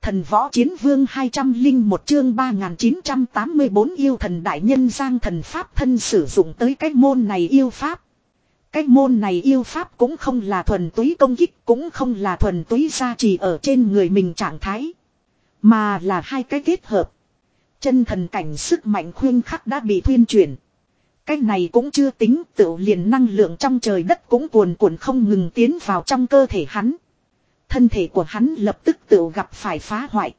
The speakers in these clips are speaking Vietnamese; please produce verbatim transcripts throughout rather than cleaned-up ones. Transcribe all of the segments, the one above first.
Thần võ chiến vương hai trăm linh một chương ba nghìn chín trăm tám mươi bốn yêu thần đại nhân Giang Thần pháp thân sử dụng tới cái môn này yêu pháp. Cái môn này yêu pháp cũng không là thuần túy công kích, cũng không là thuần túy gia trì ở trên người mình trạng thái. Mà là hai cái kết hợp. Chân thần cảnh sức mạnh khuyên khắc đã bị thuyên chuyển. Cái này cũng chưa tính, tự liền năng lượng trong trời đất cũng cuồn cuộn không ngừng tiến vào trong cơ thể hắn. Thân thể của hắn lập tức tự gặp phải phá hoại.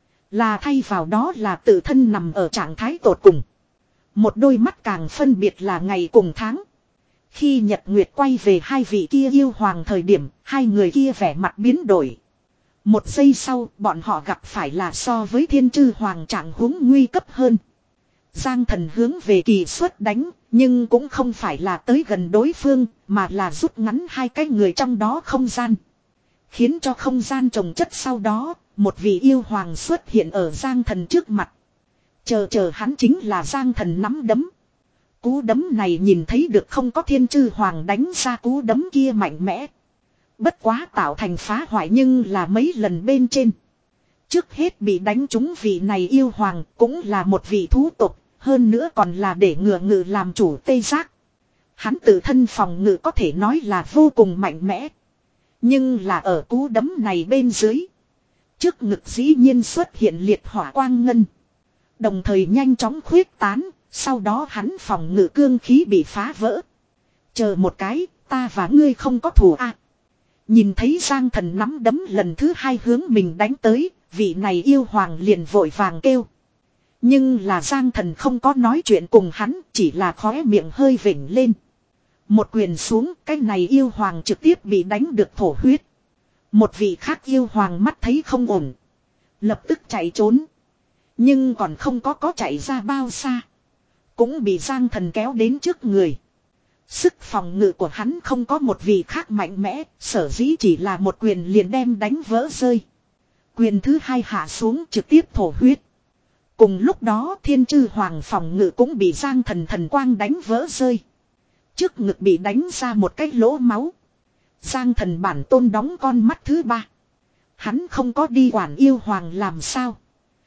Là thay vào đó là tự thân nằm ở trạng thái tột cùng. Một đôi mắt càng phân biệt là ngày cùng tháng. Khi Nhật Nguyệt quay về hai vị kia yêu hoàng thời điểm, hai người kia vẻ mặt biến đổi. Một giây sau, bọn họ gặp phải là so với thiên chư hoàng trạng huống nguy cấp hơn. Giang Thần hướng về kỳ xuất đánh, nhưng cũng không phải là tới gần đối phương, mà là rút ngắn hai cái người trong đó không gian. Khiến cho không gian trồng chất sau đó, một vị yêu hoàng xuất hiện ở Giang Thần trước mặt. Chờ chờ hắn chính là Giang Thần nắm đấm. Cú đấm này nhìn thấy được không có thiên chư hoàng đánh ra cú đấm kia mạnh mẽ. Bất quá tạo thành phá hoại nhưng là mấy lần bên trên. Trước hết bị đánh trúng vị này yêu hoàng cũng là một vị thú tộc, hơn nữa còn là để ngựa ngự làm chủ tê giác. Hắn tự thân phòng ngự có thể nói là vô cùng mạnh mẽ. Nhưng là ở cú đấm này bên dưới. Trước ngực dĩ nhiên xuất hiện liệt hỏa quang ngân. Đồng thời nhanh chóng khuyết tán, sau đó hắn phòng ngự cương khí bị phá vỡ. Chờ một cái, ta và ngươi không có thù à. Nhìn thấy Giang Thần nắm đấm lần thứ hai hướng mình đánh tới, vị này yêu hoàng liền vội vàng kêu. Nhưng là Giang Thần không có nói chuyện cùng hắn, chỉ là khóe miệng hơi vểnh lên. Một quyền xuống, cái này yêu hoàng trực tiếp bị đánh được thổ huyết. Một vị khác yêu hoàng mắt thấy không ổn. Lập tức chạy trốn. Nhưng còn không có có chạy ra bao xa. Cũng bị Giang Thần kéo đến trước người. Sức phòng ngự của hắn không có một vị khác mạnh mẽ, sở dĩ chỉ là một quyền liền đem đánh vỡ rơi. Quyền thứ hai hạ xuống trực tiếp thổ huyết. Cùng lúc đó thiên chư hoàng phòng ngự cũng bị Giang Thần thần quang đánh vỡ rơi. Trước ngực bị đánh ra một cái lỗ máu. Giang Thần bản tôn đóng con mắt thứ ba. Hắn không có đi quản yêu hoàng làm sao.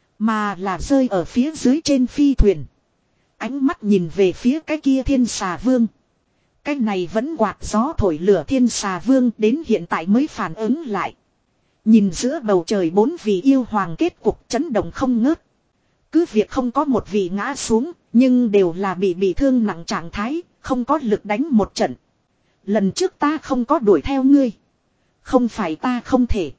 Mà là rơi ở phía dưới trên phi thuyền. Ánh mắt nhìn về phía cái kia thiên xà vương. Cái này vẫn quạt gió thổi lửa thiên xà vương đến hiện tại mới phản ứng lại. Nhìn giữa bầu trời bốn vị yêu hoàng kết cục chấn động không ngớt. Cứ việc không có một vị ngã xuống, nhưng đều là bị bị thương nặng trạng thái, không có lực đánh một trận. Lần trước ta không có đuổi theo ngươi. Không phải ta không thể.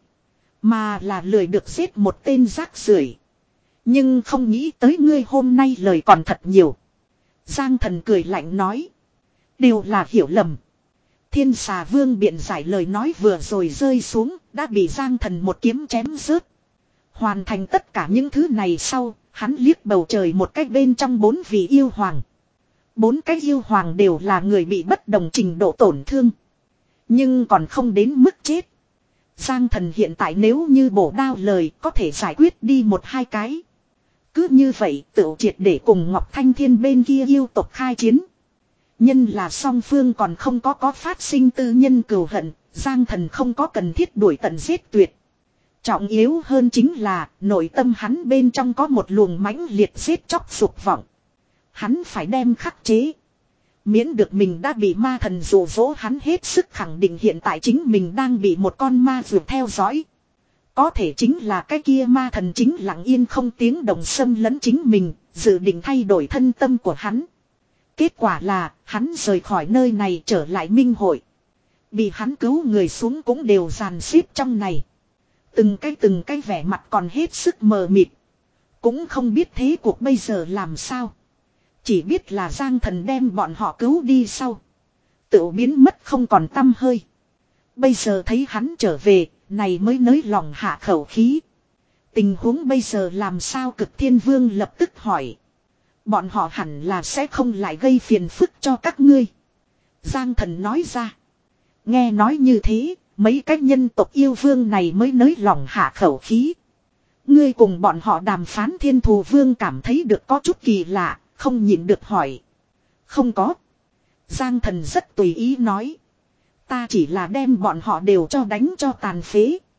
Mà là lười được giết một tên rác rưởi. Nhưng không nghĩ tới ngươi hôm nay lời còn thật nhiều. Giang Thần cười lạnh nói. Đều là hiểu lầm. Thiên xà vương biện giải lời nói vừa rồi rơi xuống, đã bị Giang Thần một kiếm chém rớt. Hoàn thành tất cả những thứ này sau, hắn liếc bầu trời một cách bên trong bốn vị yêu hoàng. Bốn cái yêu hoàng đều là người bị bất đồng trình độ tổn thương. Nhưng còn không đến mức chết. Giang Thần hiện tại nếu như bổ đao lời có thể giải quyết đi một hai cái. Cứ như vậy tự triệt để cùng Ngọc Thanh Thiên bên kia yêu tộc khai chiến. Nhân là song phương còn không có có phát sinh tư nhân cừu hận, Giang Thần không có cần thiết đuổi tận giết tuyệt. Trọng yếu hơn chính là nội tâm hắn bên trong có một luồng mãnh liệt giết chóc dục vọng. Hắn phải đem khắc chế. Miễn được mình đã bị ma thần dụ dỗ, hắn hết sức khẳng định hiện tại chính mình đang bị một con ma vượt theo dõi. Có thể chính là cái kia ma thần chính lặng yên không tiếng động xâm lấn chính mình, dự định thay đổi thân tâm của hắn. Kết quả là hắn rời khỏi nơi này trở lại minh hội. Bị hắn cứu người xuống cũng đều dàn xếp trong này. Từng cái từng cái vẻ mặt còn hết sức mờ mịt. Cũng không biết thế cuộc bây giờ làm sao. Chỉ biết là Giang Thần đem bọn họ cứu đi sau. Tự biến mất không còn tăm hơi. Bây giờ thấy hắn trở về, này mới nới lòng hạ khẩu khí. Tình huống bây giờ làm sao? Cực Thiên Vương lập tức hỏi. Bọn họ hẳn là sẽ không lại gây phiền phức cho các ngươi. Giang Thần nói ra. Nghe nói như thế, mấy cái nhân tộc yêu vương này mới nới lòng hạ khẩu khí. Ngươi cùng bọn họ đàm phán Thiên Thù Vương cảm thấy được có chút kỳ lạ, không nhịn được hỏi. Không có. Giang Thần rất tùy ý nói. Ta chỉ là đem bọn họ đều cho đánh cho tàn phế.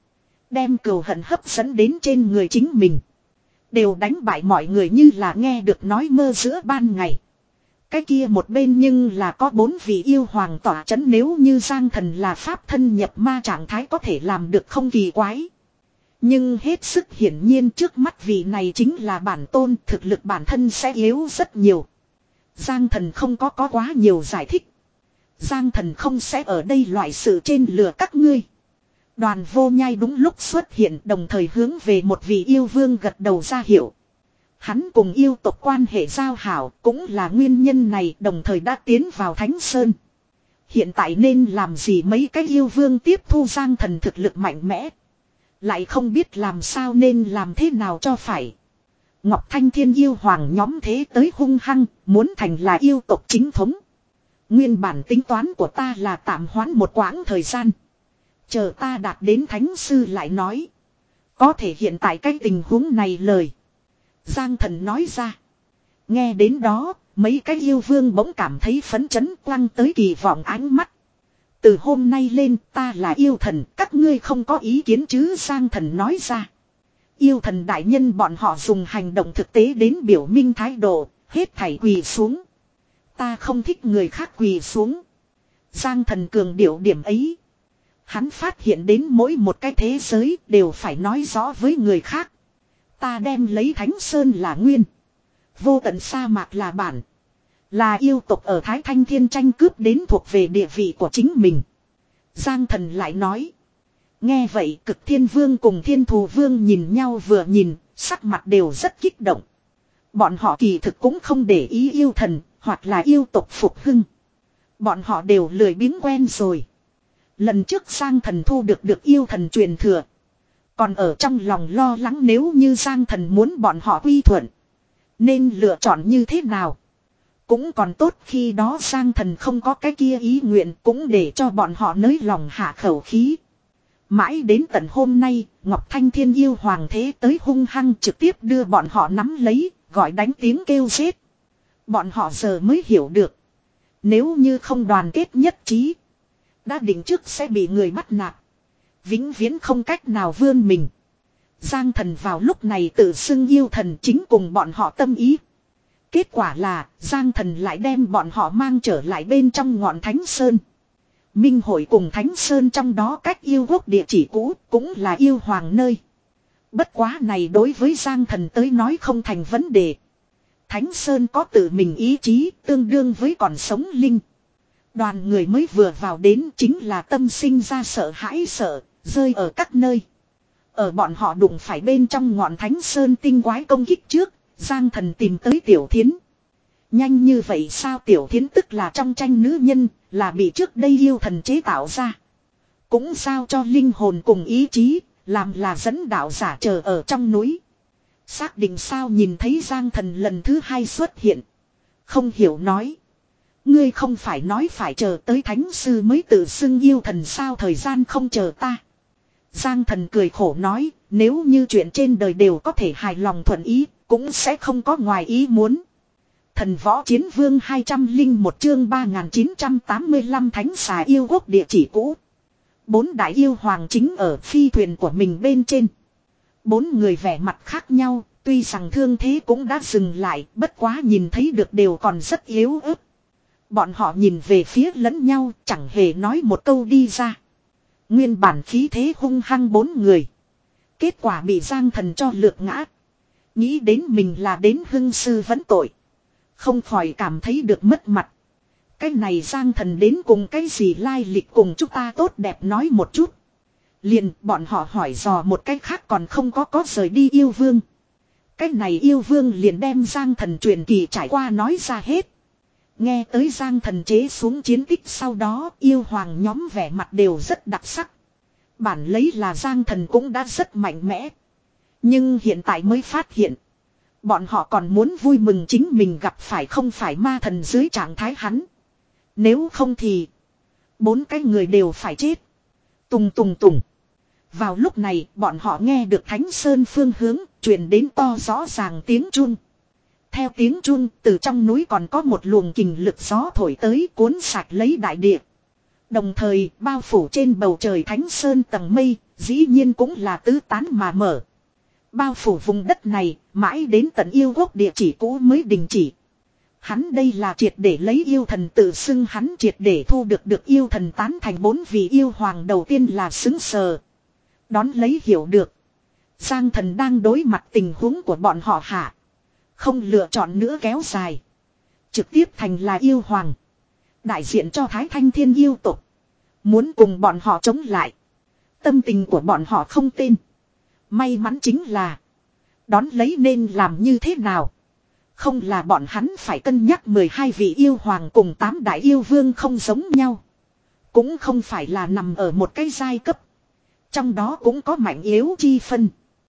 Đem cừu hận hấp dẫn đến trên người chính mình. Đều đánh bại mọi người như là nghe được nói mơ giữa ban ngày. Cái kia một bên nhưng là có bốn vị yêu hoàng tỏa chấn, nếu như Giang Thần là pháp thân nhập ma trạng thái có thể làm được không kỳ quái. Nhưng hết sức hiển nhiên trước mắt vị này chính là bản tôn, thực lực bản thân sẽ yếu rất nhiều. Giang Thần không có có quá nhiều giải thích. Giang Thần không sẽ ở đây loại sự trên lừa các ngươi. Đoàn Vô Nhai đúng lúc xuất hiện, đồng thời hướng về một vị yêu vương gật đầu ra hiệu. Hắn cùng yêu tộc quan hệ giao hảo cũng là nguyên nhân này, đồng thời đã tiến vào Thánh Sơn. Hiện tại nên làm gì mấy cái yêu vương tiếp thu Giang Thần thực lực mạnh mẽ. Lại không biết làm sao nên làm thế nào cho phải. Ngọc Thanh Thiên yêu hoàng nhóm thế tới hung hăng, muốn thành là yêu tộc chính thống. Nguyên bản tính toán của ta là tạm hoãn một quãng thời gian. Chờ ta đạt đến Thánh Sư lại nói. Có thể hiện tại cái tình huống này lời. Giang Thần nói ra. Nghe đến đó, mấy cái yêu vương bỗng cảm thấy phấn chấn, quăng tới kỳ vọng ánh mắt. Từ hôm nay lên ta là yêu thần, các ngươi không có ý kiến chứ? Giang Thần nói ra. Yêu thần đại nhân bọn họ dùng hành động thực tế đến biểu minh thái độ, hết thảy quỳ xuống. Ta không thích người khác quỳ xuống. Giang Thần cường điệu điểm ấy. Hắn phát hiện đến mỗi một cái thế giới đều phải nói rõ với người khác. Ta đem lấy Thánh Sơn là nguyên. Vô tận sa mạc là bản. Là yêu tộc ở Thái Thanh Thiên tranh cướp đến thuộc về địa vị của chính mình. Giang Thần lại nói. Nghe vậy Cực Thiên Vương cùng Thiên Thù Vương nhìn nhau vừa nhìn, sắc mặt đều rất kích động. Bọn họ kỳ thực cũng không để ý yêu thần, hoặc là yêu tộc phục hưng. Bọn họ đều lười biếng quen rồi. Lần trước Giang Thần thu được được yêu thần truyền thừa. Còn ở trong lòng lo lắng nếu như Giang Thần muốn bọn họ quy thuận. Nên lựa chọn như thế nào? Cũng còn tốt khi đó Giang Thần không có cái kia ý nguyện, cũng để cho bọn họ nới lòng hạ khẩu khí. Mãi đến tận hôm nay, Ngọc Thanh Thiên yêu hoàng thế tới hung hăng trực tiếp đưa bọn họ nắm lấy, gọi đánh tiếng kêu giết. Bọn họ giờ mới hiểu được. Nếu như không đoàn kết nhất trí, đã định trước sẽ bị người bắt nạt. Vĩnh viễn không cách nào vươn mình. Giang Thần vào lúc này tự xưng yêu thần chính cùng bọn họ tâm ý. Kết quả là Giang Thần lại đem bọn họ mang trở lại bên trong ngọn Thánh Sơn. Minh hội cùng Thánh Sơn trong đó cách yêu quốc địa chỉ cũ cũng là yêu hoàng nơi. Bất quá này đối với Giang Thần tới nói không thành vấn đề. Thánh Sơn có tự mình ý chí tương đương với còn sống linh. Đoàn người mới vừa vào đến chính là tâm sinh ra sợ hãi sợ, rơi ở các nơi. Ở bọn họ đụng phải bên trong ngọn Thánh Sơn tinh quái công kích trước, Giang Thần tìm tới Tiểu Thiến. Nhanh như vậy sao? Tiểu Thiến tức là trong tranh nữ nhân, là bị trước đây yêu thần chế tạo ra. Cũng sao cho linh hồn cùng ý chí, làm là dẫn đạo giả chờ ở trong núi. Xác định sao? Nhìn thấy Giang Thần lần thứ hai xuất hiện. Không hiểu nói. Ngươi không phải nói phải chờ tới Thánh Sư mới tự xưng yêu thần sao? Thời gian không chờ ta. Giang Thần cười khổ nói, nếu như chuyện trên đời đều có thể hài lòng thuận ý, cũng sẽ không có ngoài ý muốn. Thần Võ Chiến Vương hai trăm lẻ một chương ba nghìn chín trăm tám mươi lăm Thánh Xà yêu quốc địa chỉ cũ. Bốn đại yêu hoàng chính ở phi thuyền của mình bên trên. Bốn người vẻ mặt khác nhau, tuy rằng thương thế cũng đã dừng lại, bất quá nhìn thấy được đều còn rất yếu ớt. Bọn họ nhìn về phía lẫn nhau, chẳng hề nói một câu đi ra. Nguyên bản khí thế hung hăng bốn người. Kết quả bị Giang Thần cho lược ngã. Nghĩ đến mình là đến hưng sư vấn tội. Không khỏi cảm thấy được mất mặt. Cái này Giang Thần đến cùng cái gì lai lịch cùng chúng ta tốt đẹp nói một chút. Liền bọn họ hỏi dò một cái khác còn không có có rời đi yêu vương. Cái này yêu vương liền đem Giang Thần truyền kỳ trải qua nói ra hết. Nghe tới Giang Thần chế xuống chiến tích sau đó yêu hoàng nhóm vẻ mặt đều rất đặc sắc. Bản lấy là Giang Thần cũng đã rất mạnh mẽ. Nhưng hiện tại mới phát hiện. Bọn họ còn muốn vui mừng chính mình gặp phải không phải ma thần dưới trạng thái hắn. Nếu không thì. Bốn cái người đều phải chết. Tùng tùng tùng. Vào lúc này bọn họ nghe được Thánh Sơn phương hướng truyền đến to rõ ràng tiếng chun. Theo tiếng chun từ trong núi còn có một luồng kình lực gió thổi tới cuốn sạch lấy đại địa. Đồng thời bao phủ trên bầu trời Thánh Sơn tầng mây dĩ nhiên cũng là tứ tán mà mở. Bao phủ vùng đất này, mãi đến tận yêu quốc địa chỉ cũ mới đình chỉ. Hắn đây là triệt để lấy yêu thần tự xưng, hắn triệt để thu được được yêu thần tán thành. Bốn vị yêu hoàng đầu tiên là xứng sờ. Đón lấy hiểu được. Giang thần đang đối mặt tình huống của bọn họ hạ. Không lựa chọn nữa kéo dài. Trực tiếp thành là yêu hoàng. Đại diện cho Thái Thanh Thiên yêu tộc. Muốn cùng bọn họ chống lại. Tâm tình của bọn họ không tên. May mắn chính là. Đón lấy nên làm như thế nào. Không là bọn hắn phải cân nhắc mười hai vị yêu hoàng cùng tám đại yêu vương không giống nhau. Cũng không phải là nằm ở một cái giai cấp. Trong đó cũng có mạnh yếu chi phân.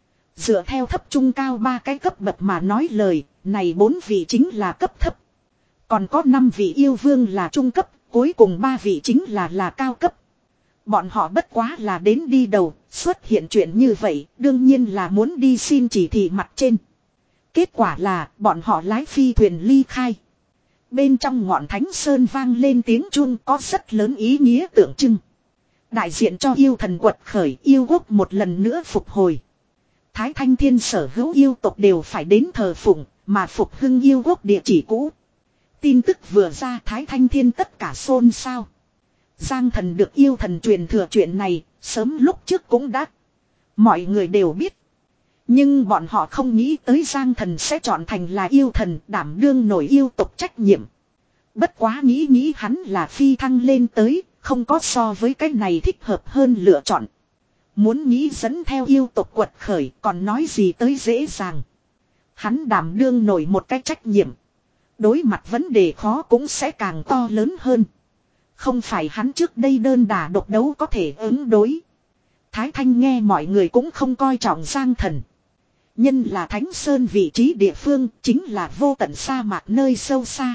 Dựa theo thấp trung cao ba cái cấp bậc mà nói lời, này bốn vị chính là cấp thấp. Còn có năm vị yêu vương là trung cấp, cuối cùng ba vị chính là là cao cấp. Bọn họ bất quá là đến đi đầu, xuất hiện chuyện như vậy, đương nhiên là muốn đi xin chỉ thị mặt trên. Kết quả là, bọn họ lái phi thuyền ly khai. Bên trong ngọn thánh sơn vang lên tiếng chuông có rất lớn ý nghĩa tượng trưng. Đại diện cho yêu thần quật khởi, yêu quốc một lần nữa phục hồi. Thái Thanh Thiên sở hữu yêu tộc đều phải đến thờ phụng, mà phục hưng yêu quốc địa chỉ cũ. Tin tức vừa ra, Thái Thanh Thiên tất cả xôn xao. Giang thần được yêu thần truyền thừa chuyện này, sớm lúc trước cũng đã. Mọi người đều biết. Nhưng bọn họ không nghĩ tới Giang thần sẽ chọn thành là yêu thần, đảm đương nổi yêu tộc trách nhiệm. Bất quá nghĩ nghĩ hắn là phi thăng lên tới, không có so với cái này thích hợp hơn lựa chọn. Muốn nghĩ dẫn theo yêu tộc quật khởi còn nói gì tới dễ dàng. Hắn đảm đương nổi một cái trách nhiệm. Đối mặt vấn đề khó cũng sẽ càng to lớn hơn. Không phải hắn trước đây đơn đả độc đấu có thể ứng đối. Thái Thanh nghe mọi người cũng không coi trọng Giang thần. Nhân là Thánh Sơn vị trí địa phương chính là vô tận sa mạc nơi sâu xa.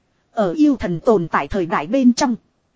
Ở yêu thần tồn tại thời đại bên trong.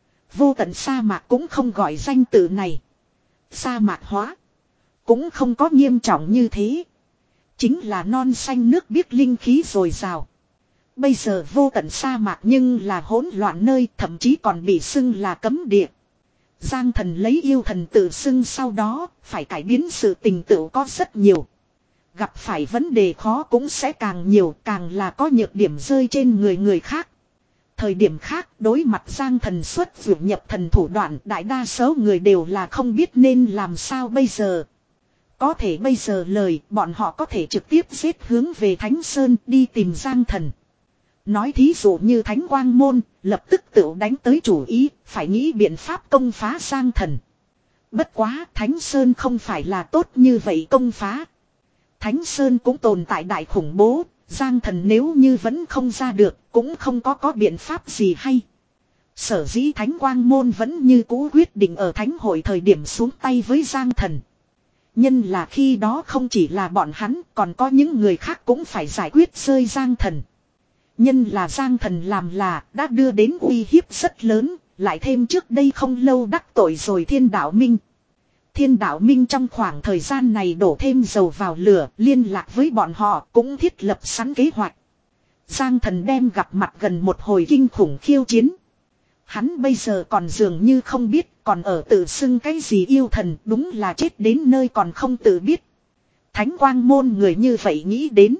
Vô tận sa mạc cũng không gọi danh từ này. Sa mạc hóa. Cũng không có nghiêm trọng như thế. Chính là non xanh nước biếc linh khí dồi dào. Bây giờ vô tận sa mạc nhưng là hỗn loạn nơi, thậm chí còn bị xưng là cấm địa. Giang thần lấy yêu thần tự xưng sau đó, phải cải biến sự tình tự có rất nhiều. Gặp phải vấn đề khó cũng sẽ càng nhiều, càng là có nhược điểm rơi trên người người khác. Thời điểm khác, đối mặt Giang thần xuất vượt nhập thần thủ đoạn, đại đa số người đều là không biết nên làm sao bây giờ. Có thể bây giờ lời, bọn họ có thể trực tiếp giết hướng về Thánh Sơn đi tìm Giang thần. Nói thí dụ như Thánh Quang Môn, lập tức tự đánh tới chủ ý, phải nghĩ biện pháp công phá Giang thần. Bất quá, Thánh Sơn không phải là tốt như vậy công phá. Thánh Sơn cũng tồn tại đại khủng bố, Giang thần nếu như vẫn không ra được, cũng không có có biện pháp gì hay. Sở dĩ Thánh Quang Môn vẫn như cũ quyết định ở Thánh hội thời điểm xuống tay với Giang thần. Nhân là khi đó không chỉ là bọn hắn, còn có những người khác cũng phải giải quyết rơi Giang thần. Nhân là Giang thần làm là đã đưa đến uy hiếp rất lớn, lại thêm trước đây không lâu đắc tội rồi Thiên Đạo Minh. Thiên Đạo Minh trong khoảng thời gian này đổ thêm dầu vào lửa, liên lạc với bọn họ cũng thiết lập sẵn kế hoạch. Giang thần đem gặp mặt gần một hồi kinh khủng khiêu chiến. Hắn bây giờ còn dường như không biết, còn ở tự xưng cái gì yêu thần, đúng là chết đến nơi còn không tự biết. Thánh Quang Môn người như vậy nghĩ đến.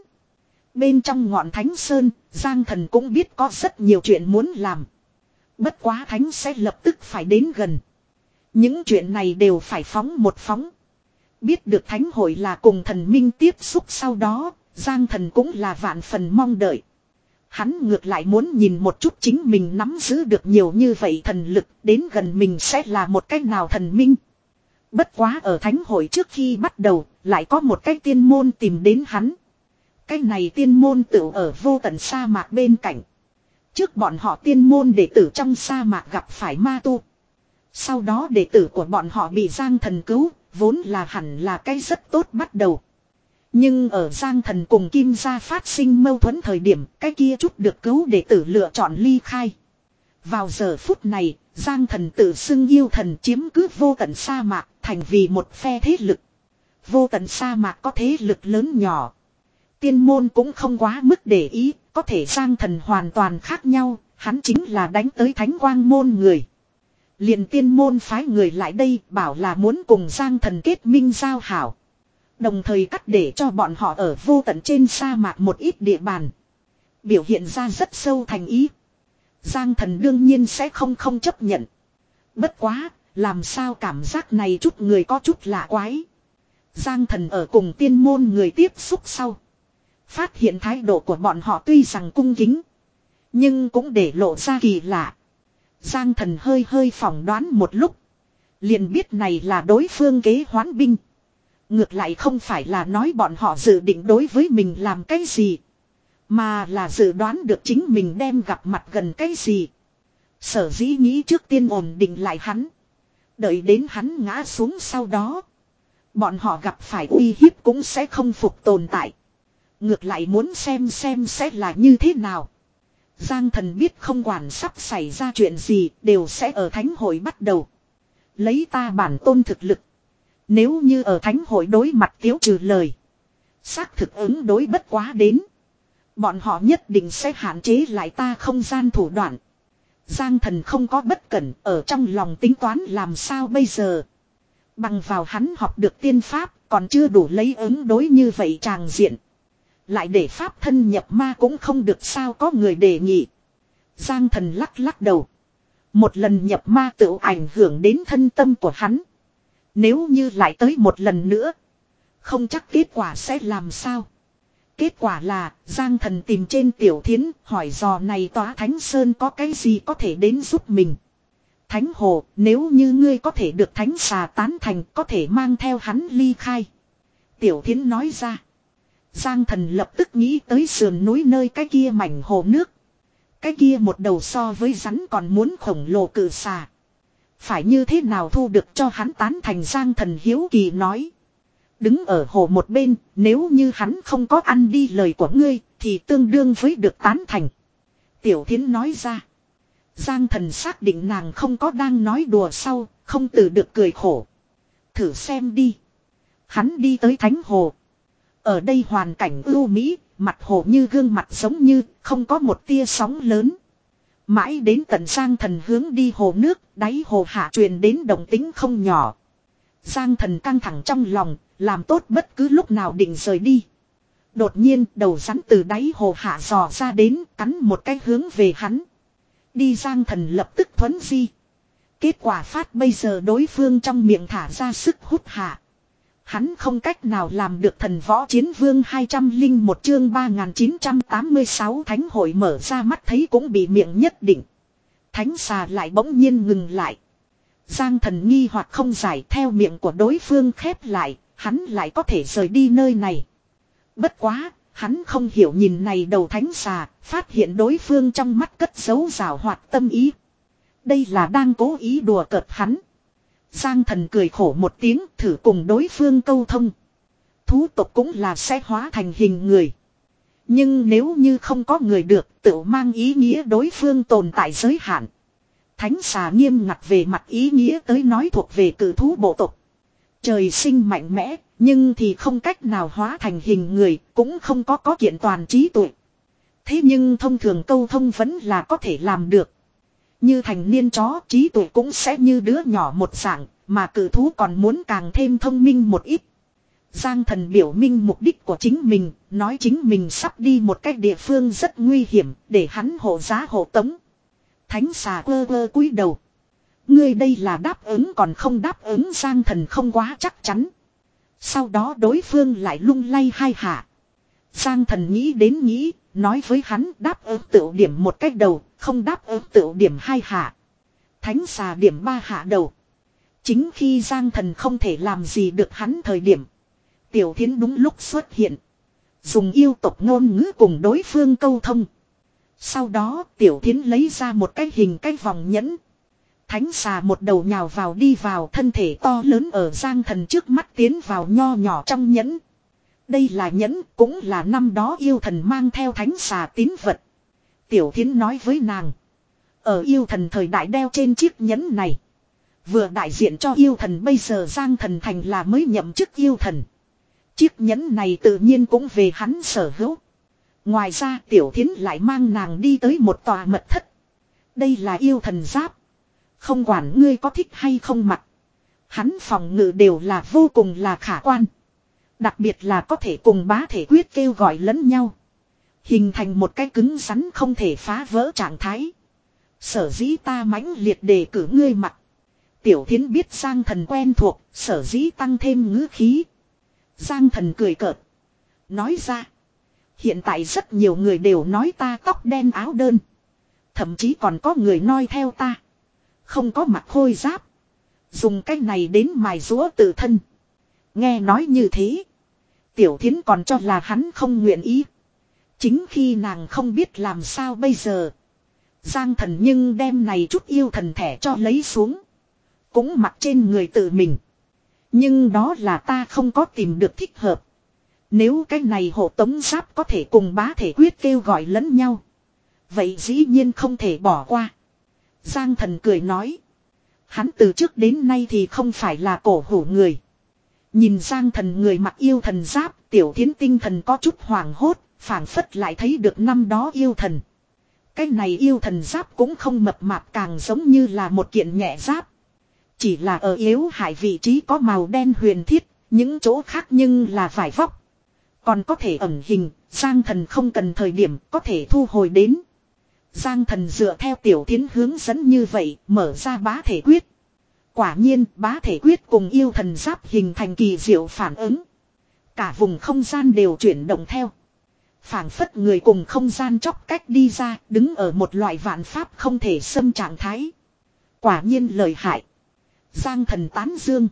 Bên trong ngọn Thánh Sơn, Giang thần cũng biết có rất nhiều chuyện muốn làm. Bất quá Thánh sẽ lập tức phải đến gần. Những chuyện này đều phải phóng một phóng. Biết được Thánh hội là cùng thần minh tiếp xúc sau đó, Giang thần cũng là vạn phần mong đợi. Hắn ngược lại muốn nhìn một chút chính mình nắm giữ được nhiều như vậy thần lực, đến gần mình sẽ là một cách nào thần minh. Bất quá ở Thánh hội trước khi bắt đầu, lại có một cái tiên môn tìm đến hắn. Cái này tiên môn tựu ở vô tận sa mạc bên cạnh. Trước bọn họ tiên môn đệ tử trong sa mạc gặp phải ma tu. Sau đó đệ tử của bọn họ bị Giang thần cứu, vốn là hẳn là cái rất tốt bắt đầu. Nhưng ở Giang thần cùng Kim gia phát sinh mâu thuẫn thời điểm, cái kia chút được cứu đệ tử lựa chọn ly khai. Vào giờ phút này, Giang thần tự xưng yêu thần chiếm cứ vô tận sa mạc, thành vì một phe thế lực. Vô tận sa mạc có thế lực lớn nhỏ. Tiên môn cũng không quá mức để ý, có thể Giang thần hoàn toàn khác nhau, hắn chính là đánh tới Thánh Quang Môn người. Liền tiên môn phái người lại đây bảo là muốn cùng Giang Thần kết minh giao hảo. Đồng thời cắt để cho bọn họ ở vô tận trên sa mạc một ít địa bàn. Biểu hiện ra rất sâu thành ý. Giang Thần đương nhiên sẽ không không chấp nhận. Bất quá, làm sao cảm giác này chút người có chút lạ quái. Giang Thần ở cùng tiên môn người tiếp xúc sau. Phát hiện thái độ của bọn họ tuy rằng cung kính. Nhưng cũng để lộ ra kỳ lạ. Giang Thần hơi hơi phỏng đoán một lúc. Liền biết này là đối phương kế hoán binh. Ngược lại không phải là nói bọn họ dự định đối với mình làm cái gì. Mà là dự đoán được chính mình đem gặp mặt gần cái gì. Sở dĩ nghĩ trước tiên ổn định lại hắn. Đợi đến hắn ngã xuống sau đó. Bọn họ gặp phải uy hiếp cũng sẽ không phục tồn tại. Ngược lại muốn xem xem sẽ là như thế nào. Giang Thần biết không quản sắp xảy ra chuyện gì đều sẽ ở thánh hội bắt đầu. Lấy ta bản tôn thực lực. Nếu như ở thánh hội đối mặt tiếu trừ lời. Xác thực ứng đối bất quá đến. Bọn họ nhất định sẽ hạn chế lại ta không gian thủ đoạn. Giang Thần không có bất cẩn ở trong lòng tính toán làm sao bây giờ. Bằng vào hắn học được tiên pháp còn chưa đủ lấy ứng đối như vậy tràng diện. Lại để pháp thân nhập ma cũng không được sao có người đề nghị. Giang Thần lắc lắc đầu. Một lần nhập ma tự ảnh hưởng đến thân tâm của hắn. Nếu như lại tới một lần nữa. Không chắc kết quả sẽ làm sao. Kết quả là Giang Thần tìm trên Tiểu Thiến hỏi dò này tòa Thánh Sơn có cái gì có thể đến giúp mình. Thánh Hồ nếu như ngươi có thể được Thánh Xà tán thành có thể mang theo hắn ly khai. Tiểu Thiến nói ra. Giang Thần lập tức nghĩ tới sườn núi nơi cái kia mảnh hồ nước. Cái kia một đầu so với rắn còn muốn khổng lồ cự xà. Phải như thế nào thu được cho hắn tán thành Giang Thần hiếu kỳ nói. Đứng ở hồ một bên, nếu như hắn không có ăn đi lời của ngươi, thì tương đương với được tán thành. Tiểu Thiến nói ra. Giang Thần xác định nàng không có đang nói đùa sau, không từ được cười khổ. Thử xem đi. Hắn đi tới thánh hồ. Ở đây hoàn cảnh ưu mỹ, mặt hồ như gương mặt giống như, không có một tia sóng lớn. Mãi đến tận Giang Thần hướng đi hồ nước, đáy hồ hạ truyền đến động tĩnh không nhỏ. Giang Thần căng thẳng trong lòng, làm tốt bất cứ lúc nào định rời đi. Đột nhiên đầu rắn từ đáy hồ hạ dò ra đến, cắn một cái hướng về hắn. Đi Giang Thần lập tức thuấn di. Kết quả phát bây giờ đối phương trong miệng thả ra sức hút hạ. Hắn không cách nào làm được thần võ chiến vương hai trăm lẻ một chương ba nghìn chín trăm tám mươi sáu thánh hội mở ra mắt thấy cũng bị miệng nhất định. Thánh xà lại bỗng nhiên ngừng lại. Giang Thần nghi hoặc không giải theo miệng của đối phương khép lại, hắn lại có thể rời đi nơi này. Bất quá, hắn không hiểu nhìn này đầu thánh xà, phát hiện đối phương trong mắt cất giấu rào hoạt tâm ý. Đây là đang cố ý đùa cợt hắn. Giang Thần cười khổ một tiếng thử cùng đối phương câu thông. Thú tộc cũng là sẽ hóa thành hình người. Nhưng nếu như không có người được tự mang ý nghĩa đối phương tồn tại giới hạn. Thánh xà nghiêm ngặt về mặt ý nghĩa tới nói thuộc về cử thú bộ tộc. Trời sinh mạnh mẽ nhưng thì không cách nào hóa thành hình người cũng không có có kiện toàn trí tuệ. Thế nhưng thông thường câu thông vẫn là có thể làm được. Như thành niên chó trí tuệ cũng sẽ như đứa nhỏ một dạng, mà cử thú còn muốn càng thêm thông minh một ít. Giang Thần biểu minh mục đích của chính mình, nói chính mình sắp đi một cách địa phương rất nguy hiểm, để hắn hộ giá hộ tống. Thánh xà quơ quơ cúi đầu. Ngươi đây là đáp ứng còn không đáp ứng Giang Thần không quá chắc chắn. Sau đó đối phương lại lung lay hai hạ. Giang Thần nghĩ đến nghĩ, nói với hắn đáp ứng tự điểm một cách đầu, không đáp ứng tự điểm hai hạ. Thánh xà điểm ba hạ đầu. Chính khi Giang Thần không thể làm gì được hắn thời điểm. Tiểu Thiến đúng lúc xuất hiện. Dùng yêu tộc ngôn ngữ cùng đối phương câu thông. Sau đó Tiểu Thiến lấy ra một cái hình cái vòng nhẫn. Thánh xà một đầu nhào vào đi vào thân thể to lớn ở Giang Thần trước mắt tiến vào nho nhỏ trong nhẫn. Đây là nhẫn cũng là năm đó yêu thần mang theo thánh xà tín vật. Tiểu Thiến nói với nàng. Ở yêu thần thời đại đeo trên chiếc nhẫn này. Vừa đại diện cho yêu thần bây giờ Giang Thần thành là mới nhậm chức yêu thần. Chiếc nhẫn này tự nhiên cũng về hắn sở hữu. Ngoài ra Tiểu Thiến lại mang nàng đi tới một tòa mật thất. Đây là yêu thần giáp. Không quản ngươi có thích hay không mặc. Hắn phòng ngự đều là vô cùng là khả quan. Đặc biệt là có thể cùng bá thể quyết kêu gọi lẫn nhau. Hình thành một cái cứng rắn không thể phá vỡ trạng thái. Sở dĩ ta mãnh liệt đề cử ngươi mặc. Tiểu Thiến biết Giang Thần quen thuộc, sở dĩ tăng thêm ngữ khí. Giang Thần cười cợt. Nói ra. Hiện tại rất nhiều người đều nói ta tóc đen áo đơn. Thậm chí còn có người noi theo ta. Không có mặc khôi giáp. Dùng cái này đến mài rũa tự thân. Nghe nói như thế. Tiểu Thiến còn cho là hắn không nguyện ý. Chính khi nàng không biết làm sao bây giờ. Giang Thần nhưng đem này chút yêu thần thẻ cho lấy xuống. Cũng mặc trên người tự mình. Nhưng đó là ta không có tìm được thích hợp. Nếu cái này hộ tống giáp có thể cùng bá thể quyết kêu gọi lẫn nhau. Vậy dĩ nhiên không thể bỏ qua. Giang Thần cười nói. Hắn từ trước đến nay thì không phải là cổ hủ người. Nhìn Giang Thần người mặc yêu thần giáp, Tiểu Thiến tinh thần có chút hoảng hốt, phảng phất lại thấy được năm đó yêu thần. Cái này yêu thần giáp cũng không mập mạp, càng giống như là một kiện nhẹ giáp. Chỉ là ở yếu hại vị trí có màu đen huyền thiết, những chỗ khác nhưng là vải vóc. Còn có thể ẩn hình, Giang Thần không cần thời điểm có thể thu hồi đến. Giang Thần dựa theo Tiểu Thiến hướng dẫn như vậy, mở ra bá thể quyết. Quả nhiên, bá thể quyết cùng yêu thần giáp hình thành kỳ diệu phản ứng. Cả vùng không gian đều chuyển động theo. Phảng phất người cùng không gian chóc cách đi ra, đứng ở một loại vạn pháp không thể xâm trạng thái. Quả nhiên lợi hại. Giang Thần tán dương.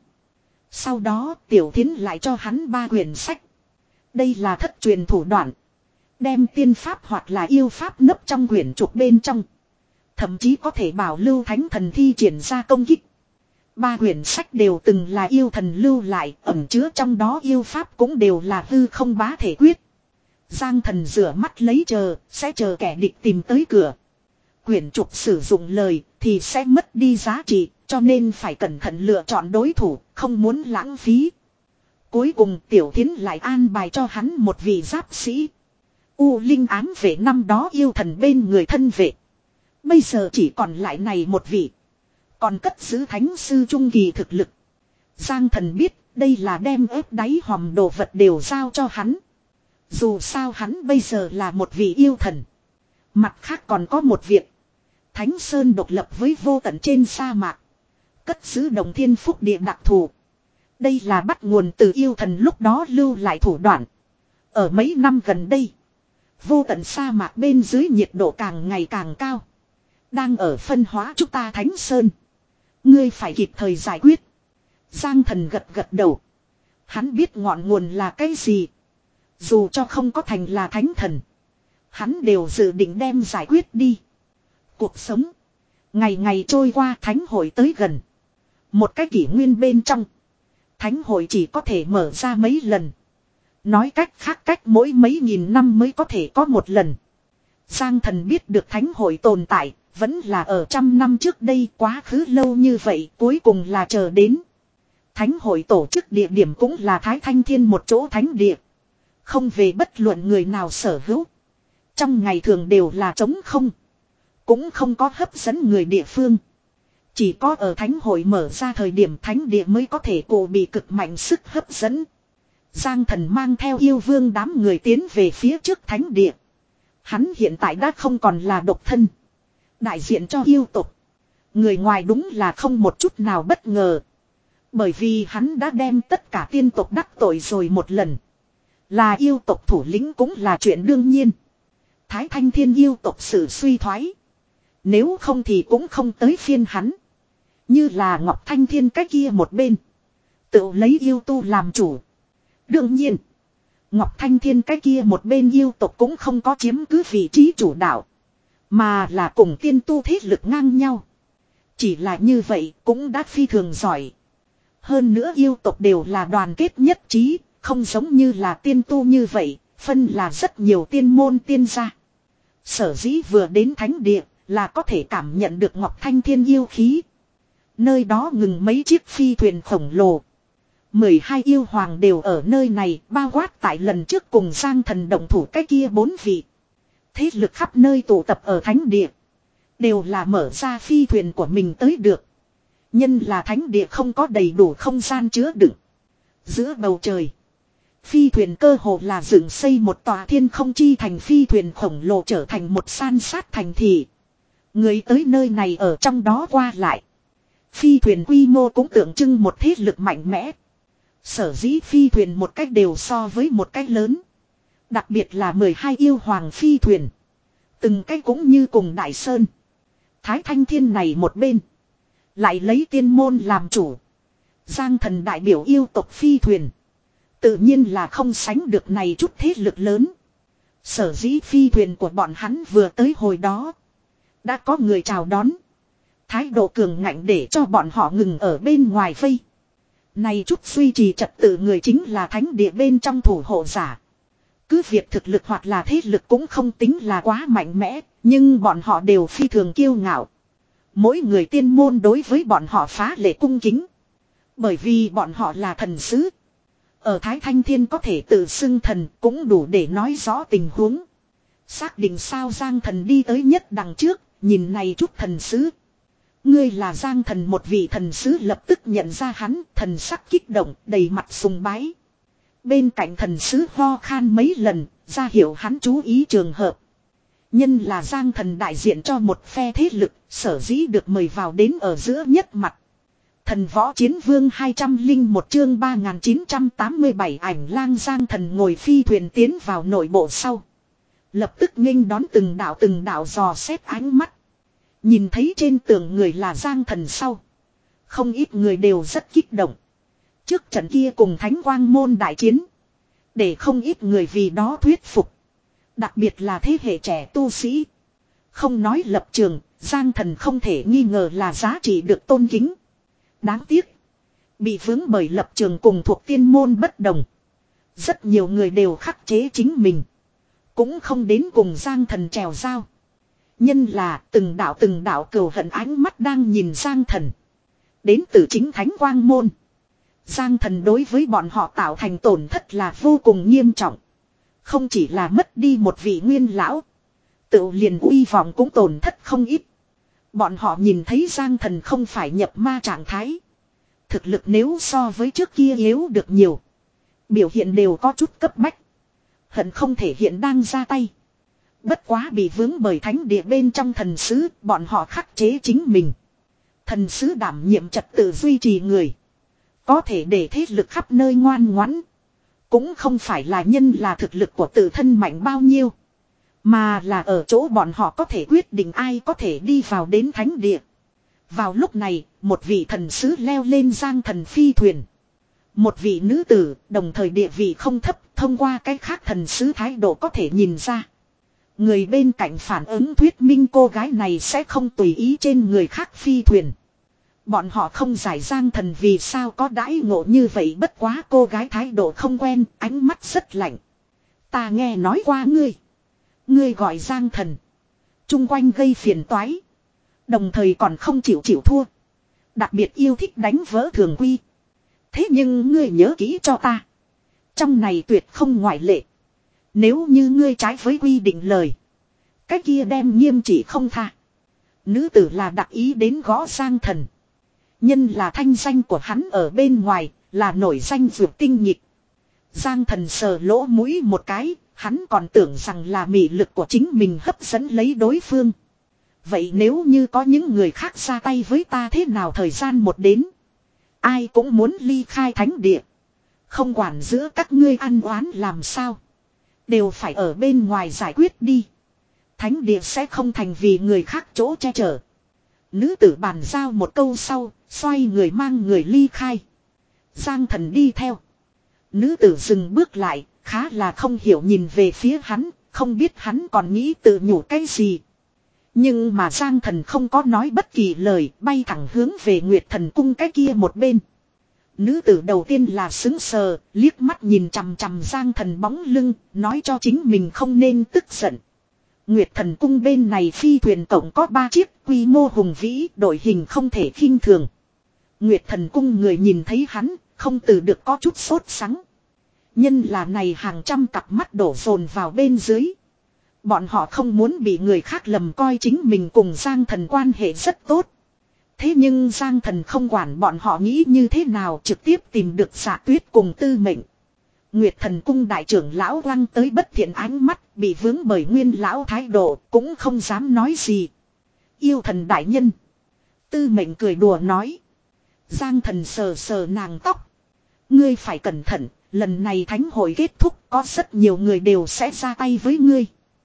Sau đó Tiểu Thiến lại cho hắn ba quyển sách. Đây là thất truyền thủ đoạn. Đem tiên pháp hoặc là yêu pháp nấp trong quyển trục bên trong. Thậm chí có thể bảo lưu thánh thần thi triển ra công kích. Ba quyển sách đều từng là yêu thần lưu lại, ẩn chứa trong đó yêu pháp cũng đều là hư không bá thể quyết. Giang Thần rửa mắt lấy chờ, sẽ chờ kẻ địch tìm tới cửa. Quyển trục sử dụng lời thì sẽ mất đi giá trị, cho nên phải cẩn thận lựa chọn đối thủ, không muốn lãng phí. Cuối cùng Tiểu Thiến lại an bài cho hắn một vị giáp sĩ. U Linh ám vệ năm đó yêu thần bên người thân vệ. Bây giờ chỉ còn lại này một vị. Còn cất giữ thánh sư trung kỳ thực lực. Giang Thần biết đây là đem ép đáy hòm đồ vật đều giao cho hắn. Dù sao hắn bây giờ là một vị yêu thần. Mặt khác còn có một việc. Thánh Sơn độc lập với vô tận trên sa mạc. Cất giữ đồng thiên phúc địa đặc thù. Đây là bắt nguồn từ yêu thần lúc đó lưu lại thủ đoạn. Ở mấy năm gần đây. Vô tận sa mạc bên dưới nhiệt độ càng ngày càng cao. Đang ở phân hóa chúng ta Thánh Sơn. Ngươi phải kịp thời giải quyết. Giang Thần gật gật đầu. Hắn biết ngọn nguồn là cái gì. Dù cho không có thành là thánh thần. Hắn đều dự định đem giải quyết đi. Cuộc sống. Ngày ngày trôi qua, thánh hội tới gần. Một cái kỷ nguyên bên trong. Thánh hội chỉ có thể mở ra mấy lần. Nói cách khác cách mỗi mấy nghìn năm mới có thể có một lần. Giang Thần biết được thánh hội tồn tại. Vẫn là ở trăm năm trước đây, quá khứ lâu như vậy, cuối cùng là chờ đến. Thánh hội tổ chức địa điểm cũng là Thái Thanh Thiên một chỗ thánh địa. Không về bất luận người nào sở hữu. Trong ngày thường đều là trống không. Cũng không có hấp dẫn người địa phương. Chỉ có ở thánh hội mở ra thời điểm thánh địa mới có thể cổ bị cực mạnh sức hấp dẫn. Giang Thần mang theo yêu vương đám người tiến về phía trước thánh địa. Hắn hiện tại đã không còn là độc thân. Đại diện cho yêu tộc. Người ngoài đúng là không một chút nào bất ngờ. Bởi vì hắn đã đem tất cả tiên tộc đắc tội rồi một lần. Là yêu tộc thủ lĩnh cũng là chuyện đương nhiên. Thái Thanh Thiên yêu tộc sự suy thoái. Nếu không thì cũng không tới phiên hắn. Như là Ngọc Thanh Thiên cái kia một bên. Tự lấy yêu tu làm chủ. Đương nhiên. Ngọc Thanh Thiên cái kia một bên yêu tộc cũng không có chiếm cứ vị trí chủ đạo. Mà là cùng tiên tu thế lực ngang nhau. Chỉ là như vậy cũng đã phi thường giỏi. Hơn nữa yêu tộc đều là đoàn kết nhất trí. Không giống như là tiên tu như vậy. Phân là rất nhiều tiên môn tiên gia. Sở dĩ vừa đến thánh địa là có thể cảm nhận được Ngọc Thanh Thiên yêu khí. Nơi đó ngừng mấy chiếc phi thuyền khổng lồ. mười hai yêu hoàng đều ở nơi này, bao quát tại lần trước cùng Giang Thần động thủ cái kia bốn vị. Thế lực khắp nơi tụ tập ở thánh địa. Đều là mở ra phi thuyền của mình tới được. Nhân là thánh địa không có đầy đủ không gian chứa đựng. Giữa bầu trời. Phi thuyền cơ hồ là dựng xây một tòa thiên không chi thành, phi thuyền khổng lồ trở thành một san sát thành thị. Người tới nơi này ở trong đó qua lại. Phi thuyền quy mô cũng tượng trưng một thế lực mạnh mẽ. Sở dĩ phi thuyền một cách đều so với một cách lớn. Đặc biệt là mười hai yêu hoàng phi thuyền. Từng cách cũng như cùng Đại Sơn. Thái Thanh Thiên này một bên. Lại lấy tiên môn làm chủ. Giang thần đại biểu yêu tộc phi thuyền. Tự nhiên là không sánh được này chút thế lực lớn. Sở dĩ phi thuyền của bọn hắn vừa tới hồi đó. Đã có người chào đón. Thái độ cường ngạnh để cho bọn họ ngừng ở bên ngoài vây. Này chút duy trì trật tự người chính là thánh địa bên trong thủ hộ giả. Cứ việc thực lực hoặc là thế lực cũng không tính là quá mạnh mẽ. Nhưng bọn họ đều phi thường kiêu ngạo. Mỗi người tiên môn đối với bọn họ phá lệ cung kính. Bởi vì bọn họ là thần sứ. Ở Thái Thanh Thiên có thể tự xưng thần cũng đủ để nói rõ tình huống. Xác định sao Giang thần đi tới nhất đằng trước, nhìn này chút thần sứ. Ngươi là Giang thần, một vị thần sứ lập tức nhận ra hắn, thần sắc kích động, đầy mặt sùng bái. Bên cạnh thần sứ ho khan mấy lần, ra hiệu hắn chú ý trường hợp. Nhân là Giang thần đại diện cho một phe thế lực, sở dĩ được mời vào đến ở giữa nhất mặt. Thần võ chiến vương hai trăm lẻ một chương ba nghìn chín trăm tám mươi bảy ảnh lang Giang thần ngồi phi thuyền tiến vào nội bộ sau. Lập tức nghênh đón từng đạo từng đạo dò xét ánh mắt. Nhìn thấy trên tường người là Giang thần sau. Không ít người đều rất kích động. Trước trận kia cùng Thánh Quang môn đại chiến. Để không ít người vì đó thuyết phục. Đặc biệt là thế hệ trẻ tu sĩ. Không nói lập trường, Giang thần không thể nghi ngờ là giá trị được tôn kính. Đáng tiếc. Bị vướng bởi lập trường cùng thuộc tiên môn bất đồng. Rất nhiều người đều khắc chế chính mình. Cũng không đến cùng Giang thần trèo giao. Nhân là từng đạo từng đạo cừu hận ánh mắt đang nhìn Giang thần. Đến từ chính Thánh Quang môn. Giang thần đối với bọn họ tạo thành tổn thất là vô cùng nghiêm trọng. Không chỉ là mất đi một vị nguyên lão. Tự liền uy vọng cũng tổn thất không ít. Bọn họ nhìn thấy Giang thần không phải nhập ma trạng thái. Thực lực nếu so với trước kia yếu được nhiều. Biểu hiện đều có chút cấp bách. Hận không thể hiện đang ra tay. Bất quá bị vướng bởi thánh địa bên trong thần sứ, bọn họ khắc chế chính mình. Thần sứ đảm nhiệm trật tự duy trì người. Có thể để thế lực khắp nơi ngoan ngoãn. Cũng không phải là nhân là thực lực của tự thân mạnh bao nhiêu. Mà là ở chỗ bọn họ có thể quyết định ai có thể đi vào đến thánh địa. Vào lúc này, một vị thần sứ leo lên Giang thần phi thuyền. Một vị nữ tử, đồng thời địa vị không thấp, thông qua cái khác thần sứ thái độ có thể nhìn ra. Người bên cạnh phản ứng thuyết minh cô gái này sẽ không tùy ý trên người khác phi thuyền. Bọn họ không giải Giang thần vì sao có đãi ngộ như vậy, bất quá cô gái thái độ không quen, ánh mắt rất lạnh. Ta nghe nói qua ngươi. Ngươi gọi Giang thần. Trung quanh gây phiền toái. Đồng thời còn không chịu chịu thua. Đặc biệt yêu thích đánh vỡ thường quy. Thế nhưng ngươi nhớ kỹ cho ta. Trong này tuyệt không ngoại lệ. Nếu như ngươi trái với quy định lời. Cái kia đem nghiêm trị không tha. Nữ tử là đặc ý đến gõ Giang thần. Nhân là thanh danh của hắn ở bên ngoài. Là nổi danh vượt tinh nhịp. Giang thần sờ lỗ mũi một cái. Hắn còn tưởng rằng là mị lực của chính mình hấp dẫn lấy đối phương. Vậy nếu như có những người khác ra tay với ta thế nào, thời gian một đến. Ai cũng muốn ly khai thánh địa. Không quản giữa các ngươi ăn oán làm sao. Đều phải ở bên ngoài giải quyết đi. Thánh địa sẽ không thành vì người khác chỗ che chở. Nữ tử bàn giao một câu sau, xoay người mang người ly khai. Giang thần đi theo. Nữ tử dừng bước lại, khá là không hiểu nhìn về phía hắn, không biết hắn còn nghĩ tự nhủ cái gì. Nhưng mà Giang thần không có nói bất kỳ lời, bay thẳng hướng về Nguyệt thần cung cái kia một bên. Nữ tử đầu tiên là sững sờ, liếc mắt nhìn chằm chằm Giang thần bóng lưng, nói cho chính mình không nên tức giận. Nguyệt thần cung bên này phi thuyền tổng có ba chiếc, quy mô hùng vĩ, đội hình không thể khinh thường. Nguyệt thần cung người nhìn thấy hắn, không từ được có chút sốt sắng. Nhân là này hàng trăm cặp mắt đổ dồn vào bên dưới. Bọn họ không muốn bị người khác lầm coi chính mình cùng Giang Thần quan hệ rất tốt. Thế nhưng Giang Thần không quản bọn họ nghĩ như thế nào, trực tiếp tìm được Dạ Tuyết cùng Tư Mệnh. Nguyệt Thần cung đại trưởng lão quăng tới bất thiện ánh mắt, bị vướng bởi Nguyên lão thái độ, cũng không dám nói gì. Yêu Thần đại nhân. Tư Mệnh cười đùa nói. Giang Thần sờ sờ nàng tóc. Ngươi phải cẩn thận, lần này thánh hội kết thúc có rất nhiều người đều sẽ ra tay với ngươi.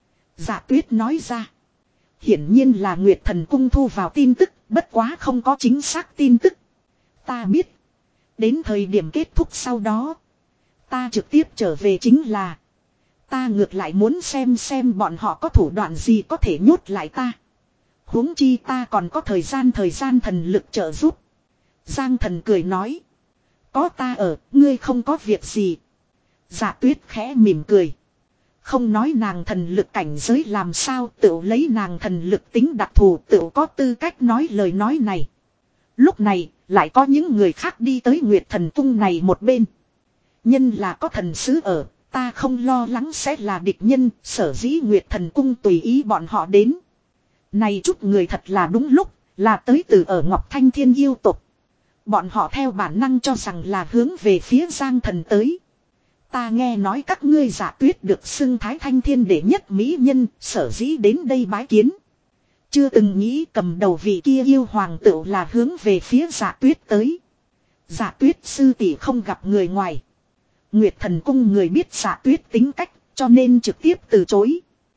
Dạ Tuyết nói ra. Hiển nhiên là Nguyệt Thần cung thu vào tin tức, bất quá không có chính xác tin tức. Ta biết. Đến thời điểm kết thúc sau đó. Ta trực tiếp trở về chính là. Ta ngược lại muốn xem xem bọn họ có thủ đoạn gì có thể nhốt lại ta. Huống chi ta còn có thời gian thời gian thần lực trợ giúp. Giang Thần cười nói. Có ta ở, ngươi không có việc gì. Dạ Tuyết khẽ mỉm cười. Không nói nàng thần lực cảnh giới làm sao, tự lấy nàng thần lực tính đặc thù, tự có tư cách nói lời nói này. Lúc này, lại có những người khác đi tới Nguyệt Thần cung này một bên. Nhân là có thần sứ ở, ta không lo lắng sẽ là địch nhân, sở dĩ Nguyệt Thần cung tùy ý bọn họ đến. Này chút người thật là đúng lúc, là tới từ ở Ngọc Thanh Thiên yêu tộc. Bọn họ theo bản năng cho rằng là hướng về phía Giang Thần tới. Ta nghe nói các ngươi Dạ Tuyết được xưng Thái Thanh Thiên đệ nhất mỹ nhân, sở dĩ đến đây bái kiến. Chưa từng nghĩ cầm đầu vị kia yêu hoàng tựu là hướng về phía Dạ Tuyết tới. Dạ Tuyết sư tỷ không gặp người ngoài. Nguyệt Thần cung người biết Dạ Tuyết tính cách, cho nên trực tiếp từ chối.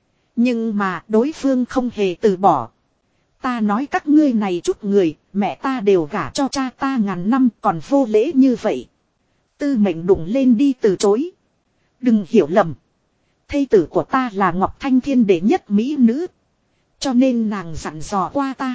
Nhưng mà đối phương không hề từ bỏ. Ta nói các ngươi này chút người, mẹ ta đều gả cho cha ta ngàn năm còn vô lễ như vậy. Tư Mệnh đụng lên đi từ chối. Đừng hiểu lầm. Thê tử của ta là Ngọc Thanh Thiên đệ nhất mỹ nữ. Cho nên nàng dặn dò qua ta.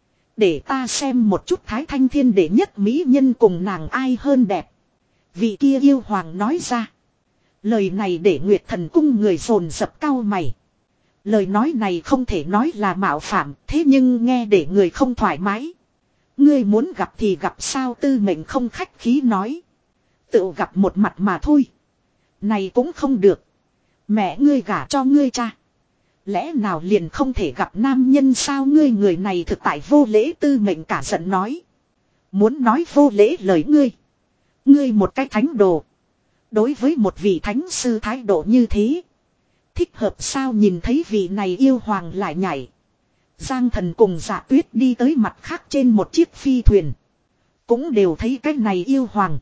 Để ta xem một chút Thái Thanh Thiên đệ nhất mỹ nhân cùng nàng ai hơn đẹp. Vị kia yêu hoàng nói ra. Lời này để Nguyệt Thần cung người dồn dập cau mày. Lời nói này không thể nói là mạo phạm, thế nhưng nghe để người không thoải mái. Ngươi muốn gặp thì gặp sao, Tư Mệnh không khách khí nói. Tự gặp một mặt mà thôi. Này cũng không được. Mẹ ngươi gả cho ngươi cha. Lẽ nào liền không thể gặp nam nhân sao, ngươi người này thực tại vô lễ, Tư Mệnh cả giận nói. Muốn nói vô lễ lời ngươi. Ngươi một cái thánh đồ. Đối với một vị thánh sư thái độ như thế. Thích hợp sao, nhìn thấy vị này yêu hoàng lại nhảy. Giang Thần cùng Dạ Tuyết đi tới mặt khác trên một chiếc phi thuyền. Cũng đều thấy cái này yêu hoàng.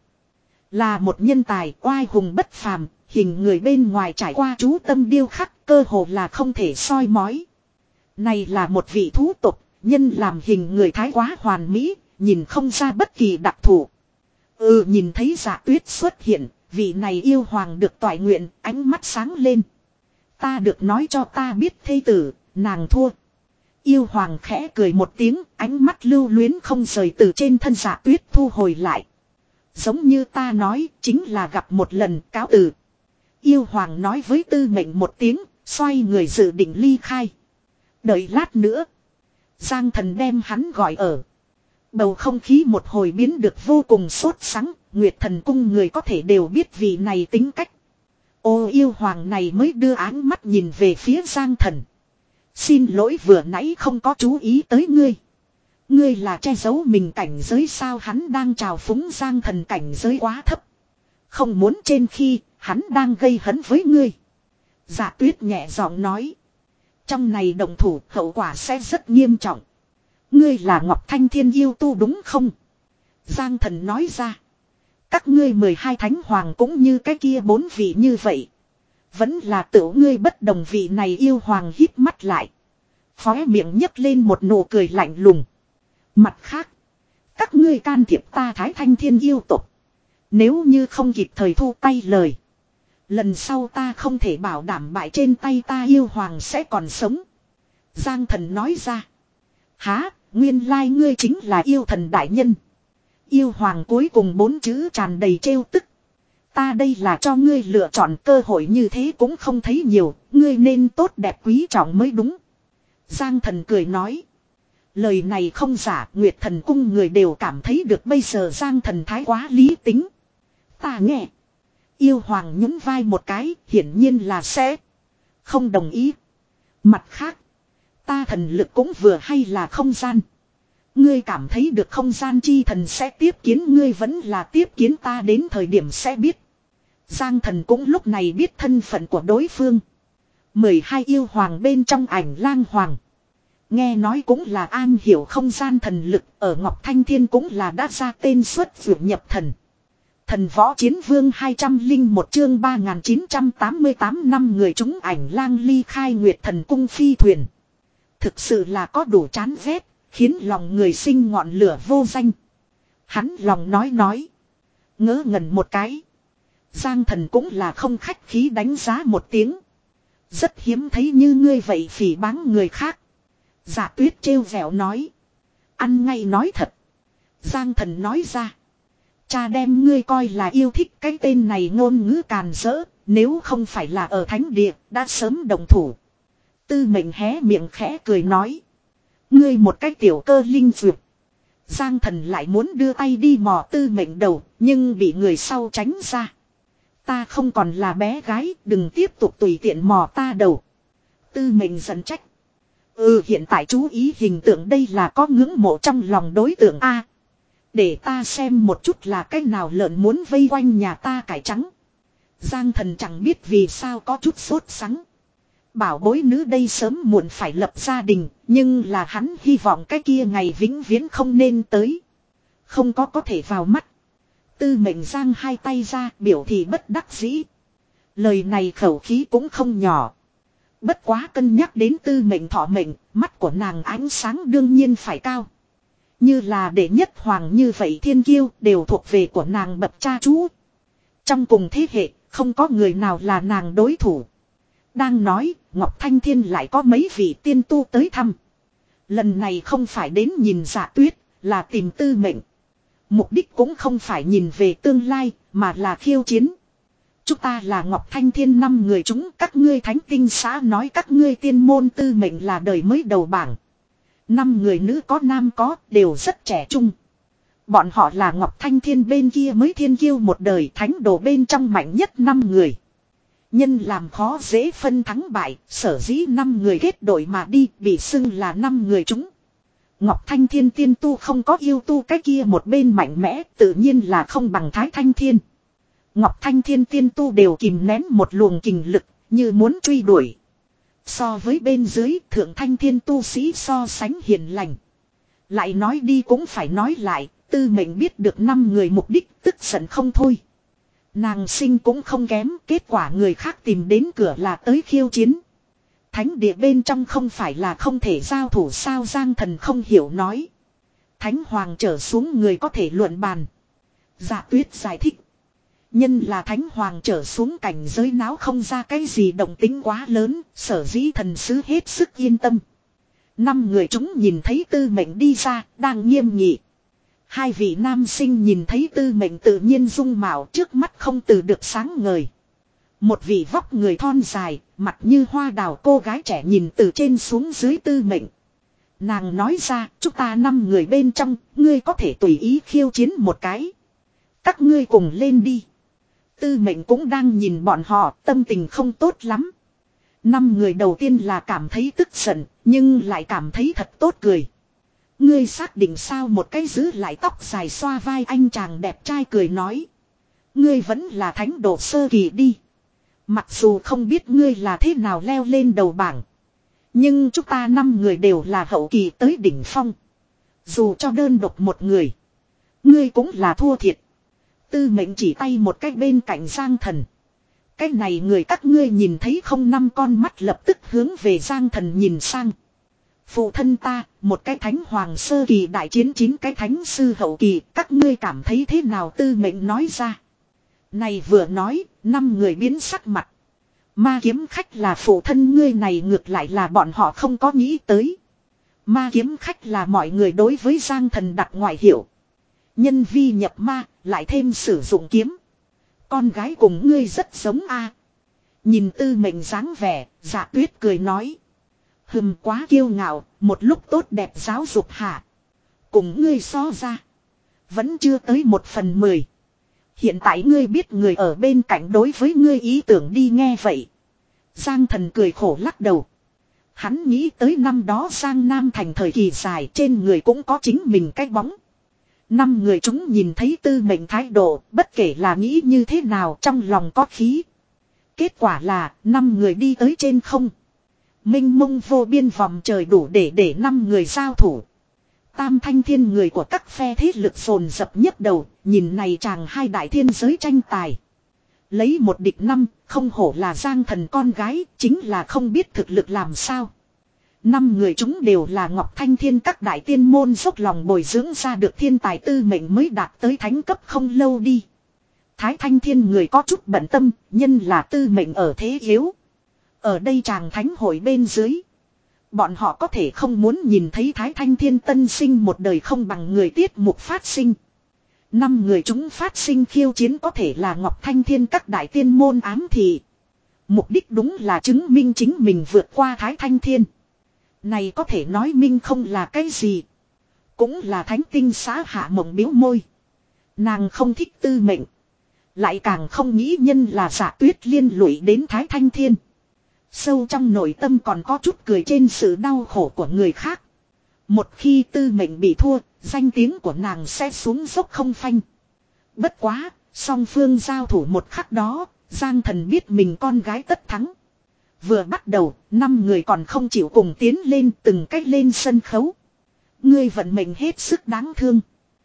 Là một nhân tài oai hùng bất phàm, hình người bên ngoài trải qua chú tâm điêu khắc, cơ hồ là không thể soi mói. Này là một vị thú tộc, nhân làm hình người thái quá hoàn mỹ, nhìn không ra bất kỳ đặc thù. Ừ, nhìn thấy Dạ Tuyết xuất hiện, vị này yêu hoàng được toại nguyện, ánh mắt sáng lên. Ta được nói cho ta biết thê tử, nàng thua. Yêu hoàng khẽ cười một tiếng, ánh mắt lưu luyến không rời từ trên thân Dạ Tuyết thu hồi lại. Giống như ta nói, chính là gặp một lần, cáo từ. Yêu hoàng nói với Tư Mệnh một tiếng, xoay người dự định ly khai. Đợi lát nữa. Giang Thần đem hắn gọi ở. Bầu không khí một hồi biến được vô cùng sốt sắng, Nguyệt Thần cung người có thể đều biết vị này tính cách. Ô, yêu hoàng này mới đưa áng mắt nhìn về phía Giang Thần. Xin lỗi vừa nãy không có chú ý tới ngươi. Ngươi là che giấu mình cảnh giới sao, hắn đang trào phúng Giang Thần cảnh giới quá thấp. Không muốn trên khi, hắn đang gây hấn với ngươi. Dạ Tuyết nhẹ giọng nói. Trong này đồng thủ hậu quả sẽ rất nghiêm trọng. Ngươi là Ngọc Thanh Thiên yêu tu đúng không? Giang Thần nói ra. Các ngươi mười hai thánh hoàng cũng như cái kia bốn vị như vậy. Vẫn là tửu ngươi bất đồng, vị này yêu hoàng hít mắt lại. Khóe miệng nhấc lên một nụ cười lạnh lùng. Mặt khác. Các ngươi can thiệp ta Thái Thanh Thiên yêu tộc. Nếu như không kịp thời thu tay lời. Lần sau ta không thể bảo đảm bại trên tay ta yêu hoàng sẽ còn sống. Giang Thần nói ra. Há, nguyên lai ngươi chính là yêu thần đại nhân. Yêu hoàng cuối cùng bốn chữ tràn đầy trêu tức. Ta đây là cho ngươi lựa chọn, cơ hội như thế cũng không thấy nhiều, ngươi nên tốt đẹp quý trọng mới đúng. Giang Thần cười nói. Lời này không giả, Nguyệt Thần cung người đều cảm thấy được bây giờ Giang Thần thái quá lý tính. Ta nghe. Yêu hoàng nhún vai một cái, hiển nhiên là sẽ không đồng ý. Mặt khác, ta thần lực cũng vừa hay là không gian. Ngươi cảm thấy được không gian chi thần sẽ tiếp kiến ngươi vẫn là tiếp kiến ta đến thời điểm sẽ biết. Giang thần cũng lúc này biết thân phận của đối phương. mười hai yêu hoàng bên trong ảnh lang hoàng. Nghe nói cũng là an hiểu không gian thần lực, ở Ngọc Thanh Thiên cũng là đã ra tên xuất vượt nhập thần. Thần võ chiến vương hai trăm lẻ một chương ba nghìn chín trăm tám mươi tám năm người chúng ảnh lang ly khai Nguyệt Thần cung phi thuyền. Thực sự là có đủ chán ghét, khiến lòng người sinh ngọn lửa vô danh. Hắn lòng nói nói. Ngớ ngẩn một cái. Giang thần cũng là không khách khí đánh giá một tiếng. Rất hiếm thấy như ngươi vậy phỉ báng người khác. Dạ tuyết trêu vẻo nói. Ăn ngay nói thật. Giang thần nói ra. Cha đem ngươi coi là yêu thích cái tên này ngôn ngữ càn rỡ. Nếu không phải là ở thánh địa đã sớm đồng thủ. Tư mệnh hé miệng khẽ cười nói. Ngươi một cái tiểu cơ linh dược. Giang thần lại muốn đưa tay đi mò tư mệnh đầu. Nhưng bị người sau tránh ra. Ta không còn là bé gái. Đừng tiếp tục tùy tiện mò ta đầu. Tư mệnh giận trách. Ừ hiện tại chú ý hình tượng đây là có ngưỡng mộ trong lòng đối tượng A. Để ta xem một chút là cái nào lợn muốn vây quanh nhà ta cải trắng. Giang thần chẳng biết vì sao có chút sốt sắng. Bảo bối nữ đây sớm muộn phải lập gia đình. Nhưng là hắn hy vọng cái kia ngày vĩnh viễn không nên tới. Không có có thể vào mắt. Tư mệnh giang hai tay ra biểu thị bất đắc dĩ. Lời này khẩu khí cũng không nhỏ. Bất quá cân nhắc đến tư mệnh thọ mệnh, mắt của nàng ánh sáng đương nhiên phải cao. Như là đệ nhất hoàng như vậy thiên kiêu đều thuộc về của nàng bậc cha chú. Trong cùng thế hệ, không có người nào là nàng đối thủ. Đang nói, Ngọc Thanh Thiên lại có mấy vị tiên tu tới thăm. Lần này không phải đến nhìn Dạ Tuyết, là tìm tư mệnh. Mục đích cũng không phải nhìn về tương lai, mà là khiêu chiến. Chúng ta là Ngọc Thanh Thiên năm người chúng các ngươi thánh tinh xã nói các ngươi tiên môn tư mệnh là đời mới đầu bảng. Năm người nữ có nam có đều rất trẻ trung. Bọn họ là Ngọc Thanh Thiên bên kia mới thiên kiêu một đời thánh đồ bên trong mạnh nhất năm người. Nhân làm khó dễ phân thắng bại, sở dĩ năm người kết đội mà đi bị xưng là năm người chúng. Ngọc Thanh Thiên tiên tu không có yêu tu cái kia một bên mạnh mẽ tự nhiên là không bằng Thái Thanh Thiên. Ngọc Thanh Thiên tiên tu đều kìm nén một luồng kình lực như muốn truy đuổi. So với bên dưới Thượng Thanh Thiên tu sĩ so sánh hiền lành. Lại nói đi cũng phải nói lại, tư mệnh biết được năm người mục đích tức giận không thôi. Nàng sinh cũng không kém, kết quả người khác tìm đến cửa là tới khiêu chiến. Thánh địa bên trong không phải là không thể giao thủ sao Giang thần không hiểu nói. Thánh hoàng trở xuống người có thể luận bàn. Dạ Tuyết giải thích. Nhân là thánh hoàng trở xuống cảnh giới náo không ra cái gì động tính quá lớn, sở dĩ thần sứ hết sức yên tâm. Năm người chúng nhìn thấy tư mệnh đi ra, đang nghiêm nghị. Hai vị nam sinh nhìn thấy tư mệnh tự nhiên dung mạo trước mắt không từ được sáng ngời. Một vị vóc người thon dài, mặt như hoa đào cô gái trẻ nhìn từ trên xuống dưới tư mệnh. Nàng nói ra, chúng ta năm người bên trong, ngươi có thể tùy ý khiêu chiến một cái. Các ngươi cùng lên đi. Tư mệnh cũng đang nhìn bọn họ, tâm tình không tốt lắm. Năm người đầu tiên là cảm thấy tức giận, nhưng lại cảm thấy thật tốt cười. Ngươi xác định sao một cái giữ lại tóc dài xoa vai anh chàng đẹp trai cười nói. Ngươi vẫn là thánh đồ sơ kỳ đi. Mặc dù không biết ngươi là thế nào leo lên đầu bảng. Nhưng chúng ta năm người đều là hậu kỳ tới đỉnh phong. Dù cho đơn độc một người. Ngươi cũng là thua thiệt. Tư mệnh chỉ tay một cách bên cạnh Giang thần. Cái này người các ngươi nhìn thấy không năm con mắt lập tức hướng về Giang thần nhìn sang. Phụ thân ta, một cái thánh hoàng sơ kỳ đại chiến chín cái thánh sư hậu kỳ, các ngươi cảm thấy thế nào tư mệnh nói ra. Này vừa nói, năm người biến sắc mặt. Ma kiếm khách là phụ thân ngươi này ngược lại là bọn họ không có nghĩ tới. Ma kiếm khách là mọi người đối với Giang thần đặt ngoại hiệu. Nhân vi nhập ma, lại thêm sử dụng kiếm. Con gái cùng ngươi rất giống a. Nhìn tư mệnh dáng vẻ, Dạ Tuyết cười nói. Hừm quá kiêu ngạo, một lúc tốt đẹp giáo dục hả. Cùng ngươi so ra. Vẫn chưa tới một phần mười. Hiện tại ngươi biết người ở bên cạnh đối với ngươi ý tưởng đi nghe vậy. Giang thần cười khổ lắc đầu. Hắn nghĩ tới năm đó Giang Nam thành thời kỳ dài, trên người cũng có chính mình cái bóng. Năm người chúng nhìn thấy Tư Mệnh thái độ, bất kể là nghĩ như thế nào trong lòng có khí. Kết quả là, năm người đi tới trên không. Mênh mông vô biên vòng trời đủ để để năm người giao thủ. Tam thanh thiên người của các phe thế lực dồn dập nhất đầu, nhìn này chàng hai đại thiên giới tranh tài. Lấy một địch năm, không hổ là Giang Thần con gái, chính là không biết thực lực làm sao. Năm người chúng đều là Ngọc Thanh Thiên các đại tiên môn dốc lòng bồi dưỡng ra được thiên tài Tư Mệnh mới đạt tới thánh cấp không lâu đi. Thái Thanh Thiên người có chút bận tâm, nhân là Tư Mệnh ở thế yếu. Ở đây chàng thánh hội bên dưới. Bọn họ có thể không muốn nhìn thấy Thái Thanh Thiên tân sinh một đời không bằng người tiết mục phát sinh. Năm người chúng phát sinh khiêu chiến có thể là Ngọc Thanh Thiên các đại tiên môn ám thị. Mục đích đúng là chứng minh chính mình vượt qua Thái Thanh Thiên. Này có thể nói minh không là cái gì. Cũng là thánh tinh xã hạ mộng biếu môi. Nàng không thích Tư Mệnh. Lại càng không nghĩ nhân là Dạ Tuyết liên lụy đến Thái Thanh Thiên. Sâu trong nội tâm còn có chút cười trên sự đau khổ của người khác. Một khi Tư Mệnh bị thua, danh tiếng của nàng sẽ xuống dốc không phanh. Bất quá, song phương giao thủ một khắc đó, Giang Thần biết mình con gái tất thắng. Vừa bắt đầu, năm người còn không chịu cùng tiến lên từng cách lên sân khấu. Ngươi vận mệnh hết sức đáng thương.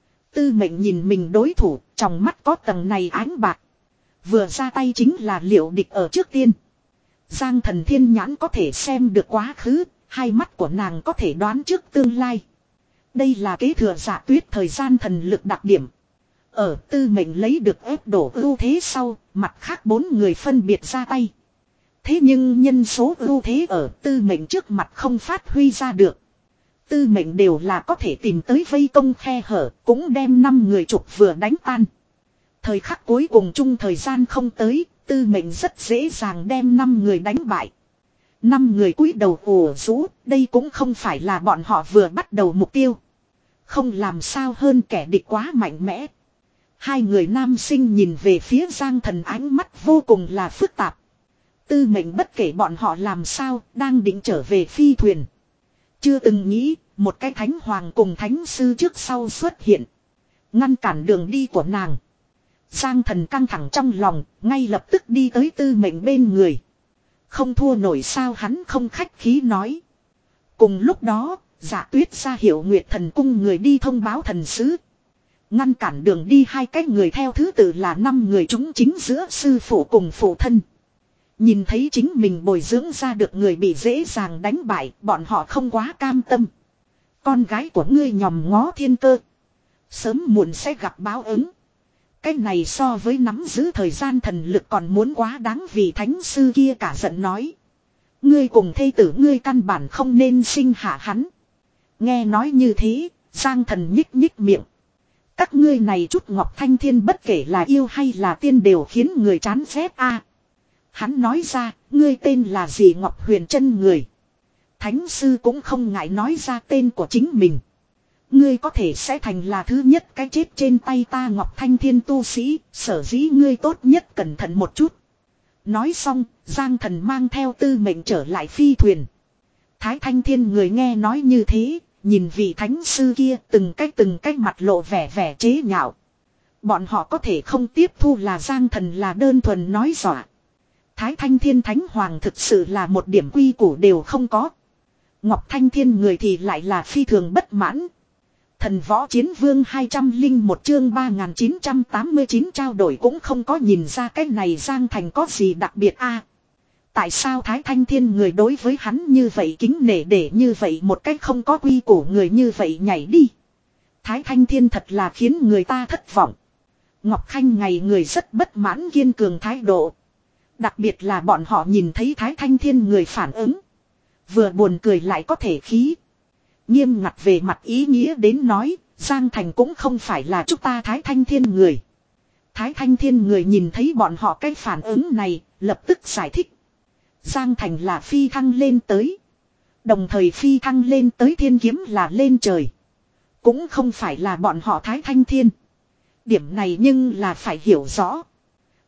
Tư Mệnh nhìn mình đối thủ, trong mắt có tầng này ánh bạc. Vừa ra tay chính là liệu địch ở trước tiên. Giang Thần thiên nhãn có thể xem được quá khứ, hai mắt của nàng có thể đoán trước tương lai. Đây là kế thừa Dạ Tuyết thời gian thần lực đặc điểm. Ở Tư Mệnh lấy được ép đổ ưu thế sau, mặt khác bốn người phân biệt ra tay. Thế nhưng nhân số ưu thế ở Tư Mệnh trước mặt không phát huy ra được. Tư Mệnh đều là có thể tìm tới vây công khe hở, cũng đem năm người trục vừa đánh tan. Thời khắc cuối cùng chung thời gian không tới, Tư Mệnh rất dễ dàng đem năm người đánh bại. Năm người cúi đầu ủ rũ, đây cũng không phải là bọn họ vừa bắt đầu mục tiêu. Không làm sao hơn kẻ địch quá mạnh mẽ. Hai người nam sinh nhìn về phía Giang Thần ánh mắt vô cùng là phức tạp. Tư Mệnh bất kể bọn họ làm sao, đang định trở về phi thuyền. Chưa từng nghĩ, một cái thánh hoàng cùng thánh sư trước sau xuất hiện. Ngăn cản đường đi của nàng. Giang Thần căng thẳng trong lòng, ngay lập tức đi tới Tư Mệnh bên người. Không thua nổi sao, hắn không khách khí nói. Cùng lúc đó, Dạ Tuyết ra hiệu Nguyệt Thần cung người đi thông báo thần sứ. Ngăn cản đường đi hai cái người theo thứ tự là năm người chúng chính giữa sư phụ cùng phụ thân. Nhìn thấy chính mình bồi dưỡng ra được người bị dễ dàng đánh bại, bọn họ không quá cam tâm. Con gái của ngươi nhòm ngó thiên cơ. Sớm muộn sẽ gặp báo ứng. Cái này so với nắm giữ thời gian thần lực còn muốn quá đáng, vì thánh sư kia cả giận nói. Ngươi cùng thê tử ngươi căn bản không nên sinh hạ hắn. Nghe nói như thế, Giang Thần nhích nhích miệng. Các ngươi này chút Ngọc Thanh Thiên bất kể là yêu hay là tiên đều khiến người chán ghét a. Hắn nói ra, ngươi tên là gì? Ngọc Huyền Chân người. Thánh sư cũng không ngại nói ra tên của chính mình. Ngươi có thể sẽ thành là thứ nhất cái chết trên tay ta Ngọc Thanh Thiên tu sĩ, sở dĩ ngươi tốt nhất cẩn thận một chút. Nói xong, Giang Thần mang theo Tư Mệnh trở lại phi thuyền. Thái Thanh Thiên người nghe nói như thế, nhìn vị thánh sư kia từng cái từng cái mặt lộ vẻ vẻ chế nhạo. Bọn họ có thể không tiếp thu là Giang Thần là đơn thuần nói dọa. Thái Thanh Thiên Thánh Hoàng thực sự là một điểm quy củ đều không có. Ngọc Thanh Thiên người thì lại là phi thường bất mãn. Thần Võ Chiến Vương hai trăm linh một chương ba nghìn chín trăm tám mươi chín trao đổi cũng không có nhìn ra cái này Giang Thành có gì đặc biệt a. Tại sao Thái Thanh Thiên người đối với hắn như vậy kính nể, để như vậy một cách không có quy củ người như vậy nhảy đi. Thái Thanh Thiên thật là khiến người ta thất vọng. Ngọc Khanh ngày người rất bất mãn kiên cường thái độ. Đặc biệt là bọn họ nhìn thấy Thái Thanh Thiên người phản ứng. Vừa buồn cười lại có thể khí. Nghiêm ngặt về mặt ý nghĩa đến nói, Giang Thành cũng không phải là chúng ta Thái Thanh Thiên người. Thái Thanh Thiên người nhìn thấy bọn họ cái phản ứng này, lập tức giải thích. Giang Thành là phi thăng lên tới. Đồng thời phi thăng lên tới thiên kiếm là lên trời. Cũng không phải là bọn họ Thái Thanh Thiên. Điểm này nhưng là phải hiểu rõ.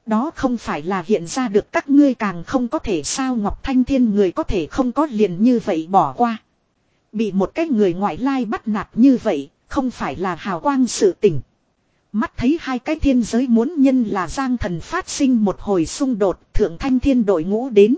Đó không phải là hiện ra được các ngươi càng không có thể sao Ngọc Thanh Thiên người có thể không có liền như vậy bỏ qua. Bị một cái người ngoại lai bắt nạt như vậy, không phải là hào quang sự tình. Mắt thấy hai cái thiên giới muốn nhân là Giang Thần phát sinh một hồi xung đột, Thượng Thanh Thiên đội ngũ đến.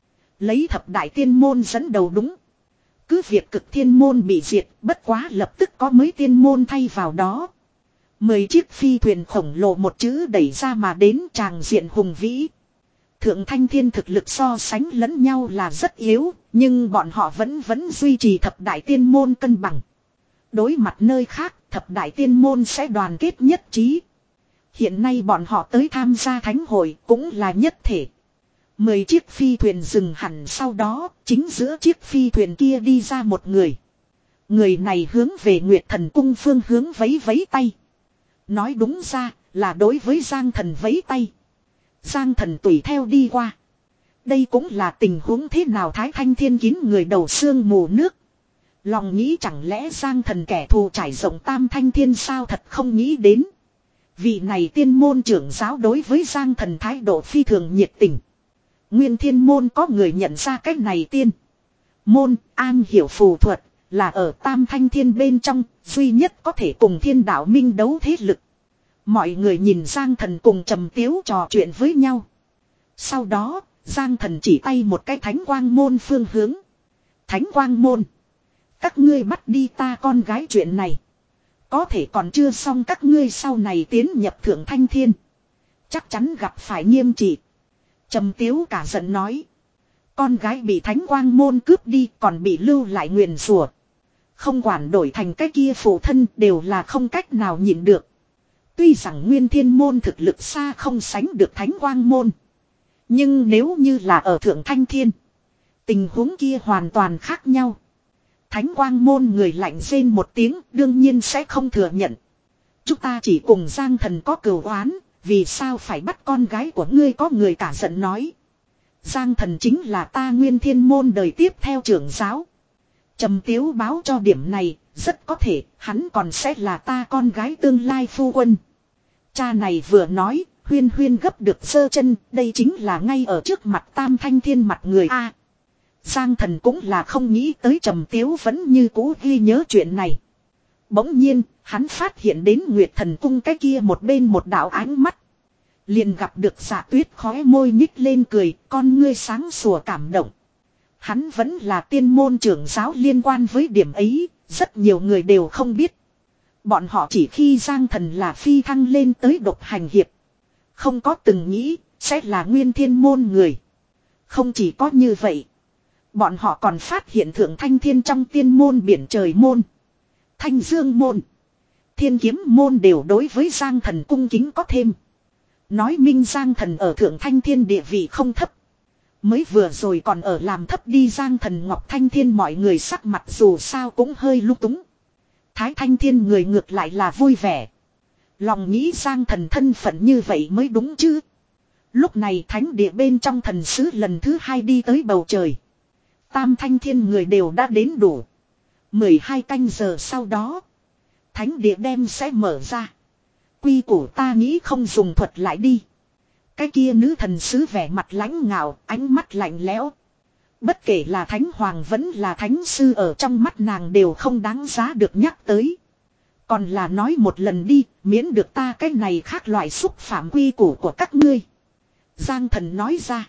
Lấy thập đại tiên môn dẫn đầu đúng. Cứ việc cực thiên môn bị diệt, bất quá lập tức có mấy tiên môn thay vào đó. Mười chiếc phi thuyền khổng lồ một chữ đẩy ra mà đến tràng diện hùng vĩ. Thượng Thanh Thiên thực lực so sánh lẫn nhau là rất yếu, nhưng bọn họ vẫn vẫn duy trì thập đại tiên môn cân bằng. Đối mặt nơi khác, thập đại tiên môn sẽ đoàn kết nhất trí. Hiện nay bọn họ tới tham gia thánh hội cũng là nhất thể. Mười chiếc phi thuyền dừng hẳn sau đó, chính giữa chiếc phi thuyền kia đi ra một người. Người này hướng về Nguyệt Thần Cung phương hướng vẫy vẫy tay. Nói đúng ra là đối với Giang Thần vẫy tay. Giang Thần tùy theo đi qua. Đây cũng là tình huống thế nào Thái Thanh Thiên kín người đầu sương mù nước. Lòng nghĩ chẳng lẽ Giang Thần kẻ thù trải rộng Tam Thanh Thiên sao thật không nghĩ đến. Vị này tiên môn trưởng giáo đối với Giang Thần thái độ phi thường nhiệt tình. Nguyên Thiên môn có người nhận ra cách này tiên. Môn an hiểu phù thuật là ở Tam Thanh Thiên bên trong duy nhất có thể cùng thiên đạo minh đấu thế lực. Mọi người nhìn Giang Thần cùng Trầm Tiếu trò chuyện với nhau. Sau đó Giang Thần chỉ tay một cái Thánh Quang môn phương hướng. Thánh Quang môn. Các ngươi bắt đi ta con gái chuyện này. Có thể còn chưa xong các ngươi sau này tiến nhập Thượng Thanh Thiên. Chắc chắn gặp phải nghiêm trị. Trầm Tiếu cả giận nói. Con gái bị Thánh Quang môn cướp đi còn bị lưu lại nguyền rủa. Không quản đổi thành cái kia phụ thân đều là không cách nào nhịn được. Tuy rằng Nguyên Thiên môn thực lực xa không sánh được Thánh Quang môn. Nhưng nếu như là ở Thượng Thanh Thiên. Tình huống kia hoàn toàn khác nhau. Thánh Quang môn người lạnh rên một tiếng đương nhiên sẽ không thừa nhận. Chúng ta chỉ cùng Giang Thần có cừu oán. Vì sao phải bắt con gái của ngươi có người cả giận nói. Giang Thần chính là ta Nguyên Thiên môn đời tiếp theo trưởng giáo. Trầm Tiếu báo cho điểm này, rất có thể hắn còn sẽ là ta con gái tương lai phu quân. Cha này vừa nói, huyên huyên gấp được sơ chân, đây chính là ngay ở trước mặt Tam Thanh Thiên mặt người A. Giang Thần cũng là không nghĩ tới Trầm Tiếu vẫn như cũ ghi nhớ chuyện này. Bỗng nhiên, hắn phát hiện đến Nguyệt Thần Cung cái kia một bên một đạo ánh mắt. Liền gặp được Dạ Tuyết khóe môi nhích lên cười, con ngươi sáng sủa cảm động. Hắn vẫn là tiên môn trưởng giáo liên quan với điểm ấy, rất nhiều người đều không biết. Bọn họ chỉ khi Giang Thần là phi thăng lên tới độc hành hiệp. Không có từng nghĩ, sẽ là Nguyên Thiên môn người. Không chỉ có như vậy. Bọn họ còn phát hiện Thượng Thanh Thiên trong tiên môn biển trời môn. Thanh Dương môn. Thiên Kiếm môn đều đối với Giang Thần cung kính có thêm. Nói minh Giang Thần ở Thượng Thanh Thiên địa vị không thấp. Mới vừa rồi còn ở làm thấp đi Giang Thần Ngọc Thanh Thiên mọi người sắc mặt dù sao cũng hơi lung túng. Thái Thanh Thiên người ngược lại là vui vẻ. Lòng nghĩ Giang Thần thân phận như vậy mới đúng chứ. Lúc này thánh địa bên trong thần sứ lần thứ hai đi tới bầu trời. Tam Thanh Thiên người đều đã đến đủ. mười hai canh giờ sau đó. Thánh địa đem sẽ mở ra. Quy củ ta nghĩ không dùng thuật lại đi. Cái kia nữ thần sứ vẻ mặt lãnh ngạo, ánh mắt lạnh lẽo. Bất kể là thánh hoàng vẫn là thánh sư ở trong mắt nàng đều không đáng giá được nhắc tới. Còn là nói một lần đi, miễn được ta cái này khác loại xúc phạm quy củ của các ngươi. Giang Thần nói ra.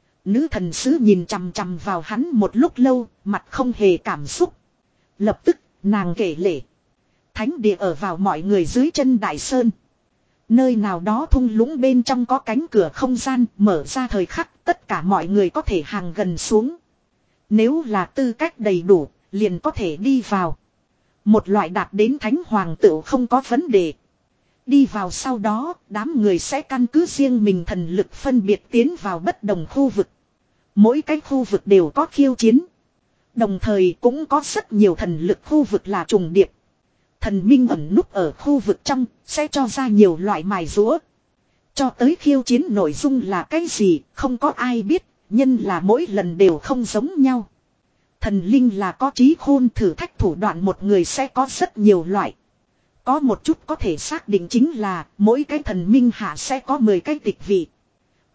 Nữ thần sứ nhìn chằm chằm vào hắn một lúc lâu, mặt không hề cảm xúc. Lập tức, nàng kể lể. Thánh địa ở vào mọi người dưới chân đại sơn. Nơi nào đó thung lũng bên trong có cánh cửa không gian mở ra thời khắc tất cả mọi người có thể hàng gần xuống. Nếu là tư cách đầy đủ, liền có thể đi vào. Một loại đạt đến thánh hoàng tựu không có vấn đề. Đi vào sau đó, đám người sẽ căn cứ riêng mình thần lực phân biệt tiến vào bất đồng khu vực. Mỗi cái khu vực đều có khiêu chiến. Đồng thời cũng có rất nhiều thần lực khu vực là trùng điệp. Thần minh ẩn núp ở khu vực trong, sẽ cho ra nhiều loại mài rũa. Cho tới khiêu chiến nội dung là cái gì, không có ai biết, nhân là mỗi lần đều không giống nhau. Thần linh là có trí khôn thử thách thủ đoạn một người sẽ có rất nhiều loại. Có một chút có thể xác định chính là mỗi cái thần minh hạ sẽ có mười cái tịch vị.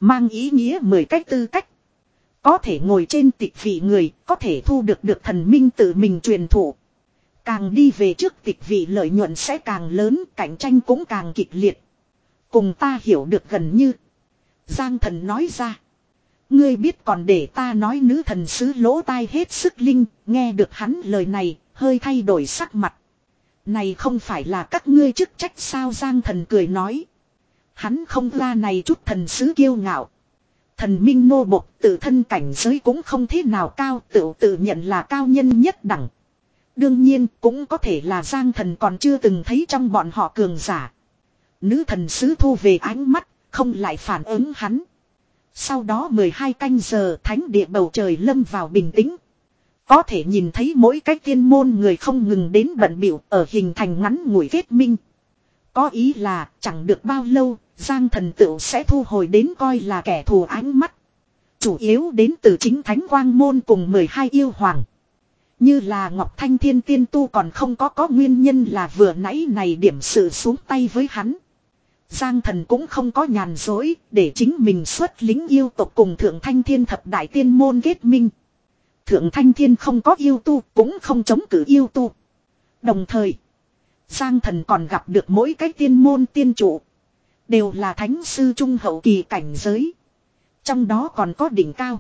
Mang ý nghĩa mười cách tư cách. Có thể ngồi trên tịch vị người, có thể thu được được thần minh tự mình truyền thụ. Càng đi về trước tịch vị lợi nhuận sẽ càng lớn, cạnh tranh cũng càng kịch liệt. Cùng ta hiểu được gần như. Giang thần nói ra. Ngươi biết còn để ta nói nữ thần sứ lỗ tai hết sức linh, nghe được hắn lời này, hơi thay đổi sắc mặt. Này không phải là các ngươi chức trách sao? Giang thần cười nói. Hắn không ra này chút thần sứ kiêu ngạo. Thần minh nô bộc tự thân cảnh giới cũng không thế nào cao, tự tự nhận là cao nhân nhất đẳng. Đương nhiên cũng có thể là Giang thần còn chưa từng thấy trong bọn họ cường giả. Nữ thần sứ thu về ánh mắt, không lại phản ứng hắn. Sau đó mười hai canh giờ thánh địa bầu trời lâm vào bình tĩnh. Có thể nhìn thấy mỗi cái tiên môn người không ngừng đến bận bịu ở hình thành ngắn ngủi kết minh. Có ý là chẳng được bao lâu, Giang thần tựu sẽ thu hồi đến coi là kẻ thù ánh mắt. Chủ yếu đến từ chính thánh quang môn cùng mười hai yêu hoàng. Như là Ngọc Thanh Thiên tiên tu còn không có có nguyên nhân là vừa nãy này điểm sự xuống tay với hắn. Giang thần cũng không có nhàn dối để chính mình xuất lính yêu tộc cùng Thượng Thanh Thiên thập đại tiên môn kết minh. Thượng Thanh Thiên không có yêu tu cũng không chống cự yêu tu. Đồng thời, Giang thần còn gặp được mỗi cái tiên môn tiên trụ. Đều là thánh sư trung hậu kỳ cảnh giới. Trong đó còn có đỉnh cao.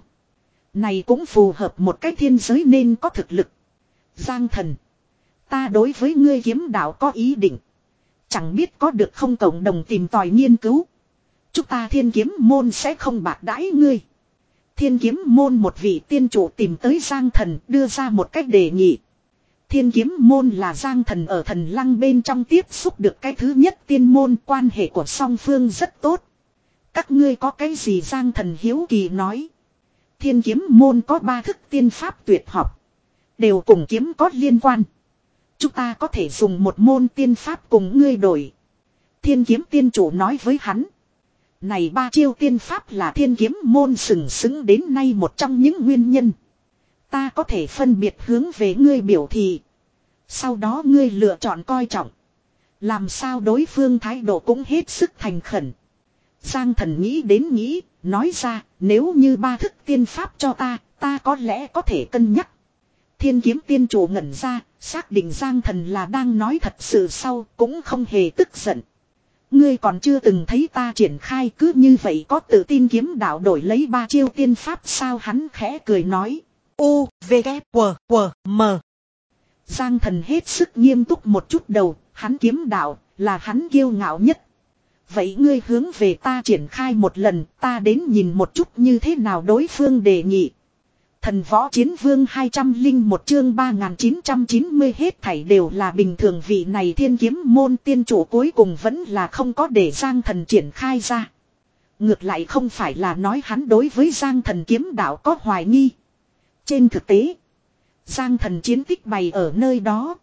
Này cũng phù hợp một cái thiên giới nên có thực lực. Giang thần, ta đối với ngươi kiếm đạo có ý định. Chẳng biết có được không cộng đồng tìm tòi nghiên cứu. Chúng ta thiên kiếm môn sẽ không bạc đãi ngươi. Thiên kiếm môn một vị tiên chủ tìm tới Giang thần đưa ra một cách đề nghị. Thiên kiếm môn là Giang thần ở thần lăng bên trong tiếp xúc được cái thứ nhất tiên môn, quan hệ của song phương rất tốt. Các ngươi có cái gì? Giang thần hiếu kỳ nói. Thiên kiếm môn có ba thức tiên pháp tuyệt học. Đều cùng kiếm có liên quan. Chúng ta có thể dùng một môn tiên pháp cùng ngươi đổi. Thiên kiếm tiên chủ nói với hắn. Này ba chiêu tiên pháp là thiên kiếm môn sừng sững đến nay một trong những nguyên nhân. Ta có thể phân biệt hướng về ngươi biểu thị. Sau đó ngươi lựa chọn coi trọng. Làm sao đối phương thái độ cũng hết sức thành khẩn. Giang thần nghĩ đến nghĩ, nói ra nếu như ba thức tiên pháp cho ta, ta có lẽ có thể cân nhắc. Thiên kiếm tiên chủ ngẩn ra, xác định Giang thần là đang nói thật sự sau, cũng không hề tức giận. Ngươi còn chưa từng thấy ta triển khai cứ như vậy có tự tin kiếm đạo đổi lấy ba chiêu tiên pháp sao? Hắn khẽ cười nói. U, V, K, W, W, M. Giang thần hết sức nghiêm túc một chút đầu, hắn kiếm đạo, là hắn kiêu ngạo nhất. Vậy ngươi hướng về ta triển khai một lần, ta đến nhìn một chút như thế nào đối phương đề nghị. Thần võ chiến vương hai trăm lẻ một chương ba nghìn chín trăm chín mươi hết thảy đều là bình thường, vị này thiên kiếm môn tiên chủ cuối cùng vẫn là không có để Giang thần triển khai ra. Ngược lại không phải là nói hắn đối với Giang thần kiếm đạo có hoài nghi. Trên thực tế, Giang thần chiến tích bày ở nơi đó.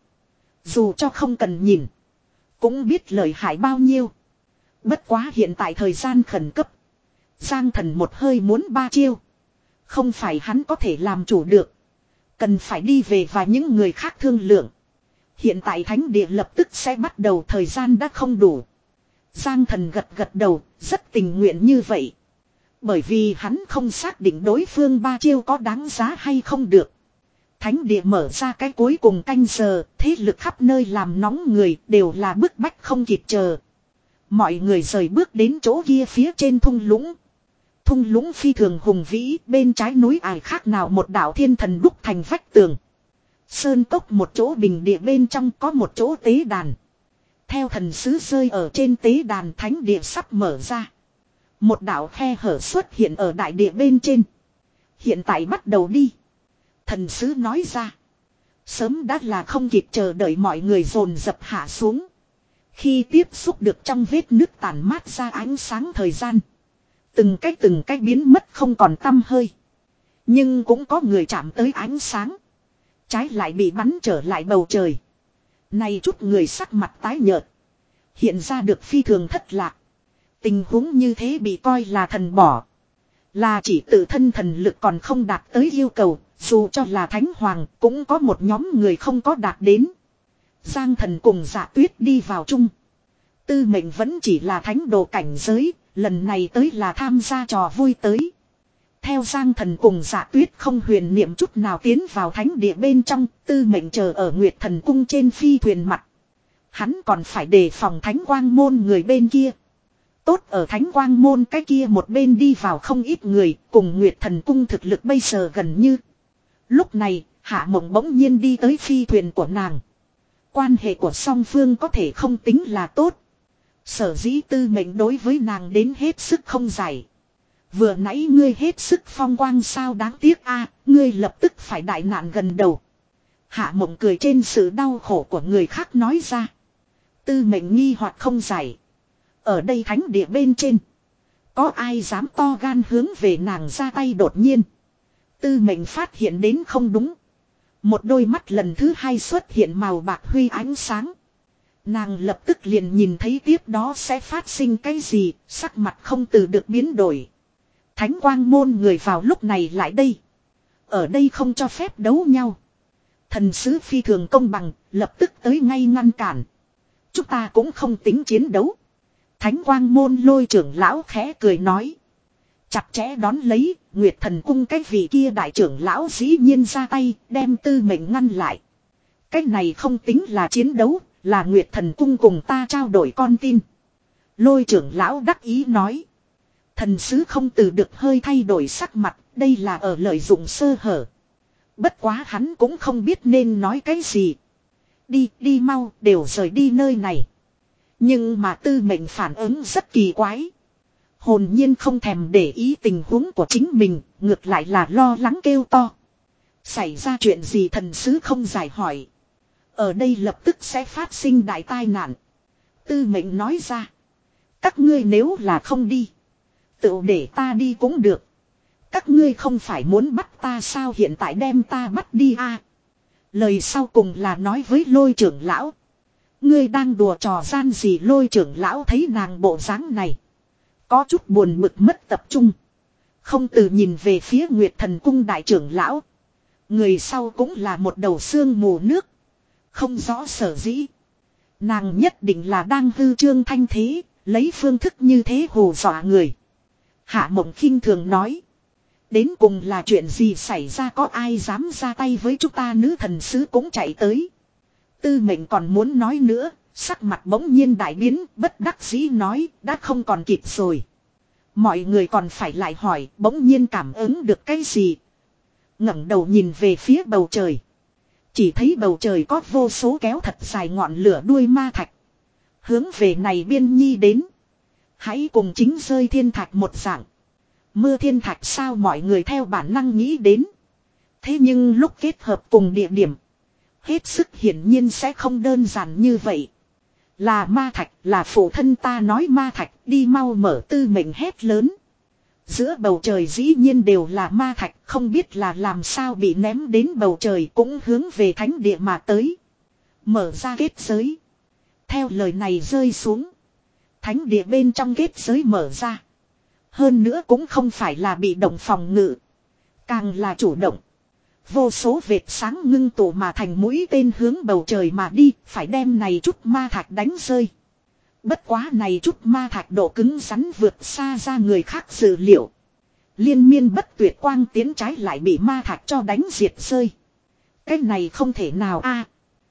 Dù cho không cần nhìn, cũng biết lợi hại bao nhiêu. Bất quá hiện tại thời gian khẩn cấp. Giang thần một hơi muốn ba chiêu. Không phải hắn có thể làm chủ được. Cần phải đi về và những người khác thương lượng. Hiện tại thánh địa lập tức sẽ bắt đầu, thời gian đã không đủ. Giang thần gật gật đầu, rất tình nguyện như vậy. Bởi vì hắn không xác định đối phương ba chiêu có đáng giá hay không được. Thánh địa mở ra cái cuối cùng canh giờ, thế lực khắp nơi làm nóng người đều là bức bách không kịp chờ. Mọi người rời bước đến chỗ kia phía trên thung lũng. Thung lũng phi thường hùng vĩ, bên trái núi ải khác nào một đạo thiên thần đúc thành vách tường. Sơn cốc một chỗ bình địa bên trong có một chỗ tế đàn. Theo thần sứ rơi ở trên tế đàn, thánh địa sắp mở ra. Một đạo khe hở xuất hiện ở đại địa bên trên. Hiện tại bắt đầu đi. Thần sứ nói ra. Sớm đã là không kịp chờ đợi, mọi người dồn dập hạ xuống. Khi tiếp xúc được trong vết nước tàn mát ra ánh sáng thời gian. Từng cách từng cách biến mất không còn tăm hơi. Nhưng cũng có người chạm tới ánh sáng. Trái lại bị bắn trở lại bầu trời. Này chút người sắc mặt tái nhợt. Hiện ra được phi thường thất lạc. Tình huống như thế bị coi là thần bỏ. Là chỉ tự thân thần lực còn không đạt tới yêu cầu. Dù cho là thánh hoàng cũng có một nhóm người không có đạt đến. Giang thần cùng Dạ Tuyết đi vào chung. Tư mệnh vẫn chỉ là thánh đồ cảnh giới, lần này tới là tham gia trò vui tới. Theo Giang Thần cùng Dạ Tuyết không huyền niệm chút nào tiến vào thánh địa bên trong, tư mệnh chờ ở Nguyệt Thần cung trên phi thuyền mặt. Hắn còn phải đề phòng thánh quang môn người bên kia. Tốt ở thánh quang môn cái kia một bên đi vào không ít người, cùng Nguyệt Thần cung thực lực bây giờ gần như. Lúc này, Hạ Mộng bỗng nhiên đi tới phi thuyền của nàng. Quan hệ của song phương có thể không tính là tốt. Sở dĩ tư mệnh đối với nàng đến hết sức không giải. Vừa nãy ngươi hết sức phong quang sao đáng tiếc a, ngươi lập tức phải đại nạn gần đầu. Hạ Mộng cười trên sự đau khổ của người khác nói ra. Tư mệnh nghi hoặc không giải. Ở đây thánh địa bên trên. Có ai dám to gan hướng về nàng ra tay đột nhiên. Tư mệnh phát hiện đến không đúng. Một đôi mắt lần thứ hai xuất hiện màu bạc huy ánh sáng. Nàng lập tức liền nhìn thấy tiếp đó sẽ phát sinh cái gì, sắc mặt không từ được biến đổi. Thánh quang môn người vào lúc này lại đây. Ở đây không cho phép đấu nhau. Thần sứ phi thường công bằng, lập tức tới ngay ngăn cản. Chúng ta cũng không tính chiến đấu. Thánh quang môn lôi trưởng lão khẽ cười nói. Chặt chẽ đón lấy, Nguyệt Thần cung cái vị kia đại trưởng lão dĩ nhiên ra tay, đem tư mệnh ngăn lại. Cái này không tính là chiến đấu, là Nguyệt Thần cung cùng ta trao đổi con tin. Lôi trưởng lão đắc ý nói. Thần sứ không từ được hơi thay đổi sắc mặt, đây là ở lợi dụng sơ hở. Bất quá hắn cũng không biết nên nói cái gì. Đi, đi mau, đều rời đi nơi này. Nhưng mà tư mệnh phản ứng rất kỳ quái. Hồn nhiên không thèm để ý tình huống của chính mình, ngược lại là lo lắng kêu to. Xảy ra chuyện gì thần sứ không giải hỏi. Ở đây lập tức sẽ phát sinh đại tai nạn. Tư mệnh nói ra. Các ngươi nếu là không đi. Tự để ta đi cũng được. Các ngươi không phải muốn bắt ta sao hiện tại đem ta bắt đi a? Lời sau cùng là nói với lôi trưởng lão. Ngươi đang đùa trò gian gì lôi trưởng lão thấy nàng bộ dáng này. Có chút buồn bực mất tập trung. Không từ nhìn về phía Nguyệt Thần cung đại trưởng lão. Người sau cũng là một đầu xương mù nước. Không rõ sở dĩ. Nàng nhất định là đang hư trương thanh thế. Lấy phương thức như thế hù dọa người. Hạ Mộng khinh thường nói. Đến cùng là chuyện gì xảy ra có ai dám ra tay với chúng ta nữ thần sứ cũng chạy tới. Tư mệnh còn muốn nói nữa. Sắc mặt bỗng nhiên đại biến bất đắc dĩ nói đã không còn kịp rồi. Mọi người còn phải lại hỏi bỗng nhiên cảm ứng được cái gì. ngẩng đầu nhìn về phía bầu trời. Chỉ thấy bầu trời có vô số kéo thật dài ngọn lửa đuôi ma thạch. Hướng về này biên nhi đến. Hãy cùng chính rơi thiên thạch một dạng. Mưa thiên thạch sao mọi người theo bản năng nghĩ đến. Thế nhưng lúc kết hợp cùng địa điểm. Hết sức hiển nhiên sẽ không đơn giản như vậy. Là ma thạch, là phụ thân ta nói ma thạch, đi mau mở tư mệnh hét lớn. Giữa bầu trời dĩ nhiên đều là ma thạch, không biết là làm sao bị ném đến bầu trời cũng hướng về thánh địa mà tới. Mở ra kết giới. Theo lời này rơi xuống. Thánh địa bên trong kết giới mở ra. Hơn nữa cũng không phải là bị động phòng ngự. Càng là chủ động. Vô số vệt sáng ngưng tụ mà thành mũi tên hướng bầu trời mà đi, phải đem này chút ma thạch đánh rơi. Bất quá này chút ma thạch độ cứng rắn vượt xa ra người khác dự liệu. Liên miên bất tuyệt quang tiến trái lại bị ma thạch cho đánh diệt rơi. Cái này không thể nào a.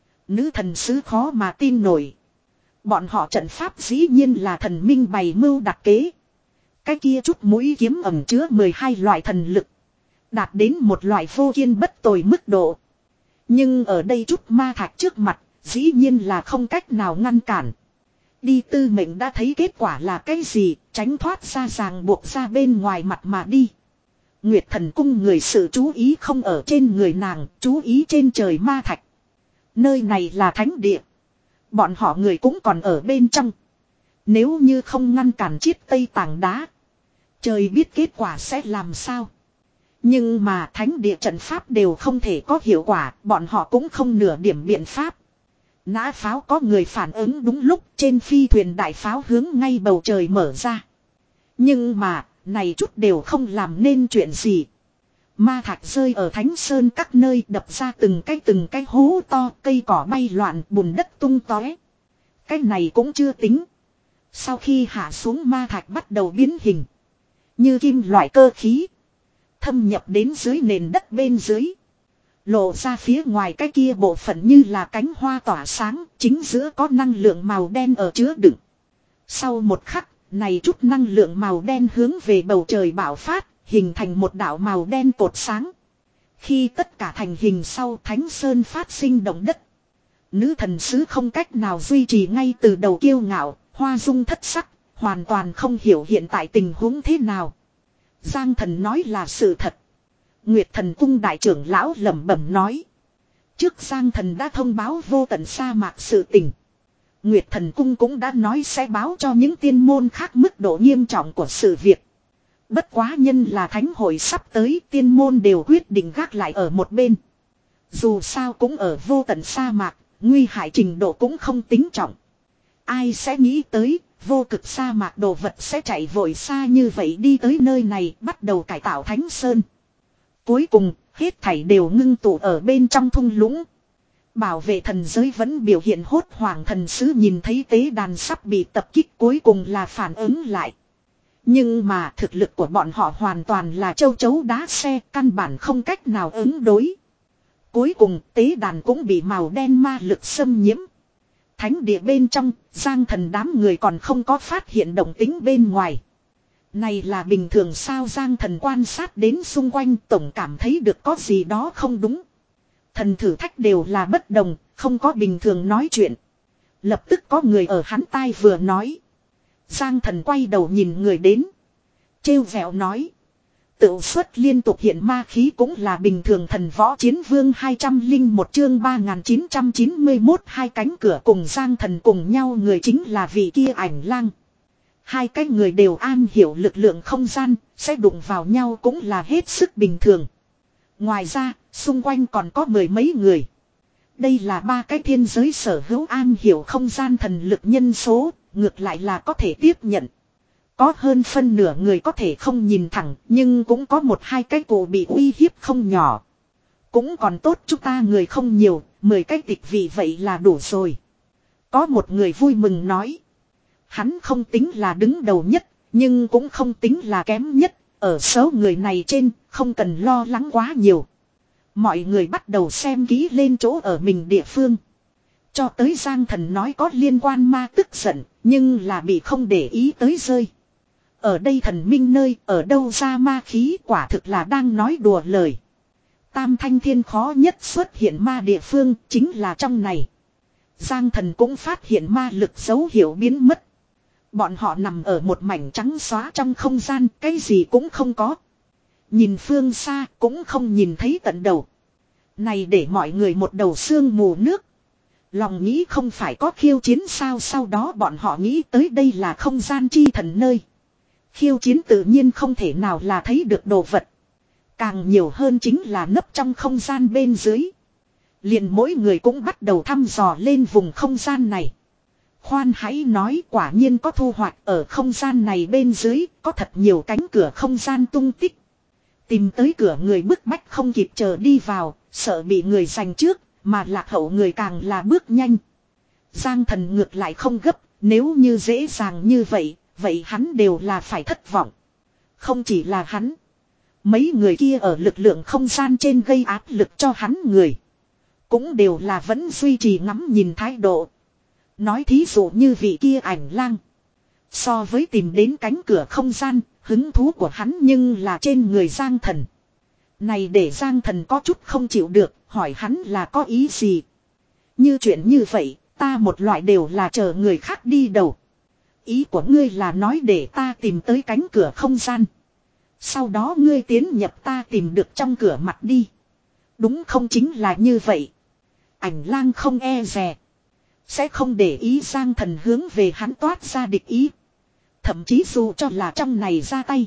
Nữ thần sứ khó mà tin nổi. Bọn họ trận pháp dĩ nhiên là thần minh bày mưu đặc kế. Cái kia chút mũi kiếm ẩm chứa mười hai loại thần lực. Đạt đến một loại vô kiên bất tồi mức độ. Nhưng ở đây chút ma thạch trước mặt, dĩ nhiên là không cách nào ngăn cản. Đi tư mệnh đã thấy kết quả là cái gì, tránh thoát ra ràng buộc ra bên ngoài mặt mà đi. Nguyệt Thần cung người sự chú ý không ở trên người nàng, chú ý trên trời ma thạch. Nơi này là thánh địa. Bọn họ người cũng còn ở bên trong. Nếu như không ngăn cản chiết tây tảng đá. Trời biết kết quả sẽ làm sao. Nhưng mà thánh địa trận pháp đều không thể có hiệu quả. Bọn họ cũng không nửa điểm biện pháp. Nã pháo có người phản ứng đúng lúc. Trên phi thuyền đại pháo hướng ngay bầu trời mở ra. Nhưng mà này chút đều không làm nên chuyện gì. Ma thạch rơi ở Thánh Sơn các nơi đập ra từng cái từng cái hố to, cây cỏ bay loạn, bùn đất tung tóe. Cái này cũng chưa tính. Sau khi hạ xuống ma thạch bắt đầu biến hình. Như kim loại cơ khí. Thâm nhập đến dưới nền đất bên dưới. Lộ ra phía ngoài cái kia bộ phận như là cánh hoa tỏa sáng. Chính giữa có năng lượng màu đen ở chứa đựng. Sau một khắc, này chút năng lượng màu đen hướng về bầu trời bạo phát. Hình thành một đạo màu đen cột sáng. Khi tất cả thành hình sau, Thánh Sơn phát sinh động đất. Nữ thần sứ không cách nào duy trì ngay từ đầu kiêu ngạo, hoa dung thất sắc, hoàn toàn không hiểu hiện tại tình huống thế nào. Giang thần nói là sự thật. Nguyệt thần cung đại trưởng lão lẩm bẩm nói. Trước Giang thần đã thông báo vô tận sa mạc sự tình. Nguyệt thần cung cũng đã nói sẽ báo cho những tiên môn khác mức độ nghiêm trọng của sự việc. Bất quá nhân là thánh hội sắp tới, tiên môn đều quyết định gác lại ở một bên. Dù sao cũng ở vô tận sa mạc, nguy hại trình độ cũng không tính trọng. Ai sẽ nghĩ tới, vô cực sa mạc đồ vật sẽ chạy vội xa như vậy đi tới nơi này, bắt đầu cải tạo Thánh Sơn. Cuối cùng, hết thảy đều ngưng tụ ở bên trong thung lũng. Bảo vệ thần giới vẫn biểu hiện hốt hoảng, thần sứ nhìn thấy tế đàn sắp bị tập kích cuối cùng là phản ứng lại. Nhưng mà thực lực của bọn họ hoàn toàn là châu chấu đá xe, căn bản không cách nào ứng đối. Cuối cùng tế đàn cũng bị màu đen ma lực xâm nhiễm. Thánh địa bên trong, Giang thần đám người còn không có phát hiện động tính bên ngoài. Này là bình thường sao? Giang thần quan sát đến xung quanh tổng cảm thấy được có gì đó không đúng. Thần thử thách đều là bất đồng, không có bình thường nói chuyện. Lập tức có người ở hắn tai vừa nói. Giang thần quay đầu nhìn người đến. Trêu vẹo nói. Tự xuất liên tục hiện ma khí cũng là bình thường. Thần võ chiến vương hai trăm lẻ một chương ba nghìn chín trăm chín mươi mốt. Hai cánh cửa cùng Giang thần cùng nhau người chính là vị kia ảnh lang. Hai cái người đều an hiểu lực lượng không gian, sẽ đụng vào nhau cũng là hết sức bình thường. Ngoài ra, xung quanh còn có mười mấy người. Đây là ba cái thiên giới sở hữu an hiểu không gian thần lực nhân số, ngược lại là có thể tiếp nhận. Có hơn phân nửa người có thể không nhìn thẳng, nhưng cũng có một hai cái cổ bị uy hiếp không nhỏ. Cũng còn tốt chúng ta người không nhiều, mười cái tịch vị vậy là đủ rồi. Có một người vui mừng nói. Hắn không tính là đứng đầu nhất, nhưng cũng không tính là kém nhất. Ở số người này trên, không cần lo lắng quá nhiều. Mọi người bắt đầu xem kỹ lên chỗ ở mình địa phương. Cho tới Giang thần nói có liên quan ma tức giận, nhưng là bị không để ý tới rơi. Ở đây thần minh nơi, ở đâu ra ma khí, quả thực là đang nói đùa lời. Tam thanh thiên khó nhất xuất hiện ma địa phương, chính là trong này. Giang thần cũng phát hiện ma lực dấu hiệu biến mất. Bọn họ nằm ở một mảnh trắng xóa trong không gian, cái gì cũng không có. Nhìn phương xa cũng không nhìn thấy tận đầu. Này để mọi người một đầu sương mù nước. Lòng nghĩ không phải có khiêu chiến sao? Sau đó bọn họ nghĩ tới đây là không gian chi thần nơi. Khiêu chiến tự nhiên không thể nào là thấy được đồ vật. Càng nhiều hơn chính là nấp trong không gian bên dưới. Liền mỗi người cũng bắt đầu thăm dò lên vùng không gian này. Khoan hãy nói, quả nhiên có thu hoạch. Ở không gian này bên dưới có thật nhiều cánh cửa không gian tung tích. Tìm tới cửa người bức bách không kịp chờ đi vào, sợ bị người giành trước, mà lạc hậu người càng là bước nhanh. Giang thần ngược lại không gấp, nếu như dễ dàng như vậy, vậy hắn đều là phải thất vọng. Không chỉ là hắn, mấy người kia ở lực lượng không gian trên gây áp lực cho hắn người, cũng đều là vẫn duy trì ngắm nhìn thái độ. Nói thí dụ như vị kia ảnh lang, so với tìm đến cánh cửa không gian, hứng thú của hắn nhưng là trên người Giang thần. Này để Giang thần có chút không chịu được, hỏi hắn là có ý gì. Như chuyện như vậy, ta một loại đều là chờ người khác đi đầu. Ý của ngươi là nói để ta tìm tới cánh cửa không gian. Sau đó ngươi tiến nhập ta tìm được trong cửa mặt đi. Đúng không? Chính là như vậy. Ảnh lang không e dè. Sẽ không để ý Giang thần hướng về hắn toát ra địch ý. Thậm chí dù cho là trong này ra tay,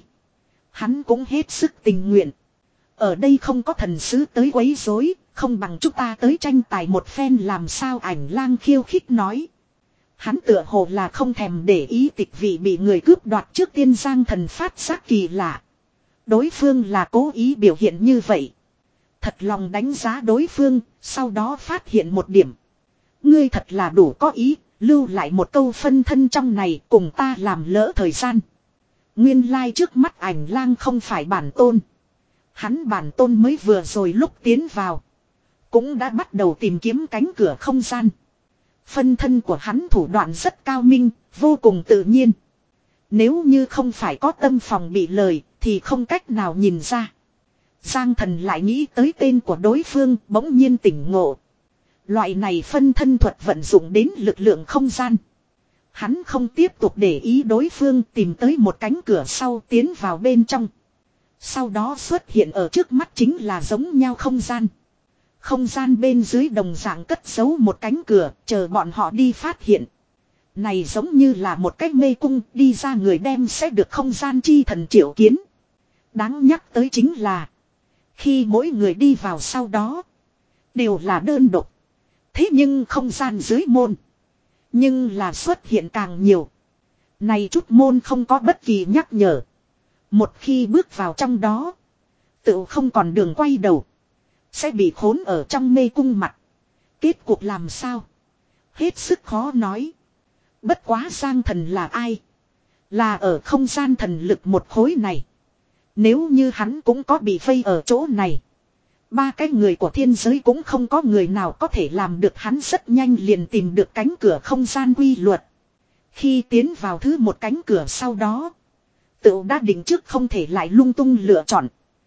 hắn cũng hết sức tình nguyện. Ở đây không có thần sứ tới quấy rối, không bằng chúng ta tới tranh tài một phen làm sao? Ảnh lang khiêu khích nói. Hắn tựa hồ là không thèm để ý tịch vị bị người cướp đoạt trước tiên. Giang thần phát giác kỳ lạ. Đối phương là cố ý biểu hiện như vậy. Thật lòng đánh giá đối phương, sau đó phát hiện một điểm. Ngươi thật là đủ có ý, Lưu lại một câu phân thân trong này cùng ta làm lỡ thời gian. Nguyên lai trước mắt ảnh lang không phải bản tôn. Hắn bản tôn mới vừa rồi lúc tiến vào. Cũng đã bắt đầu tìm kiếm cánh cửa không gian. Phân thân của hắn thủ đoạn rất cao minh, vô cùng tự nhiên. Nếu như không phải có tâm phòng bị lời thì không cách nào nhìn ra. Giang Thần lại nghĩ tới tên của đối phương, bỗng nhiên tỉnh ngộ. Loại này phân thân thuật vận dụng đến lực lượng không gian. Hắn không tiếp tục để ý đối phương, tìm tới một cánh cửa sau tiến vào bên trong. Sau đó xuất hiện ở trước mắt chính là giống nhau không gian. Không gian bên dưới đồng dạng cất giấu một cánh cửa, chờ bọn họ đi phát hiện. Này giống như là một cái mê cung, đi ra người đem sẽ được không gian chi thần triệu kiến. Đáng nhắc tới chính là, khi mỗi người đi vào sau đó, đều là đơn độc. Thế nhưng không gian dưới môn, nhưng là xuất hiện càng nhiều. Này chút môn không có bất kỳ nhắc nhở. Một khi bước vào trong đó, tự không còn đường quay đầu, sẽ bị khốn ở trong mê cung mặt. Kết cuộc làm sao? Hết sức khó nói. Bất quá Giang Thần là ai? Là ở không gian thần lực một khối này. Nếu như hắn cũng có bị vây ở chỗ này, ba cái người của thiên giới cũng không có người nào có thể làm được. Hắn rất nhanh liền tìm được cánh cửa không gian quy luật. Khi tiến vào thứ một cánh cửa sau đó, tự đã định trước không thể lại lung tung lựa chọn,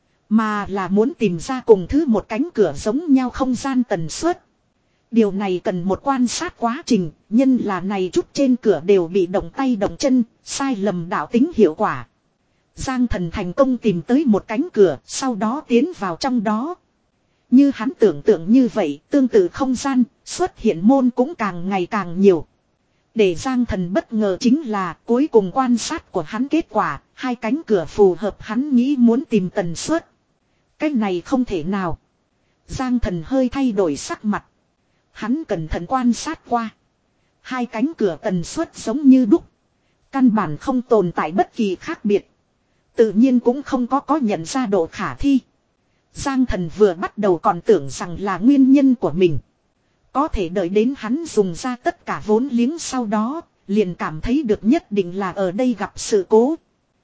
mà là muốn tìm ra cùng thứ một cánh cửa giống nhau không gian tần suất. Điều này cần một quan sát quá trình, nhân là này chút trên cửa đều bị động tay động chân, sai lầm đạo tính hiệu quả. Giang Thần thành công tìm tới một cánh cửa, sau đó tiến vào trong đó. Như hắn tưởng tượng như vậy, tương tự không gian, xuất hiện môn cũng càng ngày càng nhiều. Để Giang Thần bất ngờ chính là cuối cùng quan sát của hắn kết quả, hai cánh cửa phù hợp hắn nghĩ muốn tìm tần suất. Cái này không thể nào. Giang Thần hơi thay đổi sắc mặt. Hắn cẩn thận quan sát qua. Hai cánh cửa tần suất giống như đúc. Căn bản không tồn tại bất kỳ khác biệt. Tự nhiên cũng không có có nhận ra độ khả thi. Giang Thần vừa bắt đầu còn tưởng rằng là nguyên nhân của mình. Có thể đợi đến hắn dùng ra tất cả vốn liếng sau đó, liền cảm thấy được nhất định là ở đây gặp sự cố.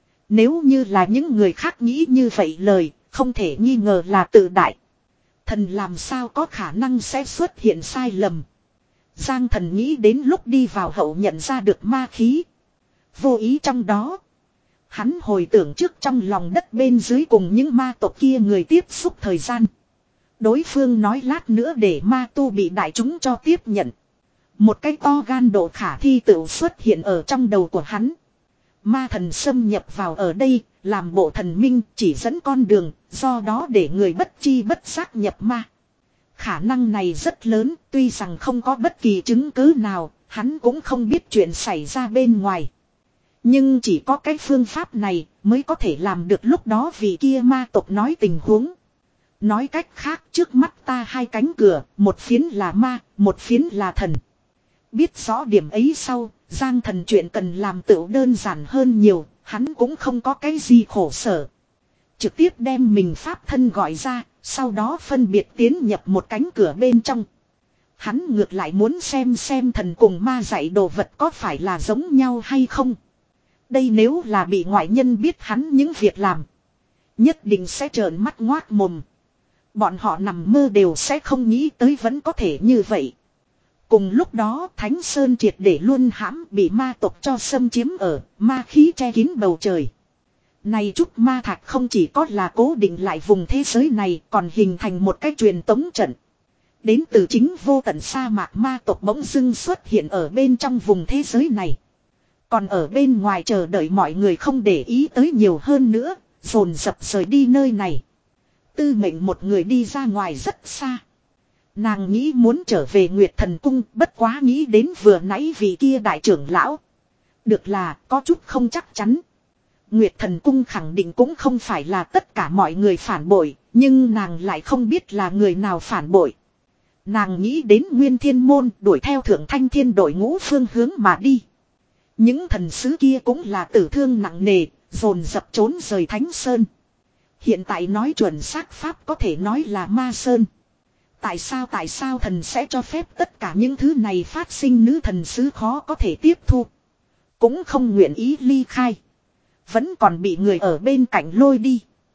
Nếu như là những người khác nghĩ như vậy lời, không thể nghi ngờ là tự đại. Thần làm sao có khả năng sẽ xuất hiện sai lầm. Giang Thần nghĩ đến lúc đi vào hậu nhận ra được ma khí. Vô ý trong đó, hắn hồi tưởng trước trong lòng đất bên dưới cùng những ma tộc kia người tiếp xúc thời gian. Đối phương nói lát nữa để ma tu bị đại chúng cho tiếp nhận. Một cái to gan độ khả thi tự xuất hiện ở trong đầu của hắn. Ma thần xâm nhập vào ở đây, làm bộ thần minh chỉ dẫn con đường, do đó để người bất chi bất giác nhập ma. Khả năng này rất lớn, tuy rằng không có bất kỳ chứng cứ nào, hắn cũng không biết chuyện xảy ra bên ngoài. Nhưng chỉ có cái phương pháp này mới có thể làm được lúc đó vì kia ma tộc nói tình huống. Nói cách khác, trước mắt ta hai cánh cửa, một phiến là ma, một phiến là thần. Biết rõ điểm ấy sau, Giang Thần chuyện cần làm tựu đơn giản hơn nhiều, hắn cũng không có cái gì khổ sở. Trực tiếp đem mình pháp thân gọi ra, sau đó phân biệt tiến nhập một cánh cửa bên trong. Hắn ngược lại muốn xem xem thần cùng ma dạy đồ vật có phải là giống nhau hay không. Đây nếu là bị ngoại nhân biết hắn những việc làm, nhất định sẽ trợn mắt ngoác mồm. Bọn họ nằm mơ đều sẽ không nghĩ tới vẫn có thể như vậy. Cùng lúc đó Thánh Sơn triệt để luôn hãm bị ma tộc cho xâm chiếm ở, ma khí che kín bầu trời. Này chút ma thạch không chỉ có là cố định lại vùng thế giới này, còn hình thành một cái truyền tống trận. Đến từ chính vô tận sa mạc ma tộc bỗng dưng xuất hiện ở bên trong vùng thế giới này. Còn ở bên ngoài chờ đợi mọi người không để ý tới nhiều hơn nữa, dồn dập rời đi nơi này. Tư Mệnh một người đi ra ngoài rất xa. Nàng nghĩ muốn trở về Nguyệt Thần Cung, bất quá nghĩ đến vừa nãy vị kia đại trưởng lão. Được là có chút không chắc chắn. Nguyệt Thần Cung khẳng định cũng không phải là tất cả mọi người phản bội, nhưng nàng lại không biết là người nào phản bội. Nàng nghĩ đến Nguyên Thiên Môn đuổi theo Thượng Thanh Thiên đội ngũ phương hướng mà đi. Những thần sứ kia cũng là tử thương nặng nề, dồn dập trốn rời Thánh Sơn. Hiện tại nói chuẩn xác pháp có thể nói là Ma Sơn. Tại sao tại sao thần sẽ cho phép tất cả những thứ này phát sinh, nữ thần sứ khó có thể tiếp thu. Cũng không nguyện ý ly khai. Vẫn còn bị người ở bên cạnh lôi đi.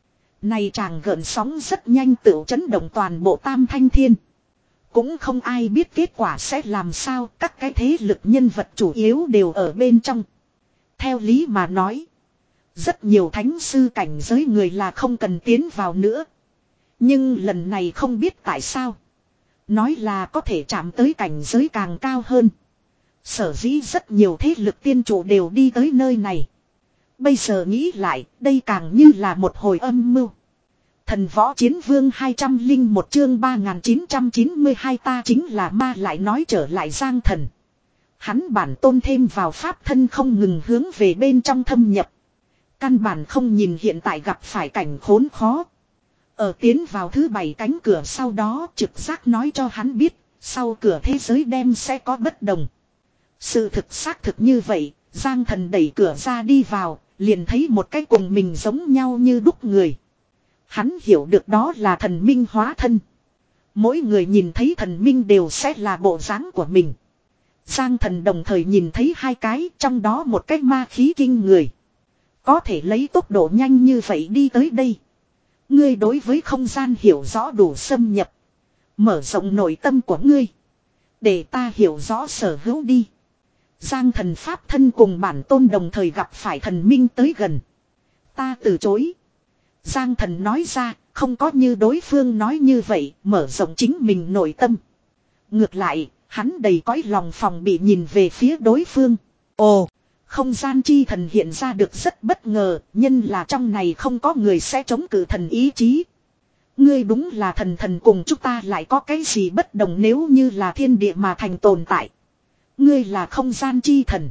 Này chàng gợn sóng rất nhanh tựu chấn động toàn bộ Tam Thanh Thiên. Cũng không ai biết kết quả sẽ làm sao, các cái thế lực nhân vật chủ yếu đều ở bên trong. Theo lý mà nói, rất nhiều thánh sư cảnh giới người là không cần tiến vào nữa. Nhưng lần này không biết tại sao. Nói là có thể chạm tới cảnh giới càng cao hơn. Sở dĩ rất nhiều thế lực tiên chủ đều đi tới nơi này. Bây giờ nghĩ lại, đây càng như là một hồi âm mưu. Thần võ chiến vương hai trăm linh một chương ba nghìn chín trăm chín mươi hai, ta chính là ma, lại nói trở lại Giang Thần. Hắn bản tôn thêm vào pháp thân không ngừng hướng về bên trong thâm nhập. Căn bản không nhìn hiện tại gặp phải cảnh khốn khó. Ở tiến vào thứ bảy cánh cửa sau đó, trực giác nói cho hắn biết, sau cửa thế giới đem sẽ có bất đồng. Sự thực xác thực như vậy, Giang Thần đẩy cửa ra đi vào, liền thấy một cái cùng mình giống nhau như đúc người. Hắn hiểu được đó là thần minh hóa thân. Mỗi người nhìn thấy thần minh đều sẽ là bộ dáng của mình. Giang Thần đồng thời nhìn thấy hai cái, trong đó một cái ma khí kinh người. Có thể lấy tốc độ nhanh như vậy đi tới đây. Ngươi đối với không gian hiểu rõ đủ xâm nhập. Mở rộng nội tâm của ngươi. Để ta hiểu rõ sở hữu đi. Giang Thần pháp thân cùng bản tôn đồng thời gặp phải thần minh tới gần. Ta từ chối. Giang Thần nói ra, không có như đối phương nói như vậy, mở rộng chính mình nội tâm. Ngược lại, hắn đầy cõi lòng phòng bị nhìn về phía đối phương. Ồ, không gian chi thần hiện ra được rất bất ngờ, nhân là trong này không có người sẽ chống cự thần ý chí. Ngươi đúng là thần, thần cùng chúng ta lại có cái gì bất đồng, nếu như là thiên địa mà thành tồn tại. Ngươi là không gian chi thần.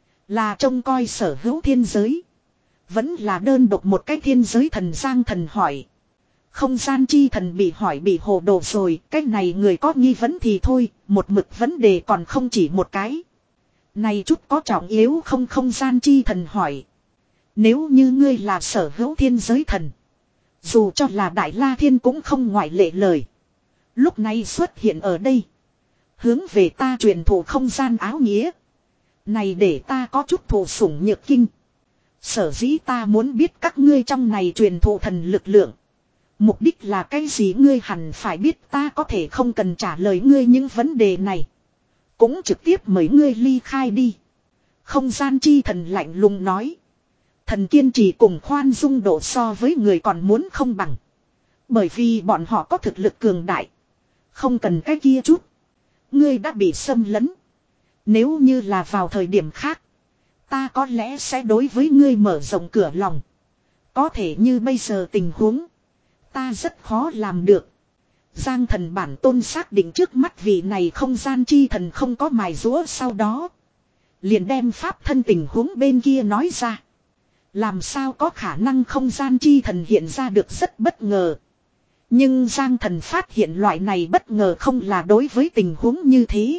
Là trông coi sở hữu thiên giới. Vẫn là đơn độc một cái thiên giới thần. Giang Thần hỏi. Không gian chi thần bị hỏi bị hồ đồ rồi. Cái này người có nghi vấn thì thôi. Một mực vấn đề còn không chỉ một cái. Này chút có trọng yếu không? Không gian chi thần hỏi. Nếu như ngươi là sở hữu thiên giới thần. Dù cho là Đại La Thiên cũng không ngoại lệ lời. Lúc này xuất hiện ở đây. Hướng về ta truyền thụ không gian áo nghĩa. Này để ta có chút thụ sủng nhược kinh. Sở dĩ ta muốn biết các ngươi trong này truyền thụ thần lực lượng. Mục đích là cái gì ngươi hẳn phải biết, ta có thể không cần trả lời ngươi những vấn đề này. Cũng trực tiếp mời ngươi ly khai đi. Không gian chi thần lạnh lùng nói. Thần kiên trì cùng khoan dung độ so với người còn muốn không bằng. Bởi vì bọn họ có thực lực cường đại. Không cần cái kia chút. Ngươi đã bị xâm lấn. Nếu như là vào thời điểm khác, ta có lẽ sẽ đối với ngươi mở rộng cửa lòng. Có thể như bây giờ tình huống, ta rất khó làm được. Giang Thần bản tôn xác định trước mắt vị này không gian chi thần không có mài rũa, sau đó liền đem pháp thân tình huống bên kia nói ra. Làm sao có khả năng? Không gian chi thần hiện ra được rất bất ngờ. Nhưng Giang Thần phát hiện loại này bất ngờ không là đối với tình huống như thế,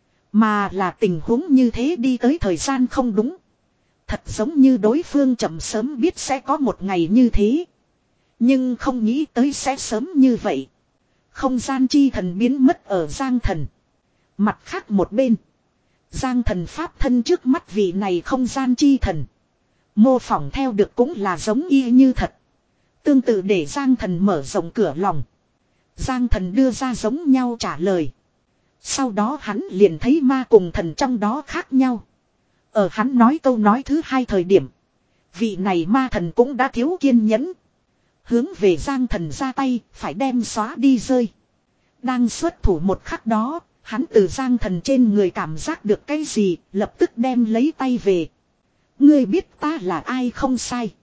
mà là tình huống như thế đi tới thời gian không đúng. Thật giống như đối phương chậm sớm biết sẽ có một ngày như thế, nhưng không nghĩ tới sẽ sớm như vậy. Không gian chi thần biến mất ở Giang Thần. Mặt khác một bên, Giang Thần pháp thân trước mắt vị này không gian chi thần, mô phỏng theo được cũng là giống y như thật. Tương tự để Giang Thần mở rộng cửa lòng. Giang Thần đưa ra giống nhau trả lời. Sau đó hắn liền thấy ma cùng thần trong đó khác nhau. Ở hắn nói câu nói thứ hai thời điểm, vị này ma thần cũng đã thiếu kiên nhẫn. Hướng về Giang Thần ra tay, phải đem xóa đi rơi. Đang xuất thủ một khắc đó, hắn từ Giang Thần trên người cảm giác được cái gì, lập tức đem lấy tay về. Ngươi biết ta là ai không sai.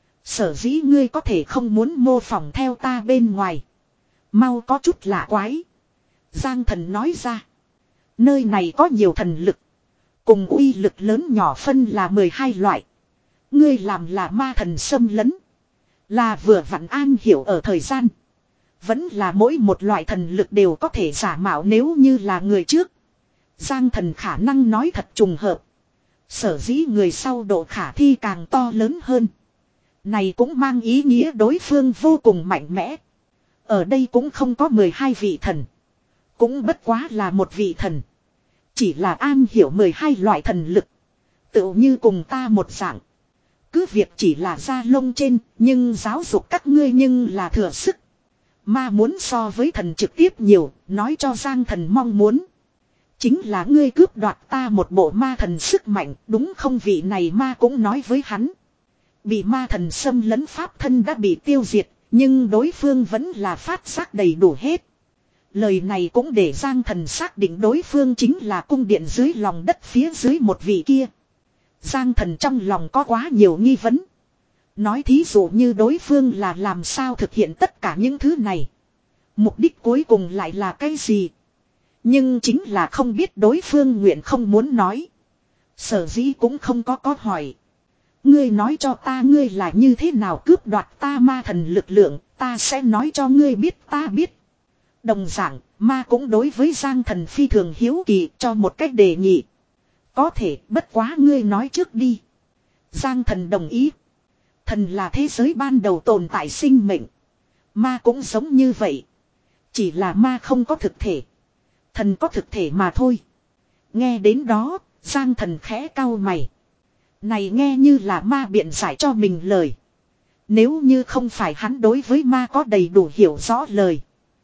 Sở dĩ ngươi có thể không muốn mô phỏng theo ta bên ngoài. Mau có chút lạ quái. Giang Thần nói ra. Nơi này có nhiều thần lực. Cùng uy lực lớn nhỏ phân là mười hai loại. Ngươi làm là ma thần xâm lấn. Là vừa vặn an hiểu ở thời gian. Vẫn là mỗi một loại thần lực đều có thể giả mạo nếu như là người trước. Giang Thần khả năng nói thật trùng hợp. Sở dĩ người sau độ khả thi càng to lớn hơn. Này cũng mang ý nghĩa đối phương vô cùng mạnh mẽ. Ở đây cũng không có mười hai vị thần. Cũng bất quá là một vị thần. Chỉ là an hiểu mười hai loại thần lực. Tựu như cùng ta một dạng. Cứ việc chỉ là da lông trên, nhưng giáo dục các ngươi nhưng là thừa sức. Ma muốn so với thần trực tiếp nhiều, nói cho Giang Thần mong muốn. Chính là ngươi cướp đoạt ta một bộ ma thần sức mạnh, đúng không? Vị này ma cũng nói với hắn. Bị ma thần xâm lấn pháp thân đã bị tiêu diệt, nhưng đối phương vẫn là phát giác đầy đủ hết. Lời này cũng để Giang Thần xác định đối phương chính là cung điện dưới lòng đất phía dưới một vị kia. Giang Thần trong lòng có quá nhiều nghi vấn. Nói thí dụ như đối phương là làm sao thực hiện tất cả những thứ này. Mục đích cuối cùng lại là cái gì? Nhưng chính là không biết đối phương nguyện không muốn nói. Sở dĩ cũng không có có hỏi. Ngươi nói cho ta ngươi là như thế nào cướp đoạt ta ma thần lực lượng, ta sẽ nói cho ngươi biết ta biết. Đồng dạng, ma cũng đối với Giang Thần phi thường hiếu kỳ cho một cách đề nghị. Có thể, bất quá ngươi nói trước đi. Giang Thần đồng ý. Thần là thế giới ban đầu tồn tại sinh mệnh. Ma cũng giống như vậy. Chỉ là ma không có thực thể. Thần có thực thể mà thôi. Nghe đến đó, Giang Thần khẽ cau mày. Này nghe như là ma biện giải cho mình lời. Nếu như không phải hắn đối với ma có đầy đủ hiểu rõ lời.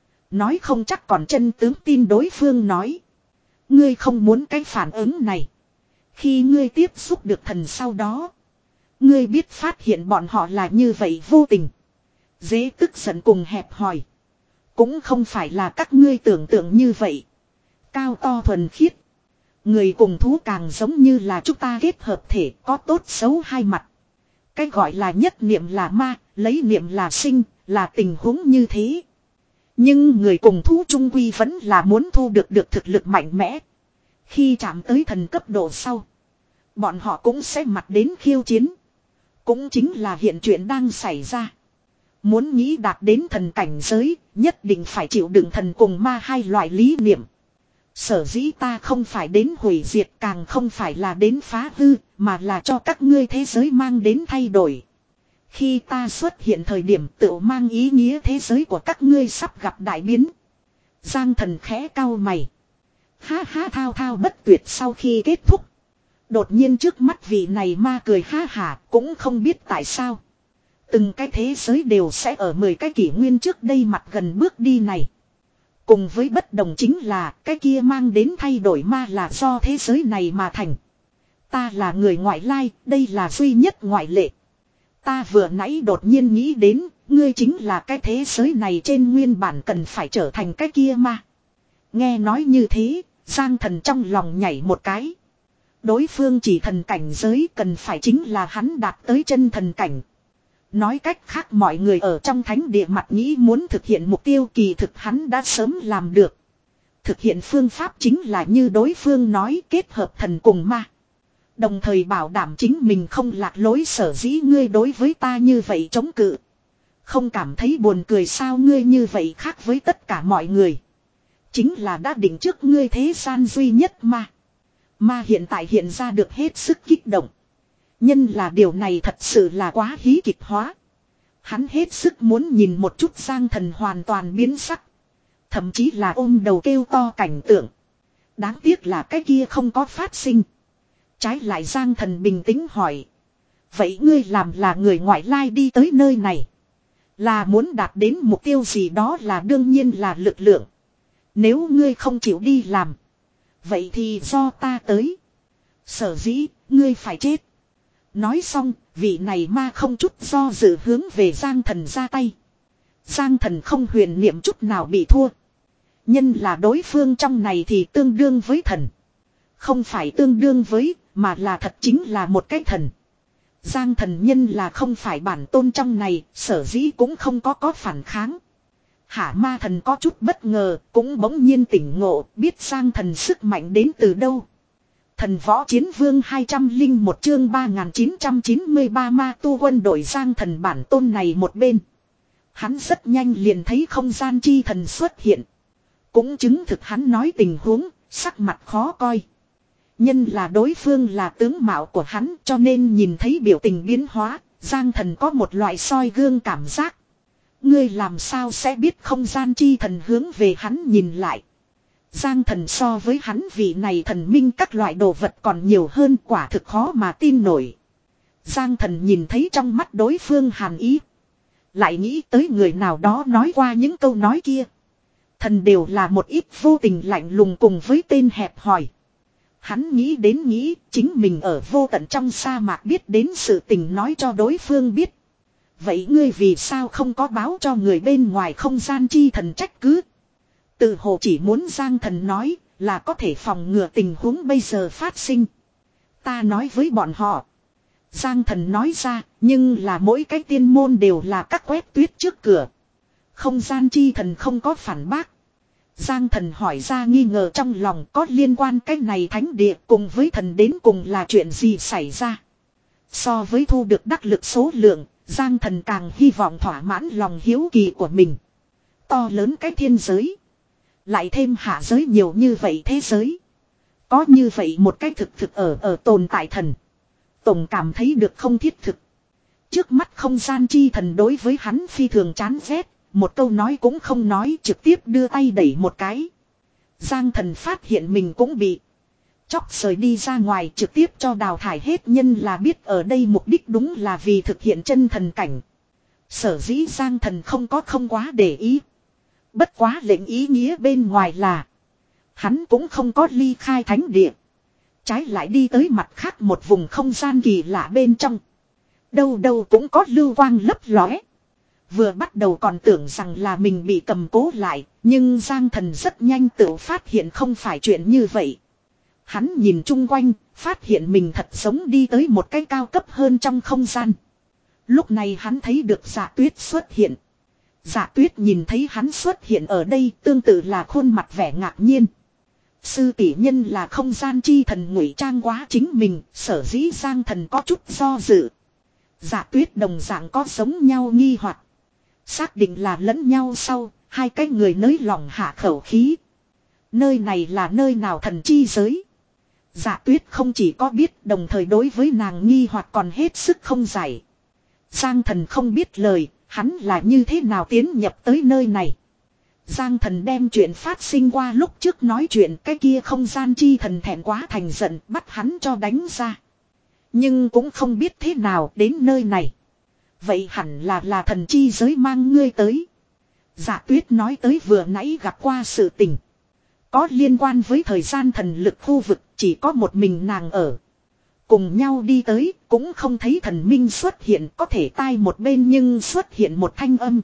Nói không chắc còn chân tướng tin đối phương nói. Ngươi không muốn cái phản ứng này. Khi ngươi tiếp xúc được thần sau đó. Ngươi biết phát hiện bọn họ là như vậy vô tình. Dễ tức giận cùng hẹp hòi. Cũng không phải là các ngươi tưởng tượng như vậy. Cao to thuần khiết. Người cùng thú càng giống như là chúng ta kết hợp thể có tốt xấu hai mặt. Cái gọi là nhất niệm là ma, lấy niệm là sinh, là tình huống như thế. Nhưng người cùng thú trung quy vẫn là muốn thu được được thực lực mạnh mẽ. Khi chạm tới thần cấp độ sau. Bọn họ cũng sẽ mặt đến khiêu chiến. Cũng chính là hiện chuyện đang xảy ra. Muốn nghĩ đạt đến thần cảnh giới, nhất định phải chịu đựng thần cùng ma hai loại lý niệm. Sở dĩ ta không phải đến hủy diệt, càng không phải là đến phá hư, mà là cho các ngươi thế giới mang đến thay đổi. Khi ta xuất hiện thời điểm tự mang ý nghĩa thế giới của các ngươi sắp gặp đại biến. Giang Thần khẽ cau mày. Ha ha thao thao bất tuyệt sau khi kết thúc. Đột nhiên trước mắt vị này ma cười ha hả, cũng không biết tại sao. Từng cái thế giới đều sẽ ở mười cái kỷ nguyên trước đây mặt gần bước đi này. Cùng với bất đồng chính là cái kia mang đến thay đổi ma là do thế giới này mà thành. Ta là người ngoại lai, đây là duy nhất ngoại lệ. Ta vừa nãy đột nhiên nghĩ đến, ngươi chính là cái thế giới này trên nguyên bản cần phải trở thành cái kia ma. Nghe nói như thế, Giang Thần trong lòng nhảy một cái. Đối phương chỉ thần cảnh giới cần phải chính là hắn đạt tới chân thần cảnh. Nói cách khác mọi người ở trong thánh địa mặt nghĩ muốn thực hiện mục tiêu kỳ thực hắn đã sớm làm được. Thực hiện phương pháp chính là như đối phương nói kết hợp thần cùng ma. Đồng thời bảo đảm chính mình không lạc lối sở dĩ ngươi đối với ta như vậy chống cự. Không cảm thấy buồn cười sao ngươi như vậy khác với tất cả mọi người. Chính là đã định trước ngươi thế gian duy nhất ma. Ma hiện tại hiện ra được hết sức kích động. Nhân là điều này thật sự là quá hí kịch hóa. Hắn hết sức muốn nhìn một chút Giang Thần hoàn toàn biến sắc. Thậm chí là ôm đầu kêu to cảnh tượng. Đáng tiếc là cái kia không có phát sinh. Trái lại Giang Thần bình tĩnh hỏi. Vậy ngươi làm là người ngoại lai đi tới nơi này. Là muốn đạt đến mục tiêu gì đó là đương nhiên là lực lượng. Nếu ngươi không chịu đi làm. Vậy thì do ta tới. Sở dĩ, ngươi phải chết. Nói xong, vị này ma không chút do dự hướng về Giang Thần ra tay. Giang Thần không huyền niệm chút nào bị thua. Nhân là đối phương trong này thì tương đương với thần. Không phải tương đương với, mà là thật chính là một cái thần. Giang Thần nhân là không phải bản tôn trong này, sở dĩ cũng không có có phản kháng. Hả ma thần có chút bất ngờ, cũng bỗng nhiên tỉnh ngộ, biết Giang Thần sức mạnh đến từ đâu. Thần võ chiến vương hai trăm lẻ một chương ba nghìn chín trăm chín mươi ba ma tu quân đội Giang Thần bản tôn này một bên. Hắn rất nhanh liền thấy không gian chi thần xuất hiện. Cũng chứng thực hắn nói tình huống, sắc mặt khó coi. Nhân là đối phương là tướng mạo của hắn cho nên nhìn thấy biểu tình biến hóa, Giang Thần có một loại soi gương cảm giác. Ngươi làm sao sẽ biết không gian chi thần hướng về hắn nhìn lại. Giang thần so với hắn vị này thần minh các loại đồ vật còn nhiều hơn, quả thực khó mà tin nổi. Giang thần nhìn thấy trong mắt đối phương hàn ý. Lại nghĩ tới người nào đó nói qua những câu nói kia. Thần đều là một ít vô tình lạnh lùng cùng với tên hẹp hòi. Hắn nghĩ đến nghĩ chính mình ở vô tận trong sa mạc biết đến sự tình nói cho đối phương biết. Vậy ngươi vì sao không có báo cho người bên ngoài không gian chi thần trách cứ? Từ hồ chỉ muốn Giang thần nói là có thể phòng ngừa tình huống bây giờ phát sinh. Ta nói với bọn họ. Giang thần nói ra, nhưng là mỗi cái tiên môn đều là các quét tuyết trước cửa. Không gian chi thần không có phản bác. Giang thần hỏi ra nghi ngờ trong lòng có liên quan cái này thánh địa cùng với thần đến cùng là chuyện gì xảy ra. So với thu được đắc lực số lượng, Giang thần càng hy vọng thỏa mãn lòng hiếu kỳ của mình. To lớn cái thiên giới. Lại thêm hạ giới nhiều như vậy thế giới. Có như vậy một cái thực thực ở ở tồn tại thần. Tổng cảm thấy được không thiết thực. Trước mắt không gian chi thần đối với hắn phi thường chán ghét. Một câu nói cũng không nói, trực tiếp đưa tay đẩy một cái. Giang thần phát hiện mình cũng bị chóc rời đi ra ngoài, trực tiếp cho đào thải hết, nhân là biết ở đây mục đích đúng là vì thực hiện chân thần cảnh. Sở dĩ Giang thần không có không quá để ý. Bất quá lệnh ý nghĩa bên ngoài là hắn cũng không có ly khai thánh địa. Trái lại đi tới mặt khác một vùng không gian kỳ lạ bên trong. Đâu đâu cũng có lưu quang lấp lóe. Vừa bắt đầu còn tưởng rằng là mình bị cầm cố lại, nhưng Giang thần rất nhanh tự phát hiện không phải chuyện như vậy. Hắn nhìn chung quanh, phát hiện mình thật giống đi tới một cái cao cấp hơn trong không gian. Lúc này hắn thấy được Dạ Tuyết xuất hiện. Dạ Tuyết nhìn thấy hắn xuất hiện ở đây, tương tự là khuôn mặt vẻ ngạc nhiên. Sư tỷ nhân là không gian chi thần ngụy trang quá chính mình, sở dĩ Giang thần có chút do dự. Dạ Tuyết đồng dạng có giống nhau nghi hoặc. Xác định là lẫn nhau sau, hai cái người nới lòng hạ khẩu khí. Nơi này là nơi nào thần chi giới? Dạ Tuyết không chỉ có biết, đồng thời đối với nàng nghi hoặc còn hết sức không giải. Giang thần không biết lời, hắn là như thế nào tiến nhập tới nơi này. Giang thần đem chuyện phát sinh qua lúc trước nói chuyện, cái kia không gian chi thần thẹn quá thành giận bắt hắn cho đánh ra. Nhưng cũng không biết thế nào đến nơi này. Vậy hẳn là là thần chi giới mang ngươi tới. Dạ Tuyết nói tới vừa nãy gặp qua sự tình. Có liên quan với thời gian thần lực khu vực, chỉ có một mình nàng ở. Cùng nhau đi tới, cũng không thấy thần minh xuất hiện, có thể tai một bên nhưng xuất hiện một thanh âm.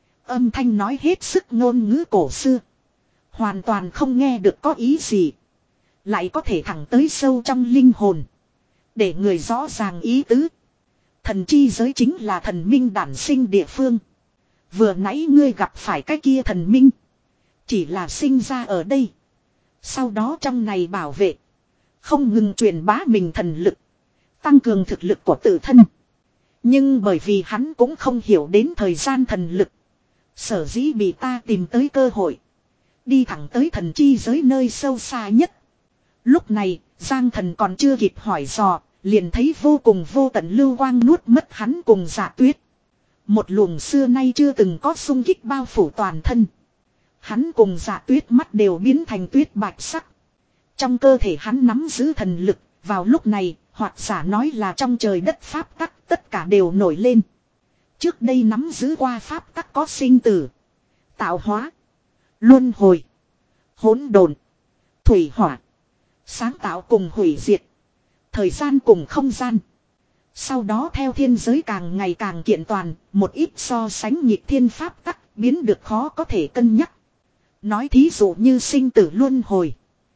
Âm thanh nói hết sức ngôn ngữ cổ xưa. Hoàn toàn không nghe được có ý gì. Lại có thể thẳng tới sâu trong linh hồn. Để người rõ ràng ý tứ. Thần chi giới chính là thần minh đản sinh địa phương. Vừa nãy ngươi gặp phải cái kia thần minh. Chỉ là sinh ra ở đây. Sau đó trong này bảo vệ. Không ngừng truyền bá mình thần lực. Tăng cường thực lực của tự thân. Nhưng bởi vì hắn cũng không hiểu đến thời gian thần lực. Sở dĩ bị ta tìm tới cơ hội. Đi thẳng tới thần chi giới nơi sâu xa nhất. Lúc này, Giang thần còn chưa kịp hỏi dò. Liền thấy vô cùng vô tận lưu quang nuốt mất hắn cùng Dạ Tuyết. Một luồng xưa nay chưa từng có xung kích bao phủ toàn thân. Hắn cùng Dạ Tuyết mắt đều biến thành tuyết bạch sắc. Trong cơ thể hắn nắm giữ thần lực, vào lúc này, hoặc giả nói là trong trời đất pháp tắc, tất cả đều nổi lên. Trước đây nắm giữ qua pháp tắc có sinh tử, tạo hóa, luân hồi, hỗn độn, thủy hỏa, sáng tạo cùng hủy diệt, thời gian cùng không gian. Sau đó theo thiên giới càng ngày càng kiện toàn, một ít so sánh nhịp thiên pháp tắc biến được khó có thể cân nhắc. Nói thí dụ như sinh tử luân hồi.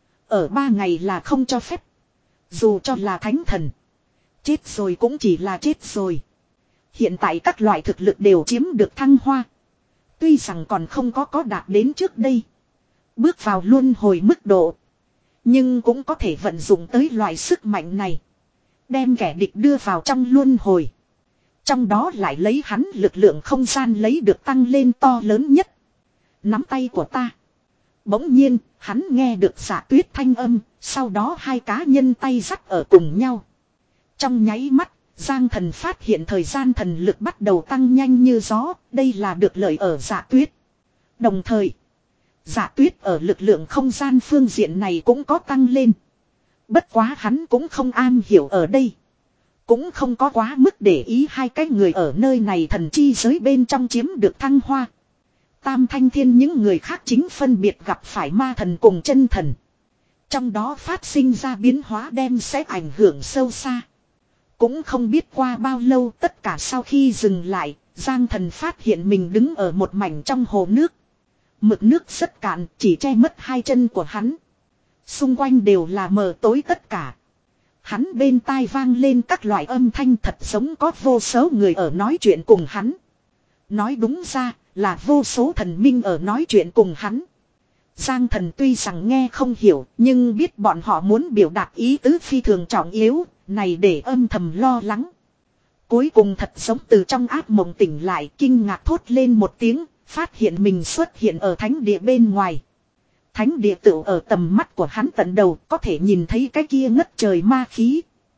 Ở ba ngày là không cho phép. Dù cho là thánh thần. Chết rồi cũng chỉ là chết rồi. Hiện tại các loại thực lực đều chiếm được thăng hoa. Tuy rằng còn không có có đạt đến trước đây. Bước vào luân hồi mức độ. Nhưng cũng có thể vận dụng tới loại sức mạnh này. Đem kẻ địch đưa vào trong luân hồi. Trong đó lại lấy hắn lực lượng không gian lấy được tăng lên to lớn nhất. Nắm tay của ta. Bỗng nhiên, hắn nghe được Dạ Tuyết thanh âm, sau đó hai cá nhân tay dắt ở cùng nhau. Trong nháy mắt, Giang thần phát hiện thời gian thần lực bắt đầu tăng nhanh như gió, đây là được lợi ở Dạ Tuyết. Đồng thời, Dạ Tuyết ở lực lượng không gian phương diện này cũng có tăng lên. Bất quá hắn cũng không am hiểu ở đây. Cũng không có quá mức để ý hai cái người ở nơi này thần chi giới bên trong chiếm được thăng hoa. Tam Thanh Thiên những người khác chính phân biệt gặp phải ma thần cùng chân thần. Trong đó phát sinh ra biến hóa đem sẽ ảnh hưởng sâu xa. Cũng không biết qua bao lâu tất cả sau khi dừng lại, Giang Thần phát hiện mình đứng ở một mảnh trong hồ nước. Mực nước rất cạn, chỉ che mất hai chân của hắn. Xung quanh đều là mờ tối tất cả. Hắn bên tai vang lên các loại âm thanh thật giống có vô số người ở nói chuyện cùng hắn. Nói đúng ra là vô số thần minh ở nói chuyện cùng hắn. Giang Thần tuy rằng nghe không hiểu nhưng biết bọn họ muốn biểu đạt ý tứ phi thường trọng yếu, này để âm thầm lo lắng. Cuối cùng thật giống từ trong ác mộng tỉnh lại, kinh ngạc thốt lên một tiếng, phát hiện mình xuất hiện ở thánh địa bên ngoài. Thánh địa tựu ở tầm mắt của hắn tận đầu, có thể nhìn thấy cái kia ngất trời ma khí.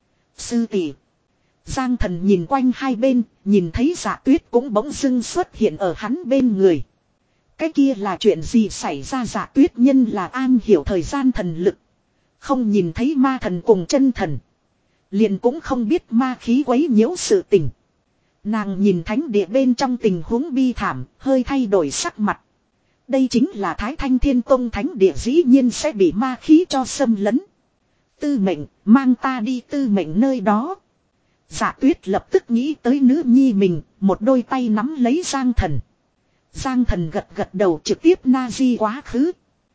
Sư tỷ. Giang Thần nhìn quanh hai bên, nhìn thấy Dạ Tuyết cũng bỗng dưng xuất hiện ở hắn bên người. Cái kia là chuyện gì xảy ra? Dạ Tuyết nhân là an hiểu thời gian thần lực. Không nhìn thấy ma thần cùng chân thần. Liền cũng không biết ma khí quấy nhiễu sự tình. Nàng nhìn thánh địa bên trong tình huống bi thảm, hơi thay đổi sắc mặt. Đây chính là Thái Thanh Thiên Tông thánh địa, dĩ nhiên sẽ bị ma khí cho xâm lấn. Tư mệnh, mang ta đi Tư mệnh nơi đó. Dạ Tuyết lập tức nghĩ tới nữ nhi mình, một đôi tay nắm lấy Giang Thần. Giang Thần gật gật đầu trực tiếp na di quá khứ.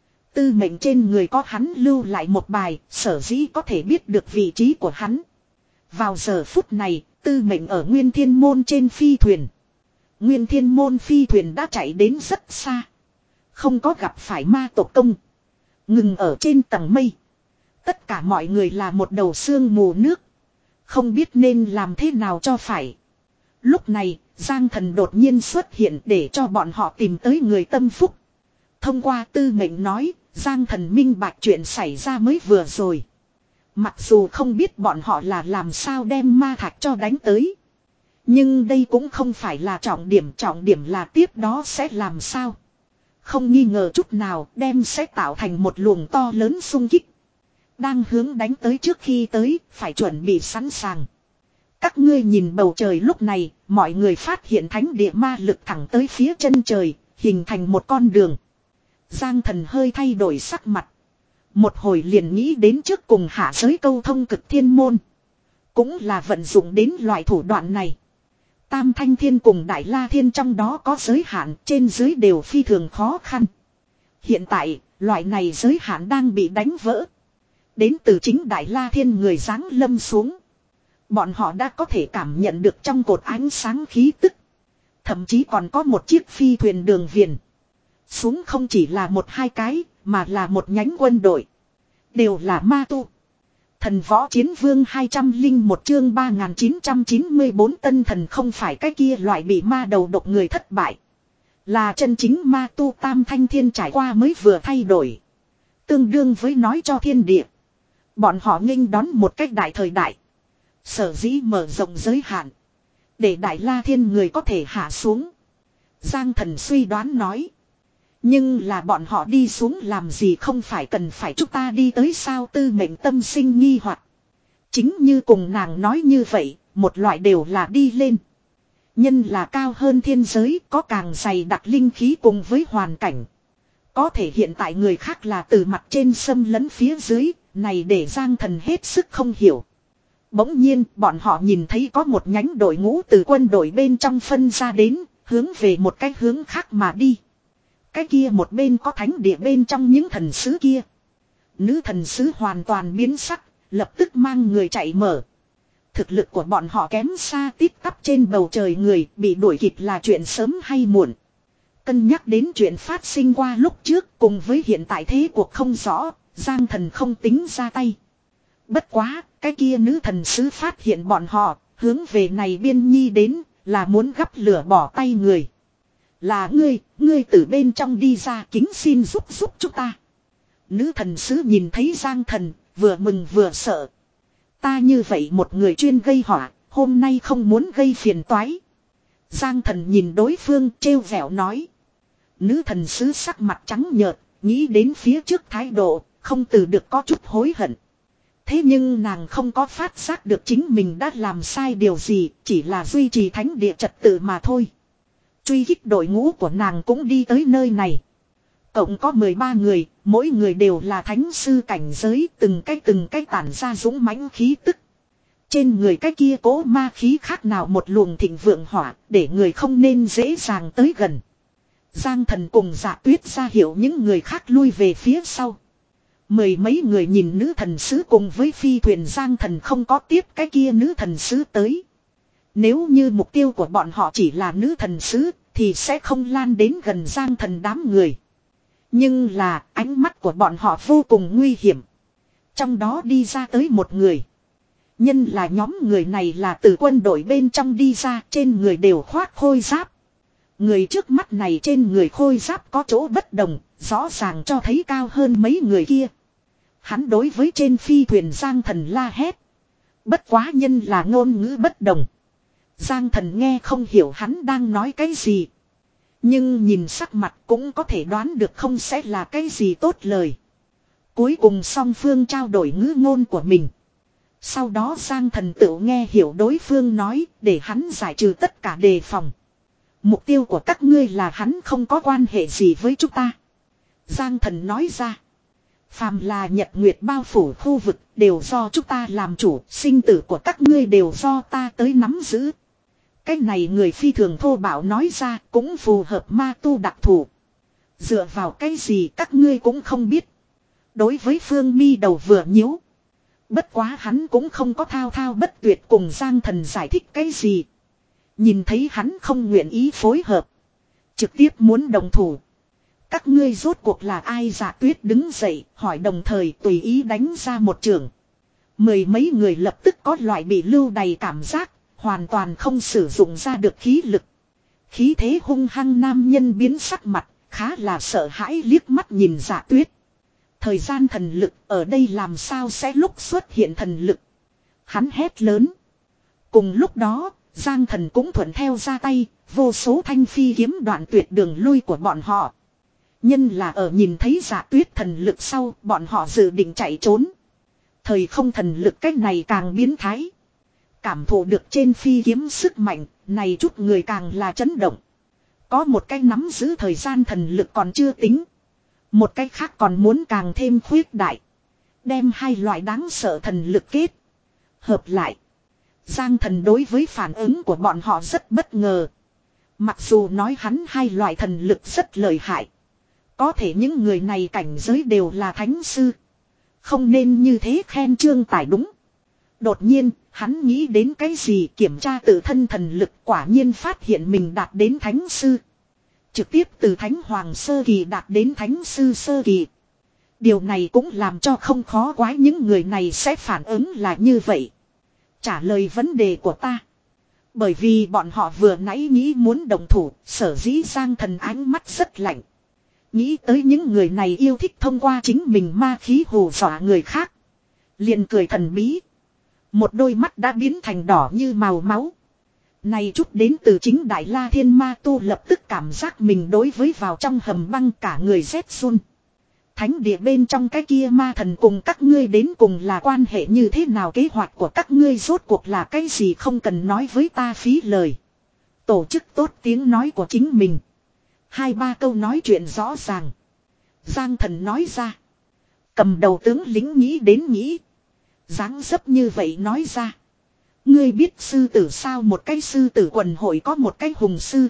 Tư mệnh trên người có hắn lưu lại một bài, sở dĩ có thể biết được vị trí của hắn. Vào giờ phút này, Tư mệnh ở Nguyên Thiên Môn trên phi thuyền. Nguyên Thiên Môn phi thuyền đã chạy đến rất xa. Không có gặp phải ma tộc công. Ngừng ở trên tầng mây. Tất cả mọi người là một đầu sương mù nước. Không biết nên làm thế nào cho phải. Lúc này, Giang Thần đột nhiên xuất hiện để cho bọn họ tìm tới người tâm phúc. Thông qua Tư mệnh nói, Giang Thần minh bạch chuyện xảy ra mới vừa rồi. Mặc dù không biết bọn họ là làm sao đem ma thạch cho đánh tới. Nhưng đây cũng không phải là trọng điểm, trọng điểm là tiếp đó sẽ làm sao. Không nghi ngờ chút nào, đem sẽ tạo thành một luồng to lớn xung kích. Đang hướng đánh tới, trước khi tới, phải chuẩn bị sẵn sàng. Các ngươi nhìn bầu trời lúc này, mọi người phát hiện thánh địa ma lực thẳng tới phía chân trời, hình thành một con đường. Giang Thần hơi thay đổi sắc mặt. Một hồi liền nghĩ đến trước cùng hạ giới câu thông Cực Thiên Môn. Cũng là vận dụng đến loại thủ đoạn này. Tam Thanh Thiên cùng Đại La Thiên trong đó có giới hạn, trên dưới đều phi thường khó khăn. Hiện tại, loại này giới hạn đang bị đánh vỡ. Đến từ chính Đại La Thiên người giáng lâm xuống. Bọn họ đã có thể cảm nhận được trong cột ánh sáng khí tức. Thậm chí còn có một chiếc phi thuyền đường viền. Xuống không chỉ là một hai cái, mà là một nhánh quân đội. Đều là ma tu. Thần võ chiến vương hai trăm linh một chương ba nghìn chín trăm chín mươi bốn tân thần không phải cái kia loại bị ma đầu độc người thất bại. Là chân chính ma tu. Tam Thanh Thiên trải qua mới vừa thay đổi. Tương đương với nói cho thiên địa. Bọn họ nghênh đón một cách đại thời đại. Sở dĩ mở rộng giới hạn. Để Đại La Thiên người có thể hạ xuống. Giang Thần suy đoán nói. Nhưng là bọn họ đi xuống làm gì, không phải cần phải chúng ta đi tới sao? Tư mệnh tâm sinh nghi hoặc. Chính như cùng nàng nói như vậy, một loại đều là đi lên. Nhân là cao hơn thiên giới, có càng dày đặc linh khí cùng với hoàn cảnh. Có thể hiện tại người khác là từ mặt trên xâm lấn phía dưới, này để Giang Thần hết sức không hiểu. Bỗng nhiên bọn họ nhìn thấy có một nhánh đội ngũ từ quân đội bên trong phân ra đến, hướng về một cái hướng khác mà đi. Cái kia một bên có thánh địa bên trong những thần sứ kia. Nữ thần sứ hoàn toàn biến sắc, lập tức mang người chạy mở. Thực lực của bọn họ kém xa tít tắp trên bầu trời người, bị đuổi kịp là chuyện sớm hay muộn. Cân nhắc đến chuyện phát sinh qua lúc trước cùng với hiện tại thế cuộc không rõ, Giang Thần không tính ra tay. Bất quá, cái kia nữ thần sứ phát hiện bọn họ, hướng về này biên nhi đến, là muốn gắp lửa bỏ tay người. Là ngươi, ngươi từ bên trong đi ra, kính xin giúp giúp chúng ta. Nữ thần sứ nhìn thấy Giang Thần, vừa mừng vừa sợ. Ta như vậy một người chuyên gây họa, hôm nay không muốn gây phiền toái. Giang Thần nhìn đối phương trêu vẻo nói. Nữ thần sứ sắc mặt trắng nhợt, nghĩ đến phía trước thái độ, không từ được có chút hối hận. Thế nhưng nàng không có phát giác được chính mình đã làm sai điều gì, chỉ là duy trì thánh địa trật tự mà thôi. Truy kích đội ngũ của nàng cũng đi tới nơi này. Cộng có mười ba người, mỗi người đều là thánh sư cảnh giới, từng cái từng cái tản ra dũng mãnh khí tức. Trên người cái kia cố ma khí khác nào một luồng thịnh vượng hỏa, để người không nên dễ dàng tới gần. Giang Thần cùng Dạ Tuyết ra hiệu những người khác lui về phía sau. Mười mấy người nhìn nữ thần sứ cùng với phi thuyền Giang Thần không có tiếp cái kia nữ thần sứ tới. Nếu như mục tiêu của bọn họ chỉ là nữ thần sứ, thì sẽ không lan đến gần Giang Thần đám người. Nhưng là ánh mắt của bọn họ vô cùng nguy hiểm. Trong đó đi ra tới một người. Nhân là nhóm người này là từ quân đội bên trong đi ra, trên người đều khoác khôi giáp. Người trước mắt này trên người khôi giáp có chỗ bất đồng, rõ ràng cho thấy cao hơn mấy người kia. Hắn đối với trên phi thuyền Giang Thần la hét. Bất quá nhân là ngôn ngữ bất đồng. Giang Thần nghe không hiểu hắn đang nói cái gì. Nhưng nhìn sắc mặt cũng có thể đoán được không sẽ là cái gì tốt lời. Cuối cùng song phương trao đổi ngữ ngôn của mình. Sau đó Giang Thần tự nghe hiểu đối phương nói để hắn giải trừ tất cả đề phòng. Mục tiêu của các ngươi là hắn không có quan hệ gì với chúng ta. Giang Thần nói ra. Phàm là nhật nguyệt bao phủ khu vực đều do chúng ta làm chủ, sinh tử của các ngươi đều do ta tới nắm giữ. Cái này người phi thường thô bạo nói ra cũng phù hợp ma tu đặc thù. Dựa vào cái gì các ngươi cũng không biết. Đối với Phương Mi đầu vừa nhíu. Bất quá hắn cũng không có thao thao bất tuyệt cùng Giang Thần giải thích cái gì. Nhìn thấy hắn không nguyện ý phối hợp. Trực tiếp muốn đồng thủ. Các ngươi rốt cuộc là ai? Dạ Tuyết đứng dậy hỏi đồng thời tùy ý đánh ra một trường. Mười mấy người lập tức có loại bị lưu đày cảm giác. Hoàn toàn không sử dụng ra được khí lực. Khí thế hung hăng nam nhân biến sắc mặt. Khá là sợ hãi liếc mắt nhìn Dạ Tuyết. Thời gian thần lực ở đây làm sao sẽ lúc xuất hiện thần lực. Hắn hét lớn. Cùng lúc đó Giang Thần cũng thuận theo ra tay. Vô số thanh phi kiếm đoạn tuyệt đường lui của bọn họ. Nhân là ở nhìn thấy Dạ Tuyết thần lực sau bọn họ dự định chạy trốn. Thời không thần lực cách này càng biến thái. Cảm thụ được trên phi kiếm sức mạnh, này chút người càng là chấn động. Có một cái nắm giữ thời gian thần lực còn chưa tính. Một cái khác còn muốn càng thêm khuyết đại. Đem hai loại đáng sợ thần lực kết. Hợp lại. Giang Thần đối với phản ứng của bọn họ rất bất ngờ. Mặc dù nói hắn hai loại thần lực rất lợi hại. Có thể những người này cảnh giới đều là thánh sư. Không nên như thế khen Trương Tải đúng. Đột nhiên, hắn nghĩ đến cái gì kiểm tra tự thân thần lực quả nhiên phát hiện mình đạt đến thánh sư. Trực tiếp từ thánh hoàng sơ kỳ đạt đến thánh sư sơ kỳ. Điều này cũng làm cho không khó quái những người này sẽ phản ứng là như vậy. Trả lời vấn đề của ta. Bởi vì bọn họ vừa nãy nghĩ muốn đồng thủ, sở dĩ Giang Thần ánh mắt rất lạnh. Nghĩ tới những người này yêu thích thông qua chính mình ma khí hù dọa người khác. Liền cười thần bí. Một đôi mắt đã biến thành đỏ như màu máu. Này chút đến từ chính Đại La Thiên Ma Tu lập tức cảm giác mình đối với vào trong hầm băng cả người rét run. Thánh địa bên trong cái kia ma thần cùng các ngươi đến cùng là quan hệ như thế nào, kế hoạch của các ngươi rốt cuộc là cái gì không cần nói với ta phí lời. Tổ chức tốt tiếng nói của chính mình. Hai ba câu nói chuyện rõ ràng. Giang Thần nói ra. Cầm đầu tướng lính nghĩ đến nghĩ. Dáng dấp như vậy nói ra. Ngươi biết sư tử sao? Một cái sư tử quần hội có một cái hùng sư.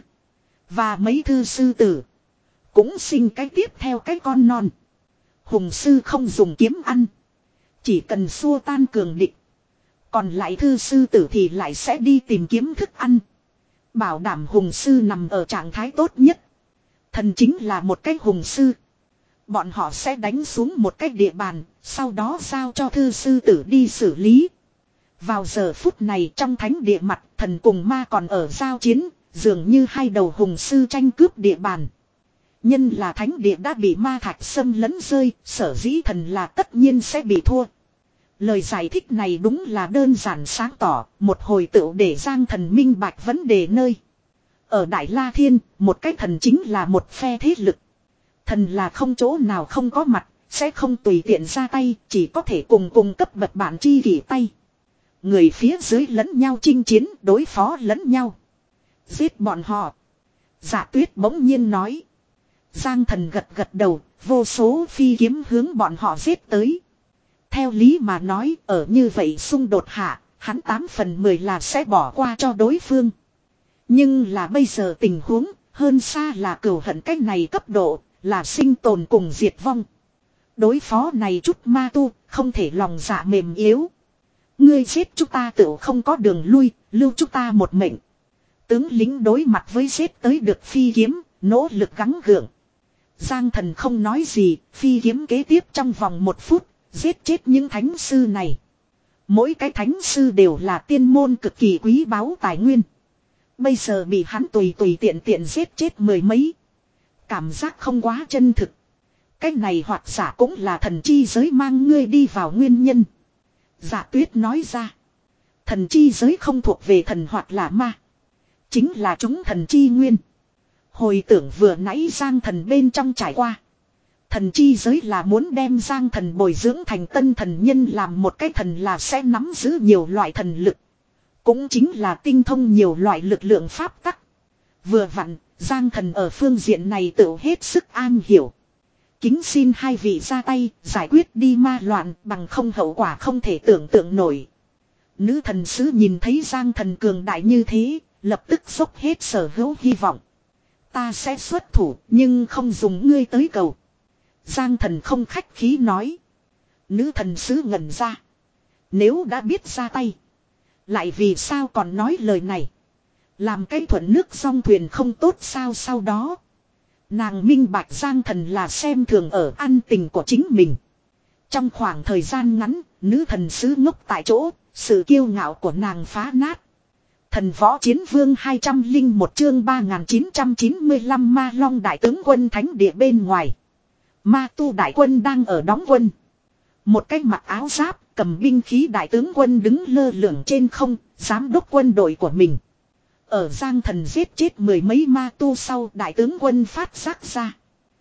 Và mấy thư sư tử. Cũng sinh cái tiếp theo cái con non. Hùng sư không dùng kiếm ăn. Chỉ cần xua tan cường địch. Còn lại thư sư tử thì lại sẽ đi tìm kiếm thức ăn. Bảo đảm hùng sư nằm ở trạng thái tốt nhất. Thần chính là một cái hùng sư. Bọn họ sẽ đánh xuống một cái địa bàn. Sau đó giao cho thư sư tử đi xử lý. Vào giờ phút này trong thánh địa mặt, thần cùng ma còn ở giao chiến, dường như hai đầu hùng sư tranh cướp địa bàn. Nhân là thánh địa đã bị ma thạch xâm lấn rơi, sở dĩ thần là tất nhiên sẽ bị thua. Lời giải thích này đúng là đơn giản sáng tỏ, một hồi tựu để Giang Thần minh bạch vấn đề nơi. Ở Đại La Thiên, một cái thần chính là một phe thế lực. Thần là không chỗ nào không có mặt, sẽ không tùy tiện ra tay, chỉ có thể cùng cùng cấp bậc bạn chi kỷ tay. Người phía dưới lẫn nhau chinh chiến, đối phó lẫn nhau. Giết bọn họ. Dạ Tuyết bỗng nhiên nói. Giang Thần gật gật đầu, vô số phi kiếm hướng bọn họ giết tới. Theo lý mà nói, ở như vậy xung đột hạ, hắn tám phần mười là sẽ bỏ qua cho đối phương. Nhưng là bây giờ tình huống, hơn xa là cừu hận cách này cấp độ, là sinh tồn cùng diệt vong. Đối phó này chút ma tu, không thể lòng dạ mềm yếu. Ngươi giết chúng ta tự không có đường lui, lưu chúng ta một mệnh. Tướng lính đối mặt với giết tới được phi kiếm, nỗ lực gắng gượng. Giang Thần không nói gì, phi kiếm kế tiếp trong vòng một phút, giết chết những thánh sư này. Mỗi cái thánh sư đều là tiên môn cực kỳ quý báu tài nguyên. Bây giờ bị hắn tùy tùy tiện tiện giết chết mười mấy. Cảm giác không quá chân thực. Cái này hoặc giả cũng là thần chi giới mang ngươi đi vào nguyên nhân. Dạ Tuyết nói ra. Thần chi giới không thuộc về thần hoặc là ma. Chính là chúng thần chi nguyên. Hồi tưởng vừa nãy Giang Thần bên trong trải qua. Thần chi giới là muốn đem Giang Thần bồi dưỡng thành tân thần nhân, làm một cái thần là sẽ nắm giữ nhiều loại thần lực. Cũng chính là tinh thông nhiều loại lực lượng pháp tắc. Vừa vặn, Giang Thần ở phương diện này tự hết sức an hiểu. Kính xin hai vị ra tay, giải quyết đi ma loạn, bằng không hậu quả không thể tưởng tượng nổi. Nữ thần sứ nhìn thấy Giang Thần cường đại như thế, lập tức dốc hết sở hữu hy vọng. Ta sẽ xuất thủ, nhưng không dùng ngươi tới cầu. Giang Thần không khách khí nói. Nữ thần sứ ngẩn ra. Nếu đã biết ra tay, lại vì sao còn nói lời này? Làm cái thuận nước song thuyền không tốt sao? Sau đó nàng minh bạch Giang Thần là xem thường ở ăn tình của chính mình. Trong khoảng thời gian ngắn, nữ thần sứ ngốc tại chỗ, sự kiêu ngạo của nàng phá nát. Thần võ chiến vương hai trăm linh một chương ba nghìn chín trăm chín mươi lăm Ma Long đại tướng quân thánh địa bên ngoài. Ma tu đại quân đang ở đóng quân. Một cái mặc áo giáp, cầm binh khí đại tướng quân đứng lơ lửng trên không, giám đốc quân đội của mình. Ở Giang Thần giết chết mười mấy ma tu sau, đại tướng quân phát giác ra.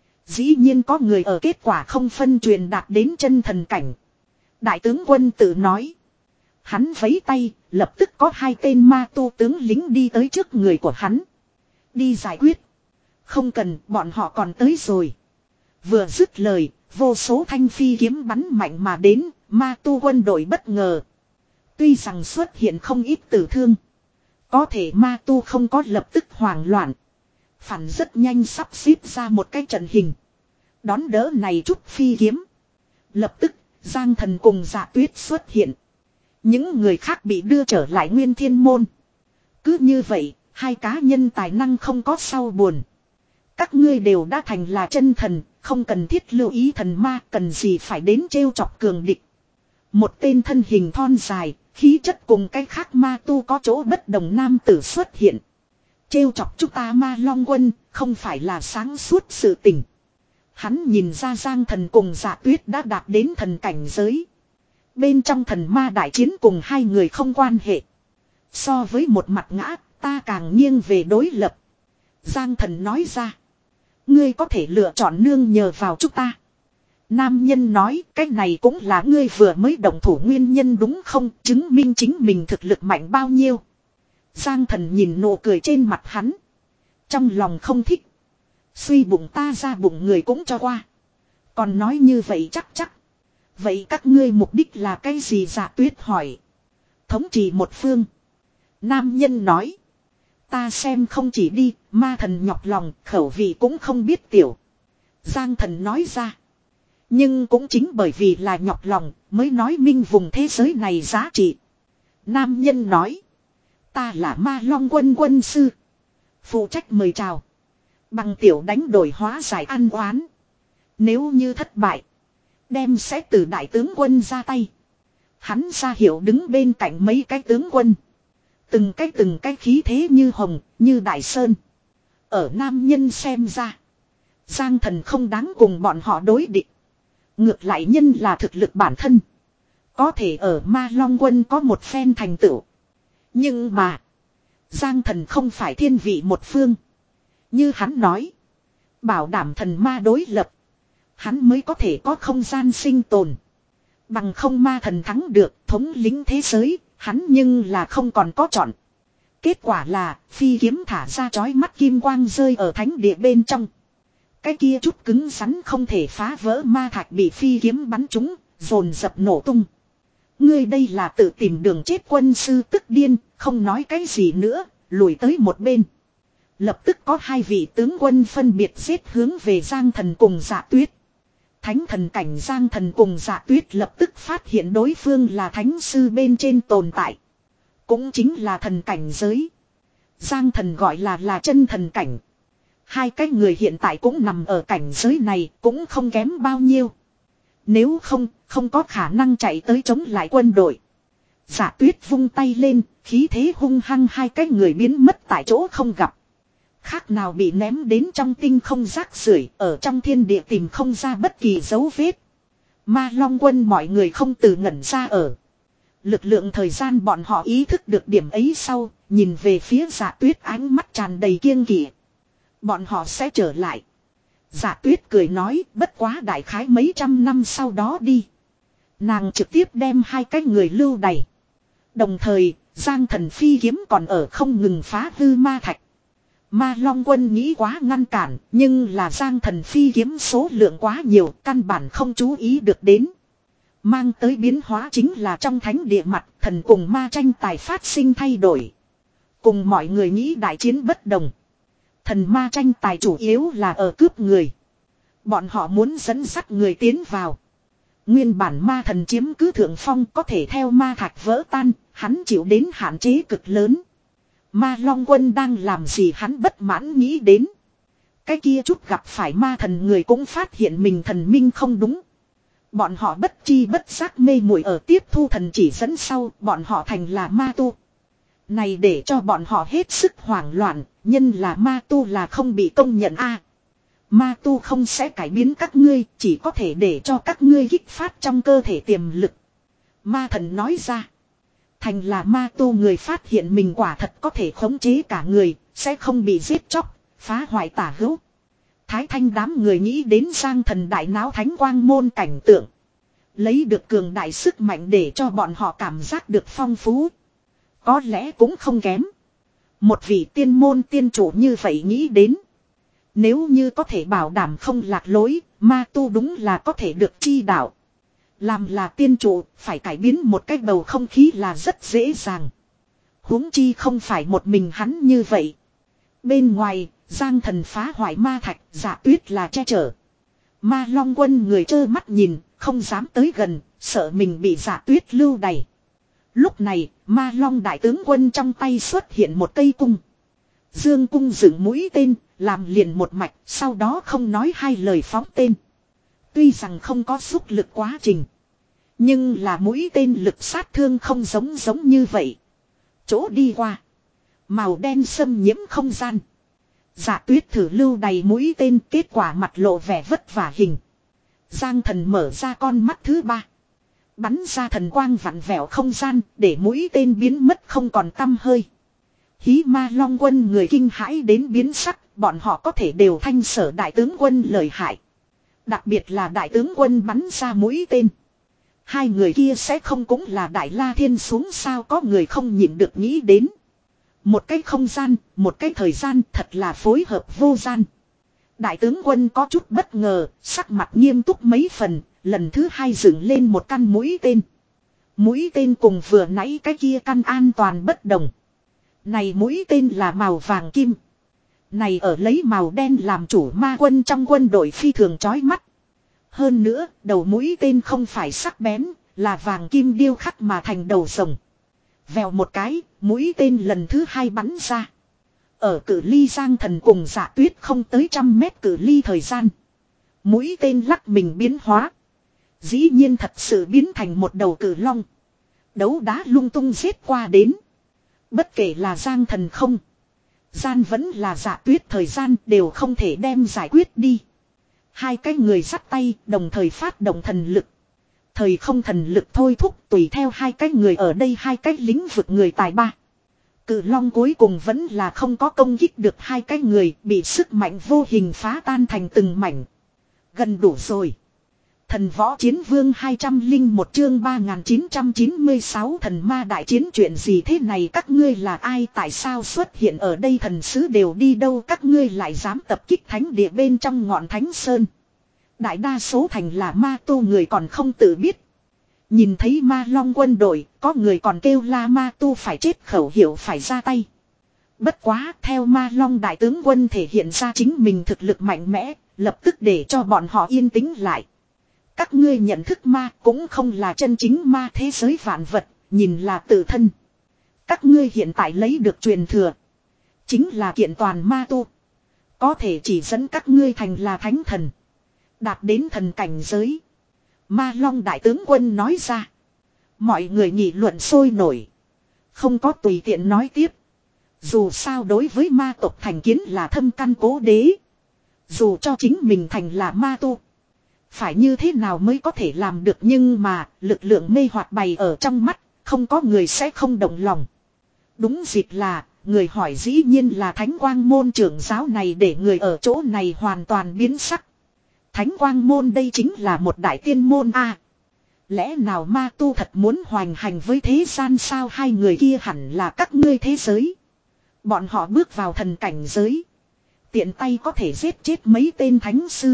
Dĩ nhiên có người ở kết quả không phân truyền đạt đến chân thần cảnh. Đại tướng quân tự nói. Hắn vẫy tay, lập tức có hai tên ma tu tướng lính đi tới trước người của hắn. Đi giải quyết. Không cần, bọn họ còn tới rồi. Vừa dứt lời, vô số thanh phi kiếm bắn mạnh mà đến, ma tu quân đội bất ngờ. Tuy rằng xuất hiện không ít tử thương, có thể ma tu không có lập tức hoảng loạn. Phản rất nhanh sắp xếp ra một cái trận hình. Đón đỡ này chút phi kiếm. Lập tức, Giang Thần cùng Dạ Tuyết xuất hiện. Những người khác bị đưa trở lại Nguyên Thiên Môn. Cứ như vậy, hai cá nhân tài năng không có sau buồn. Các ngươi đều đã thành là chân thần, không cần thiết lưu ý thần ma, cần gì phải đến trêu chọc cường địch. Một tên thân hình thon dài, khí chất cùng cái khác ma tu có chỗ bất đồng nam tử xuất hiện. Trêu chọc chúng ta Ma Long quân, không phải là sáng suốt sự tình. Hắn nhìn ra Giang Thần cùng Dạ Tuyết đã đạt đến thần cảnh giới. Bên trong thần ma đại chiến cùng hai người không quan hệ. So với một mặt ngã, ta càng nghiêng về đối lập. Giang Thần nói ra. Ngươi có thể lựa chọn nương nhờ vào chúng ta. Nam nhân nói, cái này cũng là ngươi vừa mới động thủ nguyên nhân đúng không, chứng minh chính mình thực lực mạnh bao nhiêu. Giang Thần nhìn nụ cười trên mặt hắn. Trong lòng không thích. Suy bụng ta ra bụng người cũng cho qua. Còn nói như vậy chắc chắc. Vậy các ngươi mục đích là cái gì? Dạ Tuyết hỏi. Thống trị một phương. Nam nhân nói. Ta xem không chỉ đi, ma thần nhọc lòng, khẩu vị cũng không biết tiểu. Giang Thần nói ra. Nhưng cũng chính bởi vì là nhọc lòng, mới nói minh vùng thế giới này giá trị. Nam nhân nói. Ta là Ma Long quân quân sư. Phụ trách mời chào. Bằng tiểu đánh đổi hóa giải ăn oán. Nếu như thất bại, đem sẽ từ đại tướng quân ra tay. Hắn ra hiệu đứng bên cạnh mấy cái tướng quân. Từng cái từng cái khí thế như hồng, như đại sơn. Ở nam nhân xem ra, Giang Thần không đáng cùng bọn họ đối địch. Ngược lại nhân là thực lực bản thân. Có thể ở Ma Long quân có một phen thành tựu. Nhưng mà, Giang thần không phải thiên vị một phương. Như hắn nói. Bảo đảm thần ma đối lập. Hắn mới có thể có không gian sinh tồn. Bằng không ma thần thắng được thống lĩnh thế giới. Hắn nhưng là không còn có chọn. Kết quả là phi kiếm thả ra chói mắt kim quang rơi ở thánh địa bên trong. Cái kia chút cứng rắn không thể phá vỡ ma thạch bị phi kiếm bắn trúng, dồn dập nổ tung. Ngươi đây là tự tìm đường chết. Quân sư tức điên, không nói cái gì nữa, lùi tới một bên. Lập tức có hai vị tướng quân phân biệt giết hướng về Giang Thần cùng Dạ Tuyết. Thánh thần cảnh Giang Thần cùng Dạ Tuyết lập tức phát hiện đối phương là thánh sư bên trên tồn tại. Cũng chính là thần cảnh giới. Giang Thần gọi là là chân thần cảnh. Hai cái người hiện tại cũng nằm ở cảnh giới này, cũng không kém bao nhiêu. Nếu không, không có khả năng chạy tới chống lại quân đội. Dạ Tuyết vung tay lên, khí thế hung hăng, hai cái người biến mất tại chỗ không gặp. Khác nào bị ném đến trong tinh không rác rưởi, ở trong thiên địa tìm không ra bất kỳ dấu vết. Ma Long quân mọi người không từ ngẩn ra ở. Lực lượng thời gian bọn họ ý thức được điểm ấy sau, nhìn về phía Dạ Tuyết ánh mắt tràn đầy kiêng kỵ. Bọn họ sẽ trở lại. Dạ Tuyết cười nói, bất quá đại khái mấy trăm năm sau đó đi. Nàng trực tiếp đem hai cái người lưu đày. Đồng thời, Giang Thần phi kiếm còn ở không ngừng phá hư ma thạch. Ma Long quân nghĩ quá ngăn cản, nhưng là Giang Thần phi kiếm số lượng quá nhiều, căn bản không chú ý được đến. Mang tới biến hóa chính là trong thánh địa mặt, thần cùng ma tranh tài phát sinh thay đổi. Cùng mọi người nghĩ đại chiến bất đồng. Thần ma tranh tài chủ yếu là ở cướp người. Bọn họ muốn dẫn dắt người tiến vào. Nguyên bản ma thần chiếm cứ thượng phong có thể theo ma thạch vỡ tan, hắn chịu đến hạn chế cực lớn. Ma Long quân đang làm gì hắn bất mãn nghĩ đến. Cái kia chút gặp phải ma thần người cũng phát hiện mình thần minh không đúng. Bọn họ bất chi bất giác mê muội ở tiếp thu thần chỉ dẫn sau, bọn họ thành là ma tu. Này để cho bọn họ hết sức hoảng loạn, nhân là ma tu là không bị công nhận a. Ma tu không sẽ cải biến các ngươi, chỉ có thể để cho các ngươi kích phát trong cơ thể tiềm lực. Ma thần nói ra. Thành là ma tu người phát hiện mình quả thật có thể khống chế cả người, sẽ không bị giết chóc, phá hoại tả hữu. Thái Thanh đám người nghĩ đến Giang Thần đại náo thánh quang môn cảnh tượng. Lấy được cường đại sức mạnh để cho bọn họ cảm giác được phong phú. Có lẽ cũng không kém. Một vị tiên môn tiên chủ như vậy nghĩ đến. Nếu như có thể bảo đảm không lạc lối, ma tu đúng là có thể được chi đạo. Làm là tiên chủ, phải cải biến một cách bầu không khí là rất dễ dàng. Huống chi không phải một mình hắn như vậy. Bên ngoài, Giang Thần phá hoại ma thạch, Dạ Tuyết là che chở. Ma Long quân người trơ mắt nhìn, không dám tới gần, sợ mình bị Dạ Tuyết lưu đày. Lúc này, Ma Long đại tướng quân trong tay xuất hiện một cây cung. Dương cung dựng mũi tên, làm liền một mạch, sau đó không nói hai lời phóng tên. Tuy rằng không có xúc lực quá trình, nhưng là mũi tên lực sát thương không giống giống như vậy. Chỗ đi qua, màu đen xâm nhiễm không gian. Dạ Tuyết thử lưu đầy mũi tên, kết quả mặt lộ vẻ vất vả hình. Giang Thần mở ra con mắt thứ ba. Bắn ra thần quang vặn vẹo không gian, để mũi tên biến mất không còn tăm hơi. Hí Ma Long quân người kinh hãi đến biến sắc, bọn họ có thể đều thanh sở đại tướng quân lợi hại. Đặc biệt là đại tướng quân bắn ra mũi tên. Hai người kia sẽ không cũng là Đại La Thiên xuống sao, có người không nhịn được nghĩ đến. Một cái không gian, một cái thời gian thật là phối hợp vô gian. Đại tướng quân có chút bất ngờ, sắc mặt nghiêm túc mấy phần, lần thứ hai dựng lên một căn mũi tên. Mũi tên cùng vừa nãy cái kia căn an toàn bất đồng. Này mũi tên là màu vàng kim. Này ở lấy màu đen làm chủ ma quân trong quân đội phi thường chói mắt. Hơn nữa, đầu mũi tên không phải sắc bén, là vàng kim điêu khắc mà thành đầu rồng. Vèo một cái, mũi tên lần thứ hai bắn ra. Ở cự ly Giang Thần cùng Dạ Tuyết không tới trăm mét cự ly thời gian. Mũi tên lắc mình biến hóa. Dĩ nhiên thật sự biến thành một đầu cự long. Đấu đá lung tung giết qua đến. Bất kể là Giang Thần không, gian vẫn là Dạ Tuyết thời gian đều không thể đem giải quyết đi. Hai cái người dắt tay đồng thời phát động thần lực. Thời không thần lực thôi thúc tùy theo hai cái người ở đây, hai cái lĩnh vực người tài ba. Cự long cuối cùng vẫn là không có công kích được hai cái người, bị sức mạnh vô hình phá tan thành từng mảnh. Gần đủ rồi. Thần võ chiến vương hai trăm linh một chương ba nghìn chín trăm chín mươi sáu thần ma đại chiến chuyện gì thế này, các ngươi là ai, tại sao xuất hiện ở đây, thần sứ đều đi đâu, các ngươi lại dám tập kích thánh địa bên trong ngọn thánh sơn. Đại đa số thành là ma tu người còn không tự biết. Nhìn thấy ma long quân đội, có người còn kêu la ma tu phải chết, khẩu hiệu phải ra tay. Bất quá, theo ma long đại tướng quân thể hiện ra chính mình thực lực mạnh mẽ, lập tức để cho bọn họ yên tĩnh lại. Các ngươi nhận thức ma cũng không là chân chính ma thế giới vạn vật, nhìn là tự thân. Các ngươi hiện tại lấy được truyền thừa, chính là kiện toàn ma tu. Có thể chỉ dẫn các ngươi thành là thánh thần, đạt đến thần cảnh giới. Ma long đại tướng quân nói ra. Mọi người nghị luận sôi nổi, không có tùy tiện nói tiếp. Dù sao đối với ma tộc thành kiến là thâm căn cố đế. Dù cho chính mình thành là ma tu, phải như thế nào mới có thể làm được, nhưng mà lực lượng mê hoặc bày ở trong mắt, không có người sẽ không động lòng. Đúng dịp là, người hỏi dĩ nhiên là Thánh Quang môn trưởng giáo này, để người ở chỗ này hoàn toàn biến sắc. Thánh Quang môn đây chính là một đại tiên môn a. Lẽ nào ma tu thật muốn hoành hành với thế gian sao, hai người kia hẳn là các ngươi thế giới. Bọn họ bước vào thần cảnh giới, tiện tay có thể giết chết mấy tên thánh sư.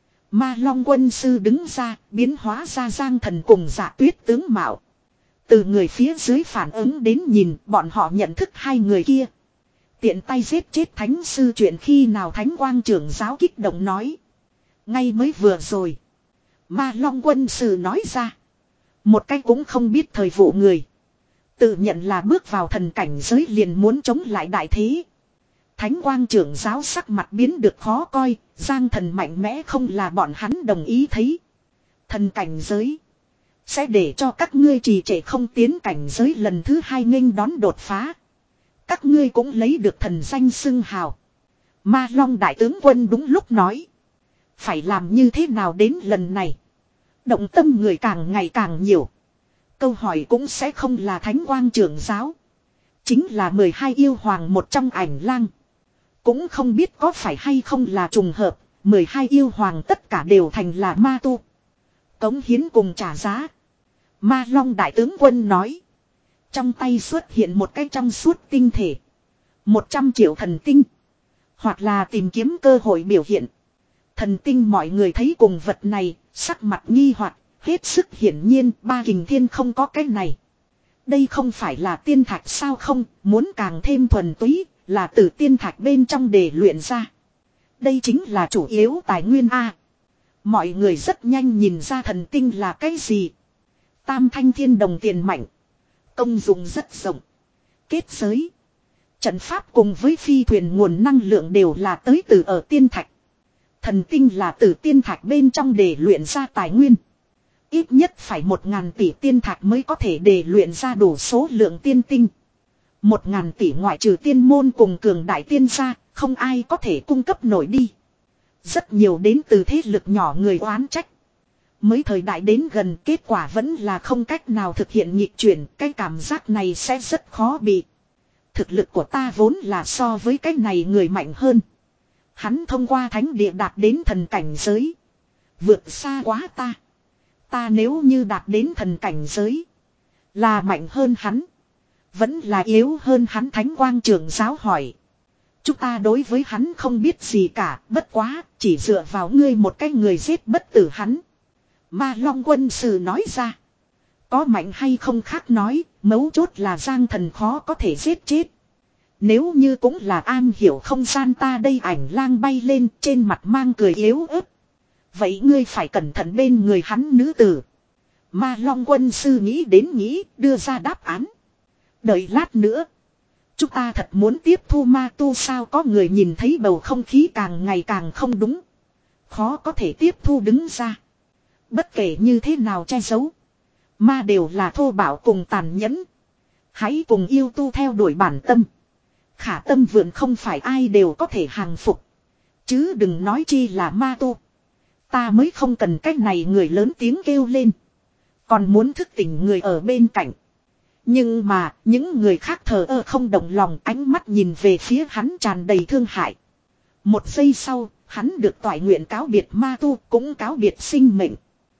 Ma long quân sư đứng ra, biến hóa ra Giang Thần cùng Dạ Tuyết tướng mạo. Từ người phía dưới phản ứng đến nhìn, bọn họ nhận thức hai người kia. Tiện tay giết chết thánh sư chuyện khi nào, Thánh Quang trưởng giáo kích động nói. Ngay mới vừa rồi. Ma long quân sư nói ra. Một cái cũng không biết thời vụ người, tự nhận là bước vào thần cảnh giới liền muốn chống lại đại thế. Thánh Quang trưởng giáo sắc mặt biến được khó coi, Giang Thần mạnh mẽ không là bọn hắn đồng ý thấy. Thần cảnh giới sẽ để cho các ngươi trì trệ không tiến, cảnh giới lần thứ hai nghênh đón đột phá. Các ngươi cũng lấy được thần danh xưng hào. Ma long đại tướng quân đúng lúc nói. Phải làm như thế nào đến lần này? Động tâm người càng ngày càng nhiều. Câu hỏi cũng sẽ không là Thánh Quang trưởng giáo, chính là mười hai yêu hoàng một trong Ảnh Lang. Cũng không biết có phải hay không là trùng hợp, mười hai yêu hoàng tất cả đều thành là ma tu. Cống hiến cùng trả giá. Ma long đại tướng quân nói. Trong tay xuất hiện một cái trong suốt tinh thể. Một trăm triệu thần tinh. Hoặc là tìm kiếm cơ hội biểu hiện. Thần tinh mọi người thấy cùng vật này, sắc mặt nghi hoặc, hết sức hiển nhiên ba kình thiên không có cái này. Đây không phải là tiên thạch sao, không, muốn càng thêm thuần túy, là từ tiên thạch bên trong để luyện ra. Đây chính là chủ yếu tài nguyên A. Mọi người rất nhanh nhìn ra thần tinh là cái gì. Tam thanh thiên đồng tiền mạnh. Công dụng rất rộng. Kết giới, trận pháp cùng với phi thuyền nguồn năng lượng đều là tới từ ở tiên thạch. Thần tinh là từ tiên thạch bên trong để luyện ra tài nguyên. Ít nhất phải một ngàn tỷ tiên thạch mới có thể để luyện ra đủ số lượng tiên tinh. Một ngàn tỷ ngoại trừ tiên môn cùng cường đại tiên gia, không ai có thể cung cấp nổi đi. Rất nhiều đến từ thế lực nhỏ người oán trách. Mới thời đại đến gần, kết quả vẫn là không cách nào thực hiện nhịp chuyển, cái cảm giác này sẽ rất khó bị. Thực lực của ta vốn là so với cái này người mạnh hơn. Hắn thông qua thánh địa đạt đến thần cảnh giới, vượt xa quá ta. Ta nếu như đạt đến thần cảnh giới, là mạnh hơn hắn, vẫn là yếu hơn hắn? Thánh Quang trưởng giáo hỏi. Chúng ta đối với hắn không biết gì cả, bất quá, chỉ dựa vào ngươi một cái người giết bất tử hắn. Ma long quân sư nói ra. Có mạnh hay không khác nói, mấu chốt là Giang Thần khó có thể giết chết. Nếu như cũng là am hiểu không gian ta đây, Ảnh Lang bay lên, trên mặt mang cười yếu ớt. Vậy ngươi phải cẩn thận bên người hắn nữ tử. Ma long quân sư nghĩ đến nghĩ, đưa ra đáp án. Đợi lát nữa, chúng ta thật muốn tiếp thu ma tu sao? Có người nhìn thấy bầu không khí càng ngày càng không đúng, khó có thể tiếp thu đứng ra. Bất kể như thế nào che giấu, ma đều là thô bạo cùng tàn nhẫn. Hãy cùng yêu tu theo đuổi bản tâm. Khả tâm vượn không phải ai đều có thể hàng phục, chứ đừng nói chi là ma tu. Ta mới không cần cách này, người lớn tiếng kêu lên, còn muốn thức tỉnh người ở bên cạnh. Nhưng mà, những người khác thờ ơ không động lòng, ánh mắt nhìn về phía hắn tràn đầy thương hại. Một giây sau, hắn được toại nguyện cáo biệt ma tu, cũng cáo biệt sinh mệnh.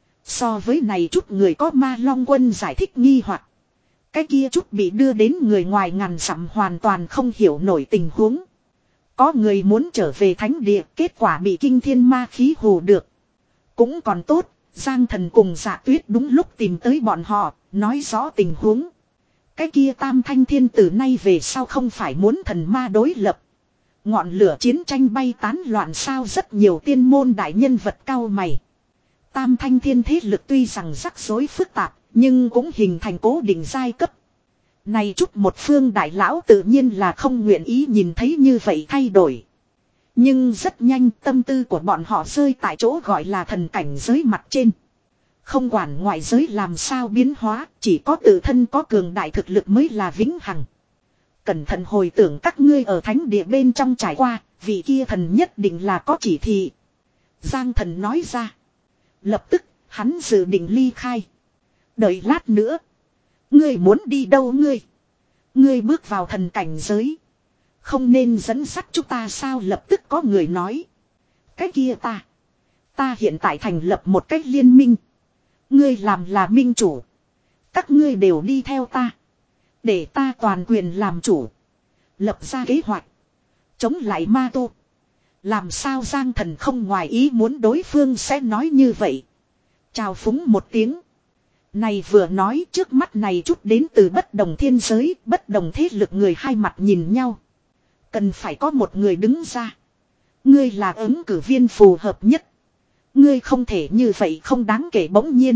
So với này chút người có ma long quân giải thích nghi hoặc. Cái kia chút bị đưa đến người ngoài ngàn dặm hoàn toàn không hiểu nổi tình huống. Có người muốn trở về thánh địa, kết quả bị kinh thiên ma khí hù được. Cũng còn tốt, Giang Thần cùng Dạ Tuyết đúng lúc tìm tới bọn họ, nói rõ tình huống. Cái kia Tam Thanh Thiên từ nay về sau không phải muốn thần ma đối lập. Ngọn lửa chiến tranh bay tán loạn sao, rất nhiều tiên môn đại nhân vật cao mày. Tam Thanh Thiên thế lực tuy rằng rắc rối phức tạp, nhưng cũng hình thành cố định giai cấp. Này chút một phương đại lão tự nhiên là không nguyện ý nhìn thấy như vậy thay đổi. Nhưng rất nhanh tâm tư của bọn họ rơi tại chỗ gọi là thần cảnh giới mặt trên. Không quản ngoại giới làm sao biến hóa, chỉ có tự thân có cường đại thực lực mới là vĩnh hằng. Cẩn thận hồi tưởng các ngươi ở thánh địa bên trong trải qua, vị kia thần nhất định là có chỉ thị. Giang Thần nói ra. Lập tức, hắn dự định ly khai. Đợi lát nữa. Ngươi muốn đi đâu ngươi? Ngươi bước vào thần cảnh giới. Không nên dẫn dắt chúng ta sao, lập tức có người nói. Cái kia ta. Ta hiện tại thành lập một cách liên minh. Ngươi làm là minh chủ. Các ngươi đều đi theo ta. Để ta toàn quyền làm chủ. Lập ra kế hoạch. Chống lại ma tu. Làm sao Giang Thần không ngoài ý muốn đối phương sẽ nói như vậy. Chào phúng một tiếng. Này vừa nói, trước mắt này chút đến từ bất đồng thiên giới, bất đồng thế lực người hai mặt nhìn nhau. Cần phải có một người đứng ra. Ngươi là ứng cử viên phù hợp nhất. Ngươi không thể như vậy không đáng kể. Bỗng nhiên.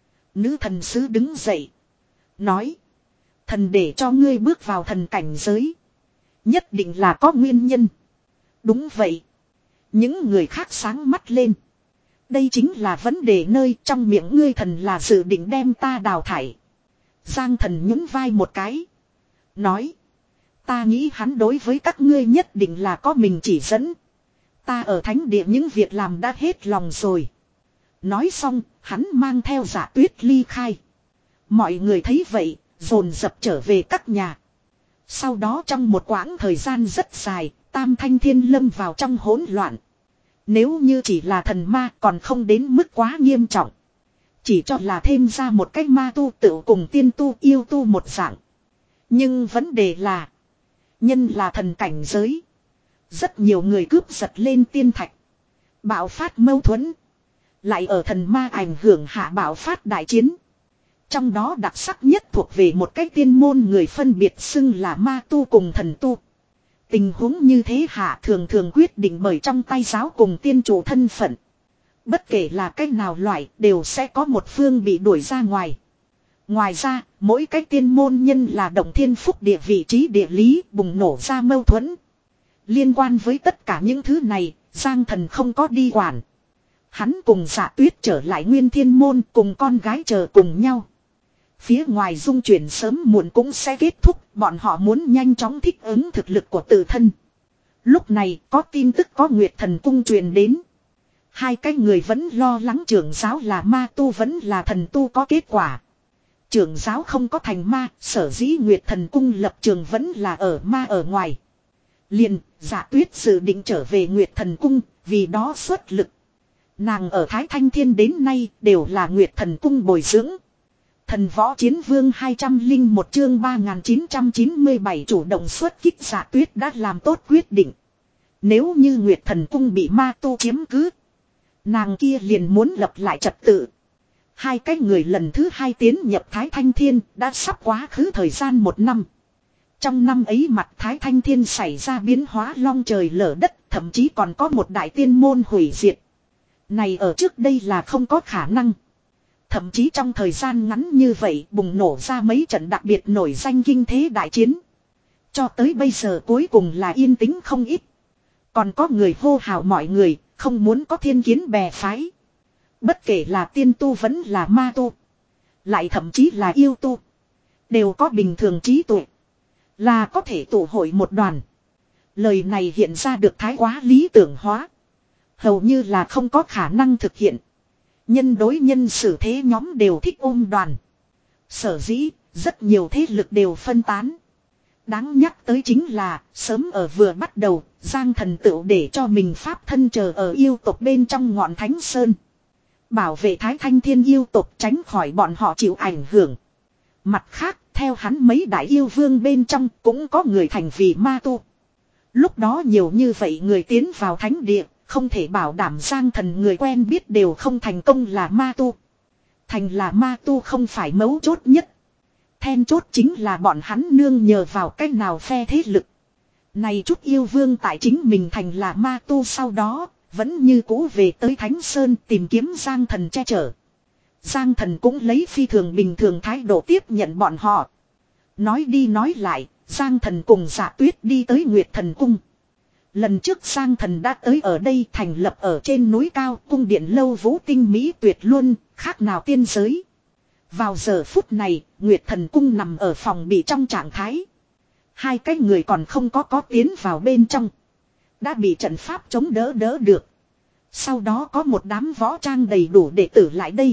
Nữ thần sứ đứng dậy. Nói. Thần để cho ngươi bước vào thần cảnh giới. Nhất định là có nguyên nhân. Đúng vậy. Những người khác sáng mắt lên. Đây chính là vấn đề nơi trong miệng ngươi thần là dự định đem ta đào thải. Giang Thần nhún vai một cái. Nói. Ta nghĩ hắn đối với các ngươi nhất định là có mình chỉ dẫn. Ta ở thánh địa những việc làm đã hết lòng rồi. Nói xong, hắn mang theo Dạ Tuyết ly khai. Mọi người thấy vậy, dồn dập trở về các nhà. Sau đó trong một quãng thời gian rất dài, Tam Thanh Thiên lâm vào trong hỗn loạn. Nếu như chỉ là thần ma còn không đến mức quá nghiêm trọng. Chỉ cho là thêm ra một cái ma tu tự cùng tiên tu yêu tu một dạng. Nhưng vấn đề là. Nhân là thần cảnh giới. Rất nhiều người cướp giật lên tiên thạch. Bạo phát mâu thuẫn. Lại ở thần ma ảnh hưởng hạ bạo phát đại chiến. Trong đó đặc sắc nhất thuộc về một cái tiên môn người phân biệt xưng là ma tu cùng thần tu. Tình huống như thế hạ thường thường quyết định bởi trong tay giáo cùng tiên chủ thân phận. Bất kể là cách nào loại đều sẽ có một phương bị đuổi ra ngoài. Ngoài ra, mỗi cái tiên môn nhân là động thiên phúc địa vị trí địa lý bùng nổ ra mâu thuẫn. Liên quan với tất cả những thứ này, Giang Thần không có đi quản. Hắn cùng Dạ Tuyết trở lại Nguyên Thiên Môn cùng con gái chờ cùng nhau. Phía ngoài dung chuyển sớm muộn cũng sẽ kết thúc, bọn họ muốn nhanh chóng thích ứng thực lực của tự thân. Lúc này có tin tức có Nguyệt Thần Cung truyền đến. Hai cái người vẫn lo lắng trưởng giáo là ma tu vẫn là thần tu có kết quả. Trưởng giáo không có thành ma, sở dĩ Nguyệt Thần Cung lập trường vẫn là ở ma ở ngoài. Liền, Dạ Tuyết dự định trở về Nguyệt Thần Cung, vì đó xuất lực. Nàng ở Thái Thanh Thiên đến nay đều là Nguyệt Thần Cung bồi dưỡng. Thần Võ Chiến Vương hai trăm lẻ một chương ba nghìn chín trăm chín mươi bảy chủ động xuất kích. Dạ Tuyết đã làm tốt quyết định. Nếu như Nguyệt Thần Cung bị ma tu chiếm cứ, nàng kia liền muốn lập lại trật tự. Hai cái người lần thứ hai tiến nhập Thái Thanh Thiên đã sắp quá khứ thời gian một năm. Trong năm ấy mặt Thái Thanh Thiên xảy ra biến hóa long trời lở đất, thậm chí còn có một đại tiên môn hủy diệt. Này ở trước đây là không có khả năng. Thậm chí trong thời gian ngắn như vậy bùng nổ ra mấy trận đặc biệt nổi danh kinh thế đại chiến. Cho tới bây giờ cuối cùng là yên tĩnh không ít. Còn có người hô hào mọi người, không muốn có thiên kiến bè phái. Bất kể là tiên tu vẫn là ma tu. Lại thậm chí là yêu tu. Đều có bình thường trí tuệ. Là có thể tụ hội một đoàn. Lời này hiện ra được thái quá lý tưởng hóa. Hầu như là không có khả năng thực hiện. Nhân đối nhân xử thế nhóm đều thích ôm đoàn. Sở dĩ, Rất nhiều thế lực đều phân tán. Đáng nhắc tới chính là, sớm ở vừa bắt đầu, Giang Thần tựu để cho mình pháp thân chờ ở yêu tộc bên trong ngọn Thánh Sơn. Bảo vệ Thái Thanh Thiên yêu tộc tránh khỏi bọn họ chịu ảnh hưởng. Mặt khác, theo hắn mấy đại yêu vương bên trong cũng có người thành vì ma tu. Lúc đó nhiều như vậy người tiến vào thánh địa, không thể bảo đảm Giang Thần người quen biết đều không thành công là ma tu. Thành là ma tu không phải mấu chốt nhất. Then chốt chính là bọn hắn nương nhờ vào cách nào phe thế lực. Này chút yêu vương tại chính mình thành là ma tu sau đó, vẫn như cũ về tới Thánh Sơn tìm kiếm Giang Thần che chở. Giang Thần cũng lấy phi thường bình thường thái độ tiếp nhận bọn họ. Nói đi nói lại, Giang Thần cùng Dạ Tuyết đi tới Nguyệt Thần Cung. Lần trước Giang Thần đã tới ở đây thành lập ở trên núi cao cung điện lâu vũ tinh mỹ tuyệt luân, khác nào tiên giới. Vào giờ phút này, Nguyệt Thần Cung nằm ở phòng bị trong trạng thái. Hai cái người còn không có có tiến vào bên trong. Đã bị trận pháp chống đỡ đỡ được. Sau đó có một đám võ trang đầy đủ đệ tử lại đây.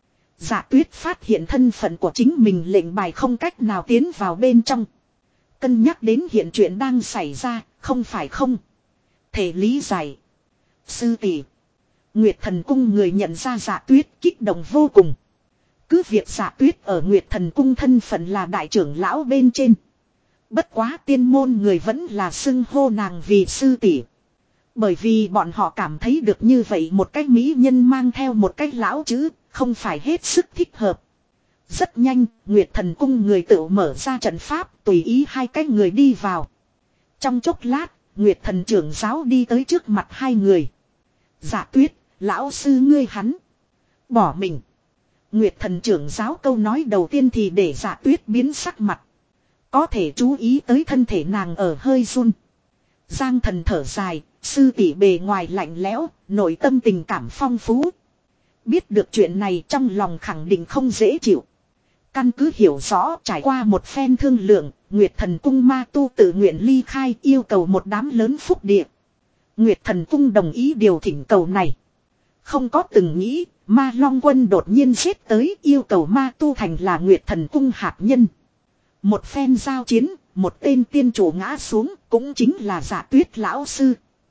Dạ Tuyết phát hiện thân phận của chính mình lệnh bài không cách nào tiến vào bên trong. Cân nhắc đến hiện chuyện đang xảy ra, không phải không. Thể lý giải. Sư tỷ. Nguyệt Thần Cung người nhận ra Dạ Tuyết kích động vô cùng. Cứ việc Dạ Tuyết ở Nguyệt Thần Cung thân phận là đại trưởng lão bên trên. Bất quá tiên môn người vẫn là xưng hô nàng vì sư tỷ. Bởi vì bọn họ cảm thấy được như vậy một cái mỹ nhân mang theo một cái lão chữ, không phải hết sức thích hợp. Rất nhanh, Nguyệt Thần Cung người tự mở ra trận pháp, tùy ý hai cái người đi vào. Trong chốc lát, Nguyệt Thần trưởng giáo đi tới trước mặt hai người. Dạ Tuyết, lão sư ngươi hắn. Bỏ mình. Nguyệt Thần trưởng giáo câu nói đầu tiên thì để Dạ Tuyết biến sắc mặt. Có thể chú ý tới thân thể nàng ở hơi run. Giang Thần thở dài, sư tỷ bề ngoài lạnh lẽo, nội tâm tình cảm phong phú. Biết được chuyện này trong lòng khẳng định không dễ chịu. Căn cứ hiểu rõ trải qua một phen thương lượng, Nguyệt Thần Cung ma tu tự nguyện ly khai yêu cầu một đám lớn phúc địa. Nguyệt Thần Cung đồng ý điều thỉnh cầu này. Không có từng nghĩ, ma long quân đột nhiên giết tới yêu cầu ma tu thành là Nguyệt Thần Cung hạt nhân. Một phen giao chiến, một tên tiên chủ ngã xuống, cũng chính là Dạ Tuyết lão sư.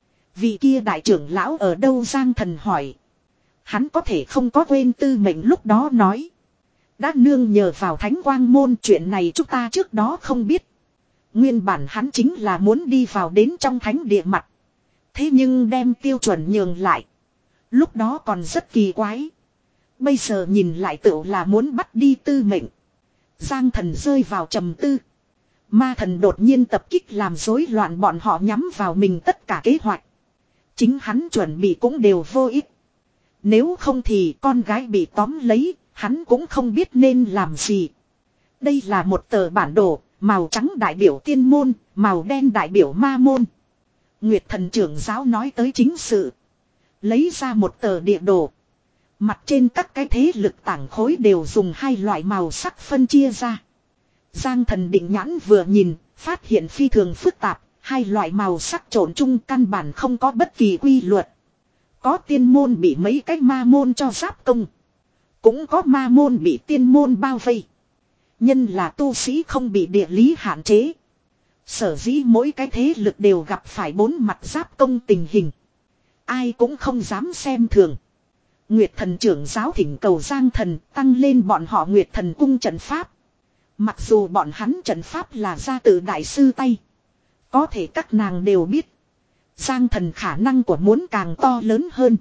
Vị kia đại trưởng lão ở đâu Giang Thần hỏi. Hắn có thể không có quên tư mệnh lúc đó nói. Đã nương nhờ vào thánh quang môn chuyện này chúng ta trước đó không biết. Nguyên bản hắn chính là muốn đi vào đến trong thánh địa mặt. Thế nhưng đem tiêu chuẩn nhường lại. Lúc đó còn rất kỳ quái. Bây giờ nhìn lại tựu là muốn bắt đi tư mệnh. Giang Thần rơi vào trầm tư. Ma thần đột nhiên tập kích làm rối loạn bọn họ nhắm vào mình tất cả kế hoạch. Chính hắn chuẩn bị cũng đều vô ích. Nếu không thì con gái bị tóm lấy, hắn cũng không biết nên làm gì. Đây là một tờ bản đồ, màu trắng đại biểu tiên môn, màu đen đại biểu ma môn. Nguyệt Thần trưởng giáo nói tới chính sự. Lấy ra một tờ địa đồ. Mặt trên các cái thế lực tảng khối đều dùng hai loại màu sắc phân chia ra. Giang Thần định nhãn vừa nhìn, phát hiện phi thường phức tạp, hai loại màu sắc trộn chung căn bản không có bất kỳ quy luật. Có tiên môn bị mấy cái ma môn cho giáp công. Cũng có ma môn bị tiên môn bao vây. Nhân là tu sĩ không bị địa lý hạn chế. Sở dĩ mỗi cái thế lực đều gặp phải bốn mặt giáp công tình hình. Ai cũng không dám xem thường. Nguyệt Thần trưởng giáo thỉnh cầu Giang Thần tăng lên bọn họ Nguyệt Thần Cung trận pháp. Mặc dù bọn hắn trận pháp là ra từ đại sư tay. Có thể các nàng đều biết. Giang Thần khả năng của muốn càng to lớn hơn.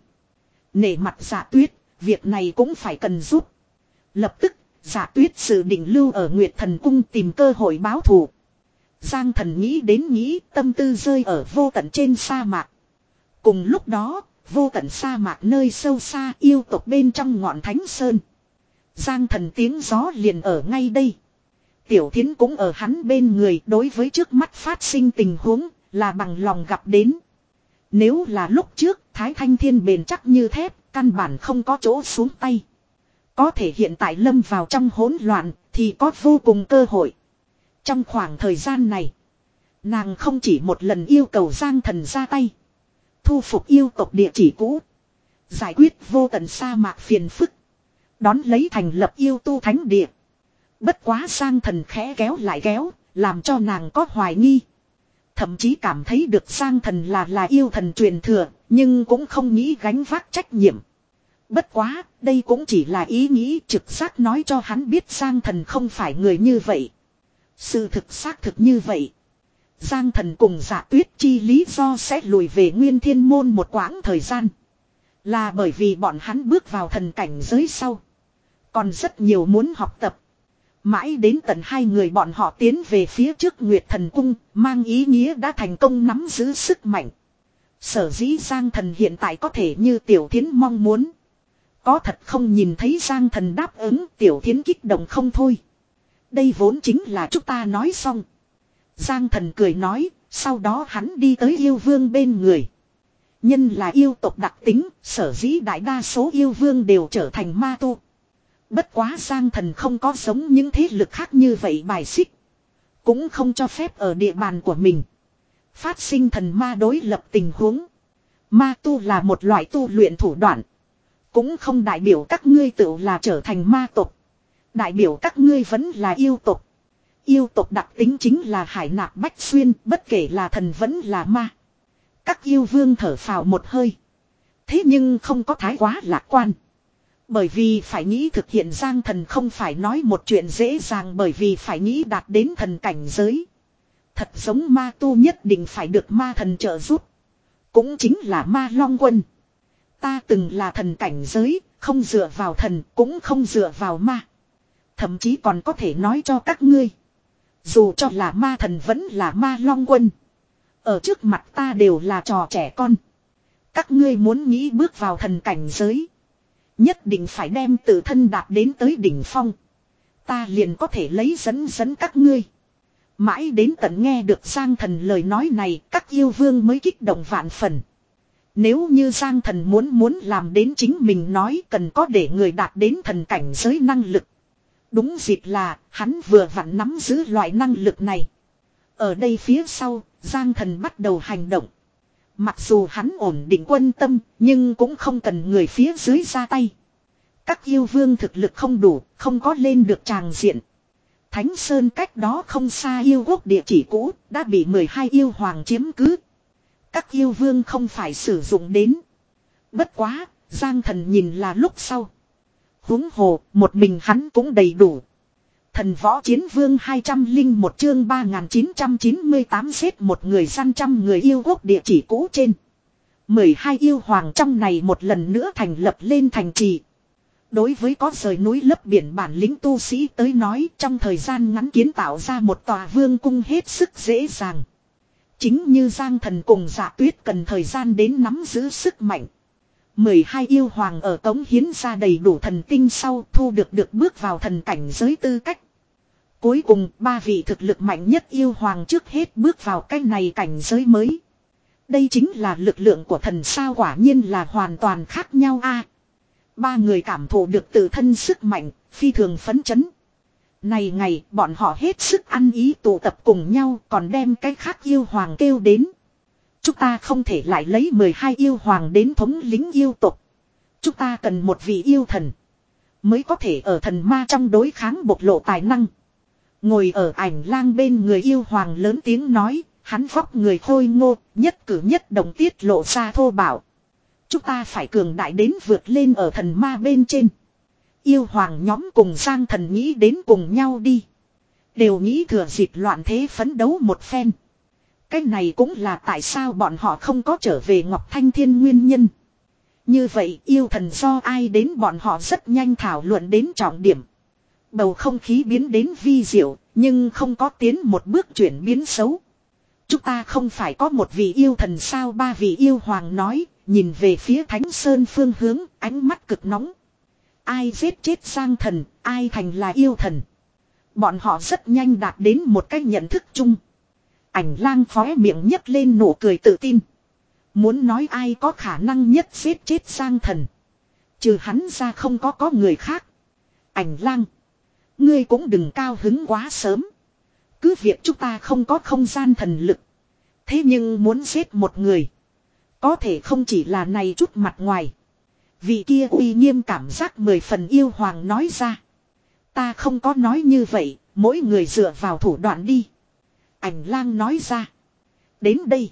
Nể mặt Dạ Tuyết, việc này cũng phải cần giúp. Lập tức, Dạ Tuyết dự định lưu ở Nguyệt Thần Cung tìm cơ hội báo thù. Giang Thần nghĩ đến nghĩ, tâm tư rơi ở vô tận trên sa mạc. Cùng lúc đó, vô tận sa mạc nơi sâu xa yêu tộc bên trong ngọn Thánh Sơn. Giang Thần tiếng gió liền ở ngay đây. Tiểu Thiến cũng ở hắn bên người, đối với trước mắt phát sinh tình huống là bằng lòng gặp đến. Nếu là lúc trước Thái Thanh Thiên bền chắc như thép, căn bản không có chỗ xuống tay. Có thể hiện tại lâm vào trong hỗn loạn thì có vô cùng cơ hội. Trong khoảng thời gian này, nàng không chỉ một lần yêu cầu Giang Thần ra tay. Thu phục yêu tộc địa chỉ cũ. Giải quyết vô tận sa mạc phiền phức. Đón lấy thành lập yêu tu thánh địa. Bất quá Giang Thần khẽ kéo lại kéo, làm cho nàng có hoài nghi. Thậm chí cảm thấy được Giang Thần là là yêu thần truyền thừa, nhưng cũng không nghĩ gánh vác trách nhiệm. Bất quá, đây cũng chỉ là ý nghĩ trực giác nói cho hắn biết Giang Thần không phải người như vậy. Sự thực xác thực như vậy. Giang Thần cùng Dạ Tuyết Chi lý do sẽ lùi về Nguyên Thiên Môn một quãng thời gian. Là bởi vì bọn hắn bước vào thần cảnh giới sau. Còn rất nhiều muốn học tập. Mãi đến tận hai người bọn họ tiến về phía trước Nguyệt Thần Cung, mang ý nghĩa đã thành công nắm giữ sức mạnh. Sở dĩ Giang Thần hiện tại có thể như Tiểu Thiến mong muốn. Có thật không nhìn thấy Giang Thần đáp ứng, Tiểu Thiến kích động không thôi. Đây vốn chính là chúng ta nói xong. Giang Thần cười nói, sau đó hắn đi tới yêu vương bên người. Nhân là yêu tộc đặc tính, sở dĩ đại đa số yêu vương đều trở thành ma tu. Bất quá Giang Thần không có giống những thế lực khác như vậy bài xích. Cũng không cho phép ở địa bàn của mình phát sinh thần ma đối lập tình huống. Ma tu là một loại tu luyện thủ đoạn. Cũng không đại biểu các ngươi tự là trở thành ma tộc. Đại biểu các ngươi vẫn là yêu tộc. Yêu tộc đặc tính chính là hải nạp bách xuyên, bất kể là thần vẫn là ma. Các yêu vương thở phào một hơi. Thế nhưng không có thái quá lạc quan. Bởi vì phải nghĩ thực hiện Giang Thần không phải nói một chuyện dễ dàng, bởi vì phải nghĩ đạt đến thần cảnh giới. Thật giống ma tu nhất định phải được ma thần trợ giúp. Cũng chính là ma long quân. Ta từng là thần cảnh giới, không dựa vào thần, cũng không dựa vào ma. Thậm chí còn có thể nói cho các ngươi. Dù cho là ma thần vẫn là ma long quân. Ở trước mặt ta đều là trò trẻ con. Các ngươi muốn nghĩ bước vào thần cảnh giới. Nhất định phải đem tự thân đạt đến tới đỉnh phong. Ta liền có thể lấy dẫn dẫn các ngươi. Mãi đến tận nghe được Giang Thần lời nói này, các yêu vương mới kích động vạn phần. Nếu như Giang Thần muốn muốn làm đến chính mình nói, cần có để người đạt đến thần cảnh giới năng lực. Đúng dịp là, hắn vừa vặn nắm giữ loại năng lực này. Ở đây phía sau, Giang Thần bắt đầu hành động. Mặc dù hắn ổn định quân tâm, nhưng cũng không cần người phía dưới ra tay. Các yêu vương thực lực không đủ, không có lên được tràng diện. Thánh Sơn cách đó không xa yêu quốc địa chỉ cũ, đã bị mười hai yêu hoàng chiếm cứ. Các yêu vương không phải sử dụng đến. Bất quá, Giang Thần nhìn là lúc sau. Huống hồ, một mình hắn cũng đầy đủ. Thần võ chiến vương hai trăm linh một chương ba nghìn chín trăm chín mươi tám xếp một người săn trăm người yêu quốc địa chỉ cũ trên. mười hai yêu hoàng trong này một lần nữa thành lập lên thành trì. Đối với có rời núi lấp biển bản lĩnh tu sĩ tới nói, trong thời gian ngắn kiến tạo ra một tòa vương cung hết sức dễ dàng. Chính như Giang Thần cùng Dạ Tuyết cần thời gian đến nắm giữ sức mạnh. mười hai yêu hoàng ở cống hiến ra đầy đủ thần tinh sau thu được được bước vào thần cảnh giới tư cách. Cuối cùng, ba vị thực lực mạnh nhất yêu hoàng trước hết bước vào cái này cảnh giới mới. Đây chính là lực lượng của thần sao, quả nhiên là hoàn toàn khác nhau a. Ba người cảm thụ được tự thân sức mạnh, phi thường phấn chấn. Này ngày, bọn họ hết sức ăn ý tụ tập cùng nhau, còn đem cái khác yêu hoàng kêu đến. Chúng ta không thể lại lấy mười hai yêu hoàng đến thống lĩnh yêu tộc. Chúng ta cần một vị yêu thần. Mới có thể ở thần ma trong đối kháng bộc lộ tài năng. Ngồi ở ảnh lang bên người yêu hoàng lớn tiếng nói, hắn vóc người khôi ngô, nhất cử nhất động tiết lộ ra thô bạo. Chúng ta phải cường đại đến vượt lên ở thần ma bên trên. Yêu hoàng nhóm cùng Giang Thần nghĩ đến cùng nhau đi. Đều nghĩ thừa dịp loạn thế phấn đấu một phen. Cái này cũng là tại sao bọn họ không có trở về Ngọc Thanh Thiên nguyên nhân. Như vậy yêu thần do ai đến bọn họ rất nhanh thảo luận đến trọng điểm. Bầu không khí biến đến vi diệu, nhưng không có tiến một bước chuyển biến xấu. Chúng ta không phải có một vị yêu thần sao, ba vị yêu hoàng nói, nhìn về phía Thánh Sơn phương hướng, ánh mắt cực nóng. Ai giết chết Giang Thần, ai thành là yêu thần. Bọn họ rất nhanh đạt đến một cái nhận thức chung. Ảnh lang khóe miệng nhấc lên nụ cười tự tin. Muốn nói ai có khả năng nhất giết chết Giang Thần. Trừ hắn ra không có có người khác. Ảnh lang. Ngươi cũng đừng cao hứng quá sớm. Cứ việc chúng ta không có không gian thần lực. Thế nhưng muốn giết một người. Có thể không chỉ là này chút mặt ngoài. Vị kia uy nghiêm cảm giác mười phần yêu hoàng nói ra. Ta không có nói như vậy, mỗi người dựa vào thủ đoạn đi. Ảnh lang nói ra. Đến đây.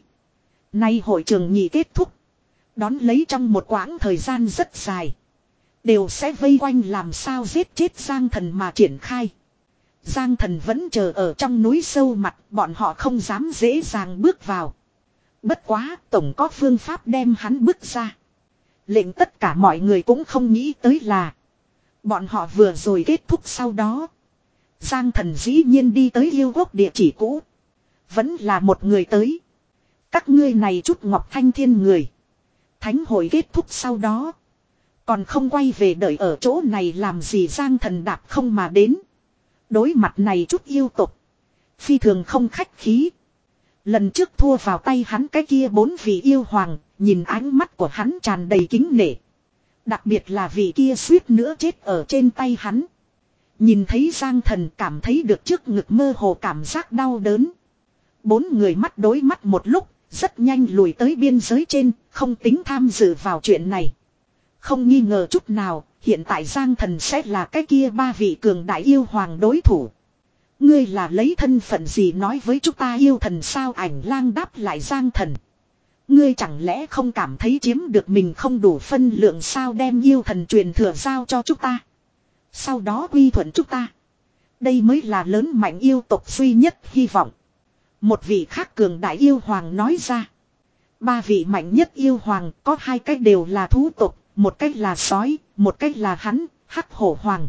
Nay hội trường nhị kết thúc. Đón lấy trong một quãng thời gian rất dài. Đều sẽ vây quanh làm sao giết chết Giang Thần mà triển khai. Giang Thần vẫn chờ ở trong núi sâu mặt, bọn họ không dám dễ dàng bước vào. Bất quá, tổng có phương pháp đem hắn bước ra. Lệnh tất cả mọi người cũng không nghĩ tới là bọn họ vừa rồi kết thúc sau đó. Giang Thần dĩ nhiên đi tới yêu quốc địa chỉ cũ. Vẫn là một người tới. Các ngươi này chút Ngọc Thanh Thiên người. Thánh hội kết thúc sau đó. Còn không quay về đợi ở chỗ này làm gì Giang Thần đạp không mà đến. Đối mặt này chút yêu tục. Phi thường không khách khí. Lần trước thua vào tay hắn cái kia bốn vị yêu hoàng. Nhìn ánh mắt của hắn tràn đầy kính nể. Đặc biệt là vị kia suýt nữa chết ở trên tay hắn. Nhìn thấy Giang Thần cảm thấy được trước ngực mơ hồ cảm giác đau đớn. Bốn người mắt đối mắt một lúc. Rất nhanh lùi tới biên giới trên. Không tính tham dự vào chuyện này. Không nghi ngờ chút nào. Hiện tại Giang Thần sẽ là cái kia ba vị cường đại yêu hoàng đối thủ. Ngươi là lấy thân phận gì nói với chúng ta yêu thần sao? Ảnh lang đáp lại Giang Thần. Ngươi chẳng lẽ không cảm thấy chiếm được mình không đủ phân lượng sao, đem yêu thần truyền thừa giao cho chúng ta. Sau đó quy thuận chúng ta. Đây mới là lớn mạnh yêu tộc duy nhất hy vọng. Một vị khác cường đại yêu hoàng nói ra. Ba vị mạnh nhất yêu hoàng có hai cách đều là thú tộc. Một cách là sói, một cách là hắn, hắc hổ hoàng.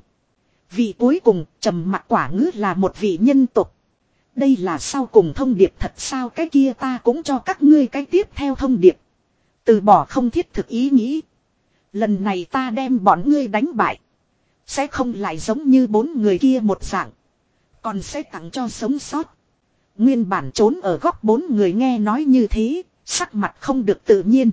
Vị cuối cùng, trầm mặc quả ngữ là một vị nhân tộc. Đây là sau cùng thông điệp thật sao? Cái kia ta cũng cho các ngươi cái tiếp theo thông điệp. Từ bỏ không thiết thực ý nghĩ. Lần này ta đem bọn ngươi đánh bại. Sẽ không lại giống như bốn người kia một dạng. Còn sẽ tặng cho sống sót. Nguyên bản trốn ở góc bốn người nghe nói như thế, sắc mặt không được tự nhiên.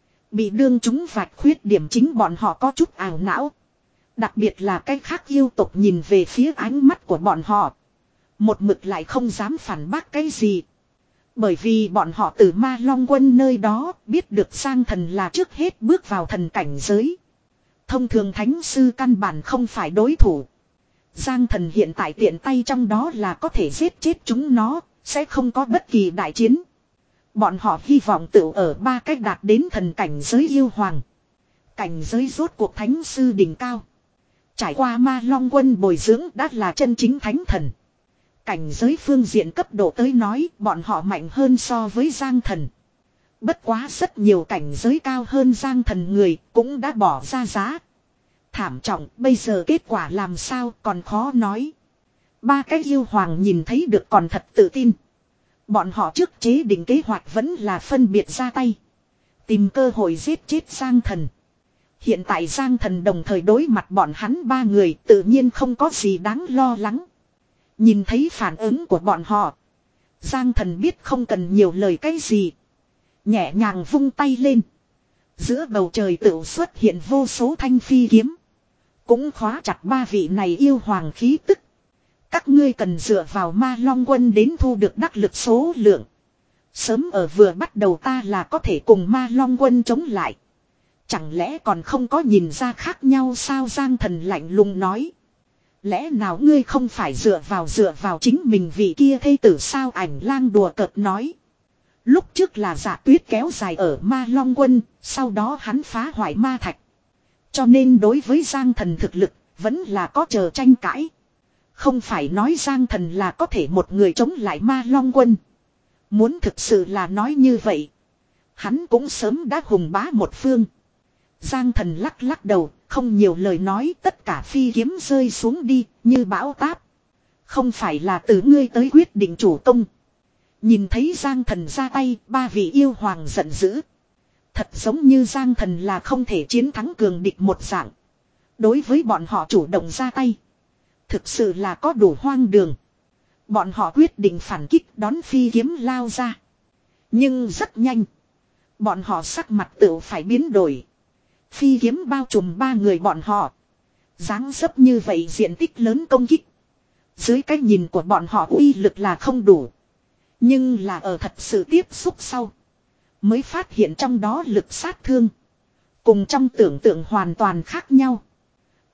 Bị đương chúng vạch khuyết điểm chính bọn họ có chút ảo não. Đặc biệt là cái khác yêu tộc nhìn về phía ánh mắt của bọn họ. Một mực lại không dám phản bác cái gì. Bởi vì bọn họ từ Ma Long Quân nơi đó biết được Giang Thần là trước hết bước vào thần cảnh giới. Thông thường thánh sư căn bản không phải đối thủ. Giang Thần hiện tại tiện tay trong đó là có thể giết chết chúng nó, sẽ không có bất kỳ đại chiến. Bọn họ hy vọng tự ở ba cách đạt đến thần cảnh giới yêu hoàng. Cảnh giới rốt cuộc thánh sư đỉnh cao. Trải qua Ma Long Quân bồi dưỡng đã là chân chính thánh thần. Cảnh giới phương diện cấp độ tới nói bọn họ mạnh hơn so với Giang Thần. Bất quá rất nhiều cảnh giới cao hơn Giang Thần người cũng đã bỏ ra giá. Thảm trọng bây giờ kết quả làm sao còn khó nói. Ba cái yêu hoàng nhìn thấy được còn thật tự tin. Bọn họ trước chế định kế hoạch vẫn là phân biệt ra tay. Tìm cơ hội giết chết Giang Thần. Hiện tại Giang Thần đồng thời đối mặt bọn hắn ba người tự nhiên không có gì đáng lo lắng. Nhìn thấy phản ứng của bọn họ. Giang Thần biết không cần nhiều lời cái gì. Nhẹ nhàng vung tay lên. Giữa bầu trời tự xuất hiện vô số thanh phi kiếm. Cũng khóa chặt ba vị này yêu hoàng khí tức. Các ngươi cần dựa vào Ma Long Quân đến thu được đắc lực số lượng. Sớm ở vừa bắt đầu ta là có thể cùng Ma Long Quân chống lại. Chẳng lẽ còn không có nhìn ra khác nhau sao? Giang Thần lạnh lùng nói. Lẽ nào ngươi không phải dựa vào dựa vào chính mình vị kia thây tử sao? Ảnh lang đùa cợt nói. Lúc trước là Dạ Tuyết kéo dài ở Ma Long Quân, sau đó hắn phá hoại ma thạch. Cho nên đối với Giang Thần thực lực, vẫn là có chờ tranh cãi. Không phải nói Giang Thần là có thể một người chống lại Ma Long Quân. Muốn thực sự là nói như vậy. Hắn cũng sớm đã hùng bá một phương. Giang Thần lắc lắc đầu, không nhiều lời nói, tất cả phi kiếm rơi xuống đi, như bão táp. Không phải là từ ngươi tới quyết định chủ công. Nhìn thấy Giang Thần ra tay, ba vị yêu hoàng giận dữ. Thật giống như Giang Thần là không thể chiến thắng cường địch một dạng. Đối với bọn họ chủ động ra tay. Thực sự là có đủ hoang đường. Bọn họ quyết định phản kích đón phi kiếm lao ra. Nhưng rất nhanh. Bọn họ sắc mặt tự phải biến đổi. Phi kiếm bao trùm ba người bọn họ. Dáng dấp như vậy diện tích lớn công kích. Dưới cái nhìn của bọn họ uy lực là không đủ. Nhưng là ở thật sự tiếp xúc sau. Mới phát hiện trong đó lực sát thương. Cùng trong tưởng tượng hoàn toàn khác nhau.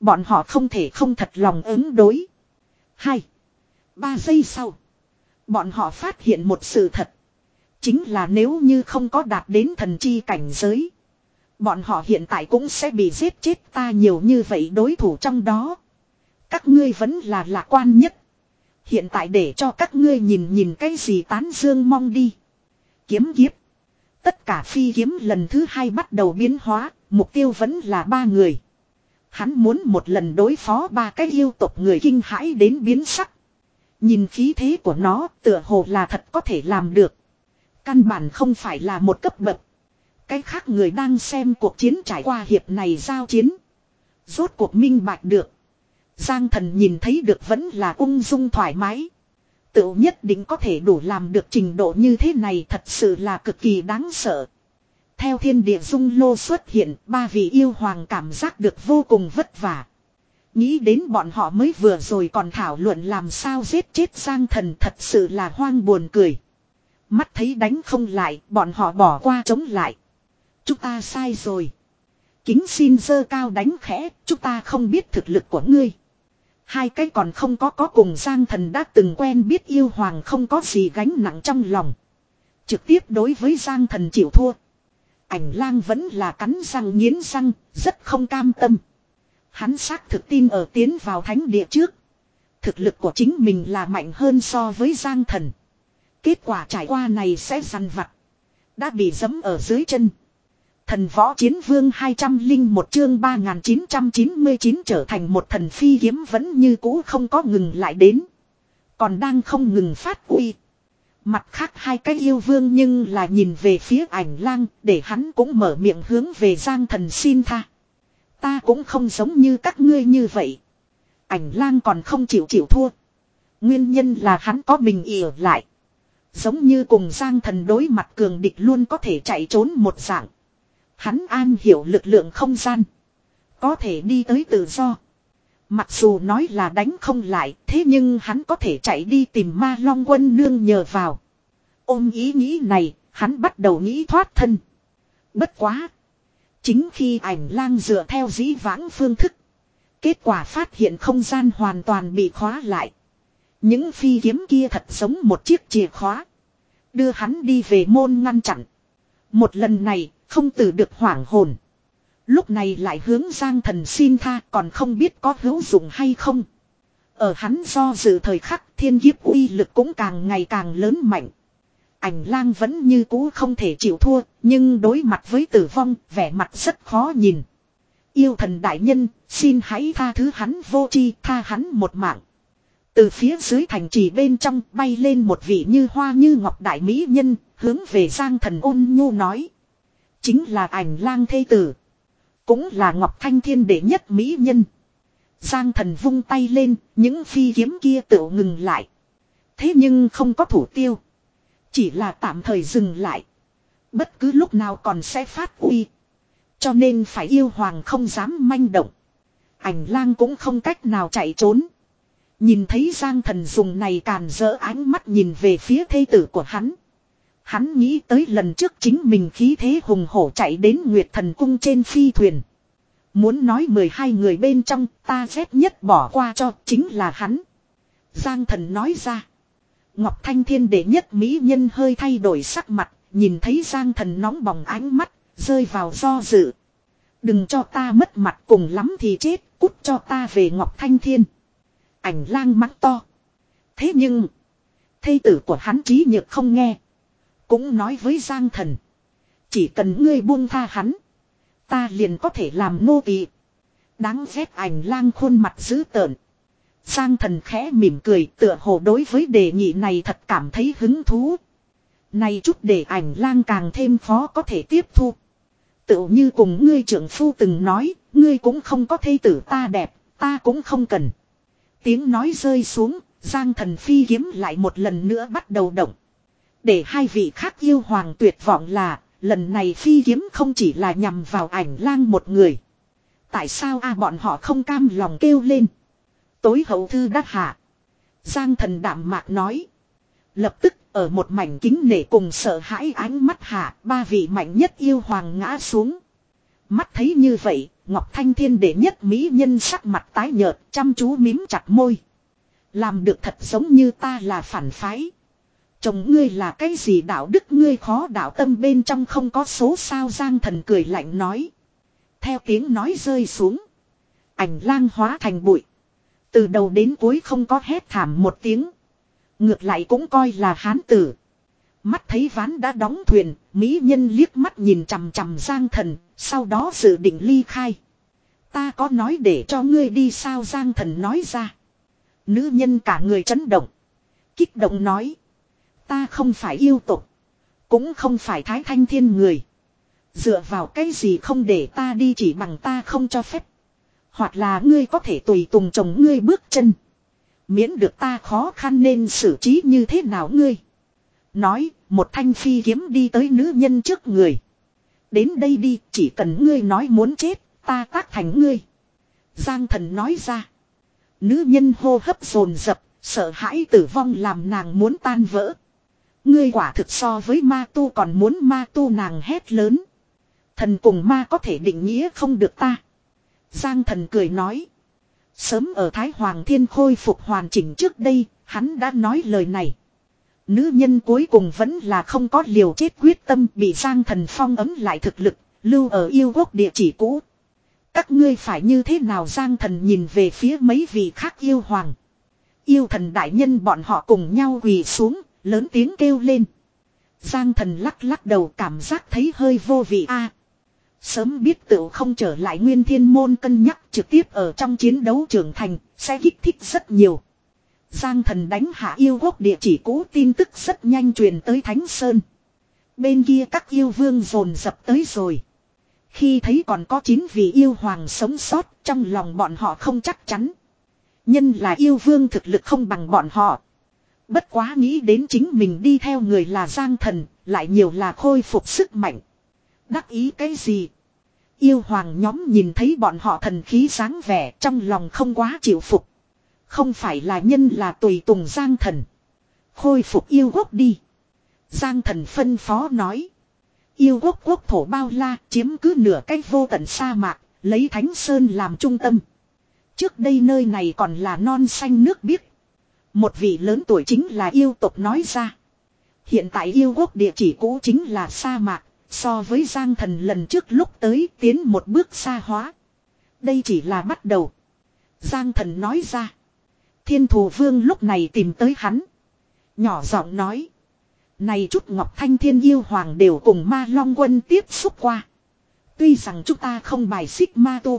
Bọn họ không thể không thật lòng ứng đối. Hai. Ba giây sau. Bọn họ phát hiện một sự thật. Chính là nếu như không có đạt đến thần chi cảnh giới. Bọn họ hiện tại cũng sẽ bị giết chết ta nhiều như vậy đối thủ trong đó. Các ngươi vẫn là lạc quan nhất. Hiện tại để cho các ngươi nhìn nhìn cái gì tán dương mong đi. Kiếm kiếp. Tất cả phi kiếm lần thứ hai bắt đầu biến hóa. Mục tiêu vẫn là ba người. Hắn muốn một lần đối phó ba cái yêu tộc người kinh hãi đến biến sắc. Nhìn khí thế của nó tựa hồ là thật có thể làm được. Căn bản không phải là một cấp bậc. Cái khác người đang xem cuộc chiến trải qua hiệp này giao chiến. Rốt cuộc minh bạch được. Giang Thần nhìn thấy được vẫn là ung dung thoải mái. Tự nhất định có thể đủ làm được trình độ như thế này thật sự là cực kỳ đáng sợ. Theo thiên địa dung lô xuất hiện, ba vị yêu hoàng cảm giác được vô cùng vất vả. Nghĩ đến bọn họ mới vừa rồi còn thảo luận làm sao giết chết Giang Thần thật sự là hoang buồn cười. Mắt thấy đánh không lại, bọn họ bỏ qua chống lại. Chúng ta sai rồi. Kính xin dơ cao đánh khẽ, chúng ta không biết thực lực của ngươi. Hai cái còn không có có cùng Giang Thần đã từng quen biết yêu hoàng không có gì gánh nặng trong lòng. Trực tiếp đối với Giang Thần chịu thua. Ảnh lang vẫn là cắn răng nghiến răng, rất không cam tâm. Hắn xác thực tin ở tiến vào thánh địa trước. Thực lực của chính mình là mạnh hơn so với Giang Thần. Kết quả trải qua này sẽ săn vặt. Đã bị giẫm ở dưới chân. Thần võ chiến vương hai trăm lẻ một chương ba nghìn chín trăm chín mươi chín trở thành một thần phi kiếm vẫn như cũ không có ngừng lại đến. Còn đang không ngừng phát uy. Mặt khác hai cái yêu vương nhưng là nhìn về phía ảnh lang để hắn cũng mở miệng hướng về Giang Thần xin tha. Ta cũng không giống như các ngươi như vậy. Ảnh lang còn không chịu chịu thua. Nguyên nhân là hắn có mình ỉa lại. Giống như cùng Giang Thần đối mặt cường địch luôn có thể chạy trốn một dạng. Hắn an hiểu lực lượng không gian. Có thể đi tới tự do. Mặc dù nói là đánh không lại, thế nhưng hắn có thể chạy đi tìm Ma Long Quân nương nhờ vào. Ôm ý nghĩ này, hắn bắt đầu nghĩ thoát thân. Bất quá. Chính khi ảnh lang dựa theo dĩ vãng phương thức. Kết quả phát hiện không gian hoàn toàn bị khóa lại. Những phi kiếm kia thật giống một chiếc chìa khóa. Đưa hắn đi về môn ngăn chặn. Một lần này, không từ được hoảng hồn. Lúc này lại hướng Giang Thần xin tha còn không biết có hữu dụng hay không. Ở hắn do dự thời khắc thiên kiếp uy lực cũng càng ngày càng lớn mạnh. Ảnh lang vẫn như cũ không thể chịu thua, nhưng đối mặt với tử vong, vẻ mặt rất khó nhìn. Yêu thần đại nhân, xin hãy tha thứ hắn vô tri, tha hắn một mạng. Từ phía dưới thành trì bên trong bay lên một vị như hoa như ngọc đại mỹ nhân, hướng về Giang Thần ôn nhu nói. Chính là ảnh lang thê tử. Cũng là Ngọc Thanh Thiên đệ nhất mỹ nhân. Giang Thần vung tay lên, những phi kiếm kia tự ngừng lại. Thế nhưng không có thủ tiêu. Chỉ là tạm thời dừng lại. Bất cứ lúc nào còn sẽ phát uy. Cho nên phải yêu hoàng không dám manh động. Ảnh lang cũng không cách nào chạy trốn. Nhìn thấy Giang Thần dùng này càn rỡ ánh mắt nhìn về phía thê tử của hắn. Hắn nghĩ tới lần trước chính mình khí thế hùng hổ chạy đến Nguyệt Thần Cung trên phi thuyền. Muốn nói mười hai người bên trong ta ghét nhất bỏ qua cho chính là hắn. Giang Thần nói ra. Ngọc Thanh Thiên đệ nhất mỹ nhân hơi thay đổi sắc mặt, nhìn thấy Giang Thần nóng bỏng ánh mắt, rơi vào do dự. Đừng cho ta mất mặt cùng lắm thì chết, cút cho ta về Ngọc Thanh Thiên. Ảnh lang mắng to. Thế nhưng, thê tử của hắn trí nhược không nghe. Cũng nói với Giang Thần. Chỉ cần ngươi buông tha hắn, ta liền có thể làm nô tỳ. Đáng ghét ảnh lang khuôn mặt dữ tợn. Giang Thần khẽ mỉm cười tựa hồ đối với đề nghị này thật cảm thấy hứng thú. Này chút để ảnh lang càng thêm khó có thể tiếp thu. Tựu như cùng ngươi trưởng phu từng nói, ngươi cũng không có thê tử ta đẹp, ta cũng không cần. Tiếng nói rơi xuống, Giang Thần phi kiếm lại một lần nữa bắt đầu động. Để hai vị khác yêu hoàng tuyệt vọng là, lần này phi kiếm không chỉ là nhằm vào ảnh lang một người. Tại sao a bọn họ không cam lòng kêu lên. Tối hậu thư đắc hạ. Giang Thần đạm mạc nói. Lập tức ở một mảnh kính nể cùng sợ hãi ánh mắt hạ, ba vị mạnh nhất yêu hoàng ngã xuống. Mắt thấy như vậy, Ngọc Thanh Thiên đệ nhất mỹ nhân sắc mặt tái nhợt, chăm chú mím chặt môi. Làm được thật giống như ta là phản phái. Chồng ngươi là cái gì đạo đức ngươi khó đạo tâm bên trong không có số sao Giang Thần cười lạnh nói. Theo tiếng nói rơi xuống. Ảnh lang hóa thành bụi. Từ đầu đến cuối không có hét thảm một tiếng. Ngược lại cũng coi là hán tử. Mắt thấy ván đã đóng thuyền, mỹ nhân liếc mắt nhìn chằm chằm Giang Thần, sau đó dự định ly khai. Ta có nói để cho ngươi đi sao Giang Thần nói ra. Nữ nhân cả người chấn động. Kích động nói. Ta không phải yêu tục. Cũng không phải Thái Thanh Thiên người. Dựa vào cái gì không để ta đi chỉ bằng ta không cho phép. Hoặc là ngươi có thể tùy tùng chồng ngươi bước chân. Miễn được ta khó khăn nên xử trí như thế nào ngươi. Nói, một thanh phi kiếm đi tới nữ nhân trước người. Đến đây đi, chỉ cần ngươi nói muốn chết, ta tác thành ngươi. Giang Thần nói ra. Nữ nhân hô hấp dồn dập, sợ hãi tử vong làm nàng muốn tan vỡ. Ngươi quả thực so với ma tu còn muốn ma tu nàng hét lớn. Thần cùng ma có thể định nghĩa không được ta. Giang Thần cười nói. Sớm ở Thái Hoàng Thiên khôi phục hoàn chỉnh trước đây, hắn đã nói lời này. Nữ nhân cuối cùng vẫn là không có liều chết quyết tâm bị Giang Thần phong ấm lại thực lực, lưu ở yêu quốc địa chỉ cũ. Các ngươi phải như thế nào Giang Thần nhìn về phía mấy vị khác yêu hoàng. Yêu thần đại nhân bọn họ cùng nhau quỳ xuống, lớn tiếng kêu lên. Giang Thần lắc lắc đầu cảm giác thấy hơi vô vị a. Sớm biết tựu không trở lại Nguyên Thiên Môn cân nhắc trực tiếp ở trong chiến đấu trưởng thành, sẽ kích thích rất nhiều. Giang Thần đánh hạ yêu quốc địa chỉ cũ tin tức rất nhanh truyền tới Thánh Sơn. Bên kia các yêu vương dồn dập tới rồi. Khi thấy còn có chín vị yêu hoàng sống sót, trong lòng bọn họ không chắc chắn. Nhân là yêu vương thực lực không bằng bọn họ. Bất quá nghĩ đến chính mình đi theo người là Giang Thần, lại nhiều là khôi phục sức mạnh. Đắc ý cái gì? Yêu hoàng nhóm nhìn thấy bọn họ thần khí sáng vẻ trong lòng không quá chịu phục. Không phải là nhân là tùy tùng Giang Thần. Khôi phục yêu quốc đi. Giang Thần phân phó nói. Yêu quốc quốc thổ bao la chiếm cứ nửa cái vô tận sa mạc, lấy Thánh Sơn làm trung tâm. Trước đây nơi này còn là non xanh nước biếc. Một vị lớn tuổi chính là yêu tộc nói ra. Hiện tại yêu quốc địa chỉ cũ chính là sa mạc, so với Giang Thần lần trước lúc tới tiến một bước xa hóa. Đây chỉ là bắt đầu. Giang Thần nói ra. Thiên Thù Vương lúc này tìm tới hắn. Nhỏ giọng nói. Này chút Ngọc Thanh Thiên yêu hoàng đều cùng Ma Long Quân tiếp xúc qua. Tuy rằng chúng ta không bài xích ma tu.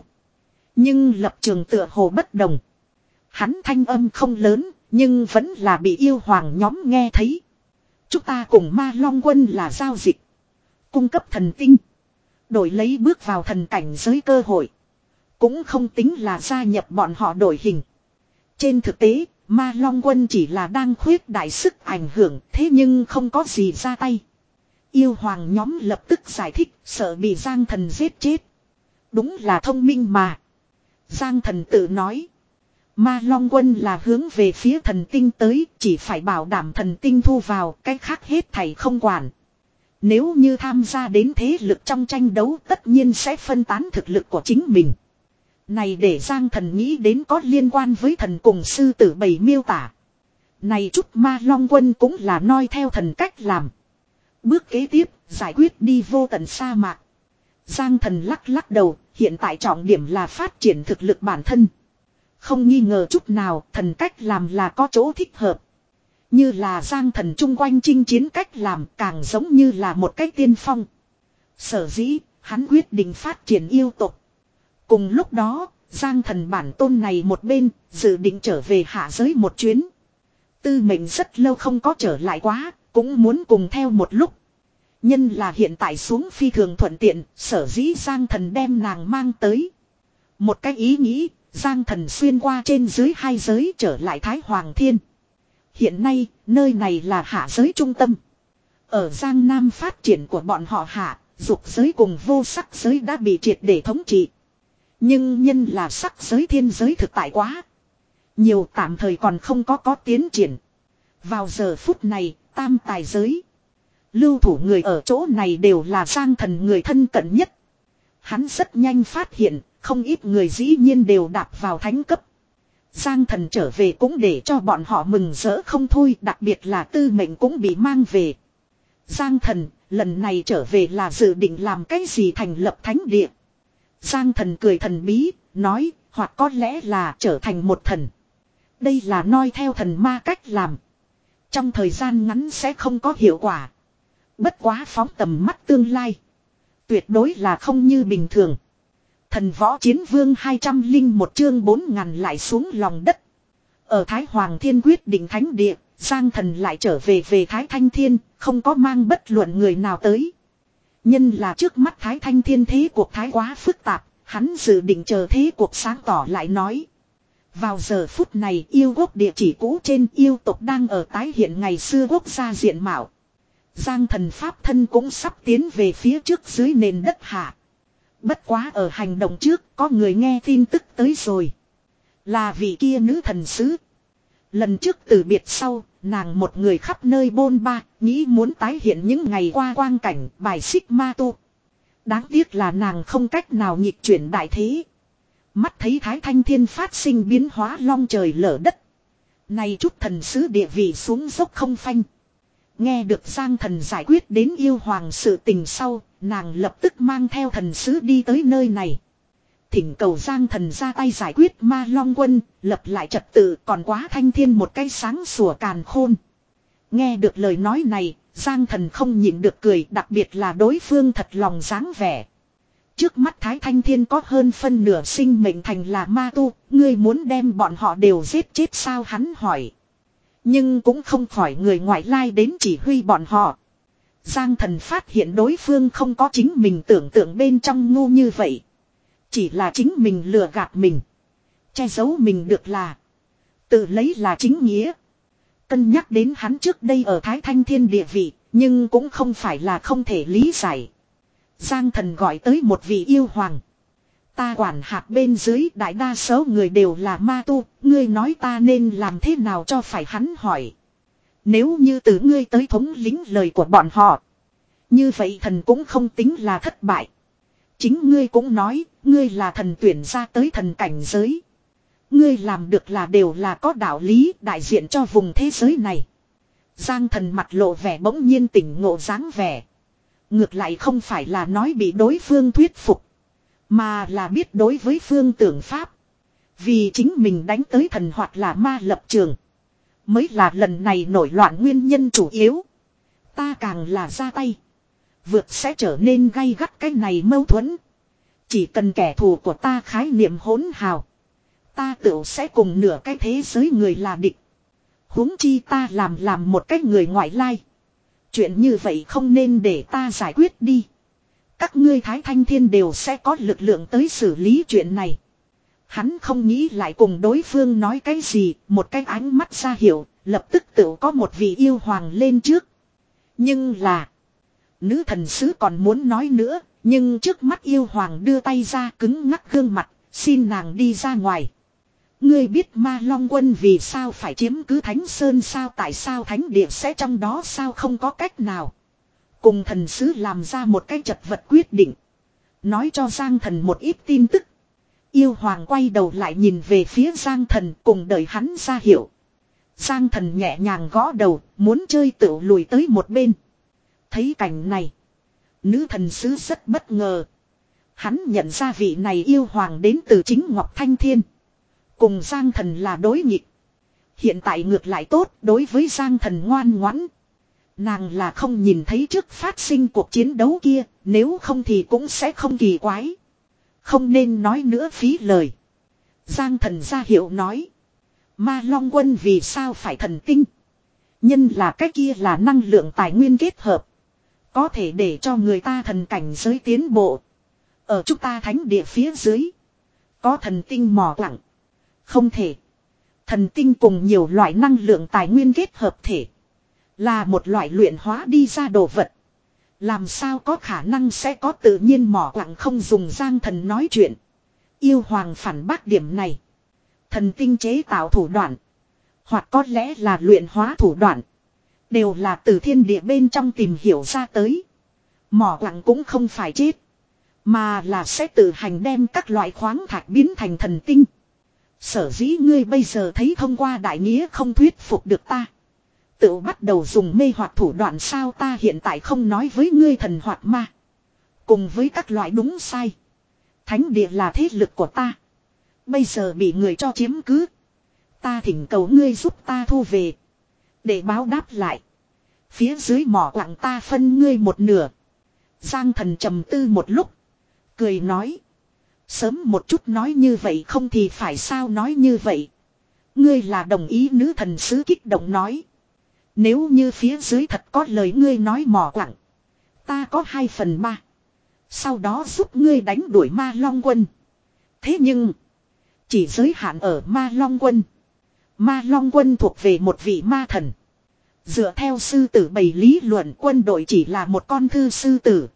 Nhưng lập trường tựa hồ bất đồng. Hắn thanh âm không lớn, nhưng vẫn là bị yêu hoàng nhóm nghe thấy. Chúng ta cùng Ma Long Quân là giao dịch. Cung cấp thần tinh. Đổi lấy bước vào thần cảnh giới cơ hội. Cũng không tính là gia nhập bọn họ đổi hình. Trên thực tế, Ma Long Quân chỉ là đang khuyết đại sức ảnh hưởng, thế nhưng không có gì ra tay. Yêu hoàng nhóm lập tức giải thích, sợ bị Giang Thần giết chết. Đúng là thông minh mà. Giang Thần tự nói. Ma Long Quân là hướng về phía thần tinh tới, chỉ phải bảo đảm thần tinh thu vào, cái khác hết thảy không quản. Nếu như tham gia đến thế lực trong tranh đấu tất nhiên sẽ phân tán thực lực của chính mình. Này để Giang Thần nghĩ đến có liên quan với thần cùng sư tử bầy miêu tả. Này chút Ma Long Quân cũng là noi theo thần cách làm. Bước kế tiếp, giải quyết đi vô tận sa mạc. Giang Thần lắc lắc đầu, hiện tại trọng điểm là phát triển thực lực bản thân. Không nghi ngờ chút nào, thần cách làm là có chỗ thích hợp. Như là Giang Thần chung quanh chinh chiến cách làm càng giống như là một cách tiên phong. Sở dĩ, hắn quyết định phát triển yêu tộc. Cùng lúc đó, Giang Thần bản tôn này một bên, dự định trở về hạ giới một chuyến. Tư mệnh rất lâu không có trở lại quá, cũng muốn cùng theo một lúc. Nhân là hiện tại xuống phi thường thuận tiện, sở dĩ Giang Thần đem nàng mang tới. Một cái ý nghĩ, Giang Thần xuyên qua trên dưới hai giới trở lại Thái Hoàng Thiên. Hiện nay, nơi này là hạ giới trung tâm. Ở Giang Nam phát triển của bọn họ hạ, dục giới cùng vô sắc giới đã bị triệt để thống trị. Nhưng nhân là sắc giới thiên giới thực tại quá. Nhiều tạm thời còn không có có tiến triển. Vào giờ phút này, tam tài giới. Lưu thủ người ở chỗ này đều là Giang Thần người thân cận nhất. Hắn rất nhanh phát hiện, Không ít người dĩ nhiên đều đạp vào thánh cấp. Giang Thần trở về cũng để cho bọn họ mừng rỡ không thôi, đặc biệt là Tư Mệnh cũng bị mang về. Giang Thần, lần này trở về là dự định làm cái gì thành lập thánh địa? Giang Thần cười thần bí, nói, hoặc có lẽ là trở thành một thần. Đây là noi theo thần ma cách làm. Trong thời gian ngắn sẽ không có hiệu quả. Bất quá phóng tầm mắt tương lai. Tuyệt đối là không như bình thường. Thần võ chiến vương hai trăm linh một chương bốn ngàn lại xuống lòng đất. Ở Thái Hoàng Thiên quyết định thánh địa, Giang Thần lại trở về về Thái Thanh Thiên, không có mang bất luận người nào tới. Nhân là trước mắt Thái Thanh Thiên thế cuộc thái quá phức tạp, hắn dự định chờ thế cuộc sáng tỏ lại nói. Vào giờ phút này yêu quốc địa chỉ cũ trên yêu tộc đang ở tái hiện ngày xưa quốc gia diện mạo. Giang Thần pháp thân cũng sắp tiến về phía trước dưới nền đất hạ. Bất quá ở hành động trước có người nghe tin tức tới rồi. Là vị kia nữ thần sứ. Lần trước từ biệt sau, nàng một người khắp nơi bôn ba, nghĩ muốn tái hiện những ngày qua quang cảnh bài xích ma tu. Đáng tiếc là nàng không cách nào nhịp chuyển đại thế. Mắt thấy Thái Thanh Thiên phát sinh biến hóa long trời lở đất. Này chút thần sứ địa vị xuống dốc không phanh. Nghe được Giang Thần giải quyết đến yêu hoàng sự tình sau, nàng lập tức mang theo thần sứ đi tới nơi này. Thỉnh cầu Giang Thần ra tay giải quyết ma long quân, lập lại trật tự còn quá Thanh Thiên một cái sáng sủa càn khôn. Nghe được lời nói này, Giang Thần không nhịn được cười, đặc biệt là đối phương thật lòng dáng vẻ. Trước mắt Thái Thanh Thiên có hơn phân nửa sinh mệnh thành là ma tu, ngươi muốn đem bọn họ đều giết chết sao hắn hỏi. Nhưng cũng không khỏi người ngoại lai đến chỉ huy bọn họ. Giang Thần phát hiện đối phương không có chính mình tưởng tượng bên trong ngu như vậy. Chỉ là chính mình lừa gạt mình. Che giấu mình được là. Tự lấy là chính nghĩa. Cân nhắc đến hắn trước đây ở Thái Thanh Thiên địa vị, nhưng cũng không phải là không thể lý giải. Giang Thần gọi tới một vị yêu hoàng. Ta quản hạt bên dưới đại đa số người đều là ma tu, ngươi nói ta nên làm thế nào cho phải hắn hỏi. Nếu như từ ngươi tới thống lĩnh lời của bọn họ. Như vậy thần cũng không tính là thất bại. Chính ngươi cũng nói, ngươi là thần tuyển ra tới thần cảnh giới. Ngươi làm được là đều là có đạo lý đại diện cho vùng thế giới này. Giang Thần mặt lộ vẻ bỗng nhiên tỉnh ngộ dáng vẻ. Ngược lại không phải là nói bị đối phương thuyết phục. Mà là biết đối với phương tưởng pháp. Vì chính mình đánh tới thần hoặc là ma lập trường. Mới là lần này nổi loạn nguyên nhân chủ yếu. Ta càng là ra tay. Vượt sẽ trở nên gay gắt cái này mâu thuẫn. Chỉ cần kẻ thù của ta khái niệm hỗn hào. Ta tự sẽ cùng nửa cái thế giới người là địch. Huống chi ta làm làm một cái người ngoại lai. Chuyện như vậy không nên để ta giải quyết đi. Các ngươi Thái Thanh Thiên đều sẽ có lực lượng tới xử lý chuyện này. Hắn không nghĩ lại cùng đối phương nói cái gì, một cái ánh mắt ra hiệu, lập tức tự có một vị yêu hoàng lên trước. Nhưng là, nữ thần sứ còn muốn nói nữa, nhưng trước mắt yêu hoàng đưa tay ra cứng ngắc gương mặt, xin nàng đi ra ngoài. Ngươi biết ma long quân vì sao phải chiếm cứ Thánh Sơn sao, tại sao thánh địa sẽ trong đó sao, không có cách nào. Cùng thần sứ làm ra một cái chật vật quyết định. Nói cho Giang Thần một ít tin tức. Yêu hoàng quay đầu lại nhìn về phía Giang Thần cùng đợi hắn ra hiệu. Giang Thần nhẹ nhàng gõ đầu, muốn chơi tựu lùi tới một bên. Thấy cảnh này, nữ thần sứ rất bất ngờ. Hắn nhận ra vị này yêu hoàng đến từ chính Ngọc Thanh Thiên. Cùng Giang Thần là đối nghịch. Hiện tại ngược lại tốt, đối với Giang Thần ngoan ngoãn. Nàng là không nhìn thấy trước phát sinh cuộc chiến đấu kia, nếu không thì cũng sẽ không kỳ quái. Không nên nói nữa phí lời. Giang Thần ra hiệu nói. Ma Long Quân vì sao phải thần tinh? Nhân là cái kia là năng lượng tài nguyên kết hợp. Có thể để cho người ta thần cảnh giới tiến bộ. Ở chúng ta thánh địa phía dưới. Có thần tinh mỏ quặng. Không thể. Thần tinh cùng nhiều loại năng lượng tài nguyên kết hợp thể. Là một loại luyện hóa đi ra đồ vật. Làm sao có khả năng sẽ có tự nhiên mỏ quặng không dùng. Giang Thần nói chuyện. Yêu hoàng phản bác điểm này. Thần tinh chế tạo thủ đoạn. Hoặc có lẽ là luyện hóa thủ đoạn. Đều là từ thiên địa bên trong tìm hiểu ra tới. Mỏ quặng cũng không phải chết. Mà là sẽ tự hành đem các loại khoáng thạch biến thành thần tinh. Sở dĩ ngươi bây giờ thấy thông qua đại nghĩa không thuyết phục được ta. Tự bắt đầu dùng mê hoặc thủ đoạn sao ta hiện tại không nói với ngươi thần hoặc ma. Cùng với các loại đúng sai. Thánh địa là thế lực của ta. Bây giờ bị người cho chiếm cứ. Ta thỉnh cầu ngươi giúp ta thu về. Để báo đáp lại. Phía dưới mỏ quặng ta phân ngươi một nửa. Giang thần trầm tư một lúc. Cười nói. Sớm một chút nói như vậy không thì phải sao nói như vậy. Ngươi là đồng ý nữ thần sứ kích động nói. Nếu như phía dưới thật có lời ngươi nói mỏ quặng. Ta có hai phần ba. Sau đó giúp ngươi đánh đuổi ma long quân. Thế nhưng. Chỉ giới hạn ở ma long quân. Ma long quân thuộc về một vị ma thần. Dựa theo sư tử bầy lý luận quân đội chỉ là một con thư sư tử.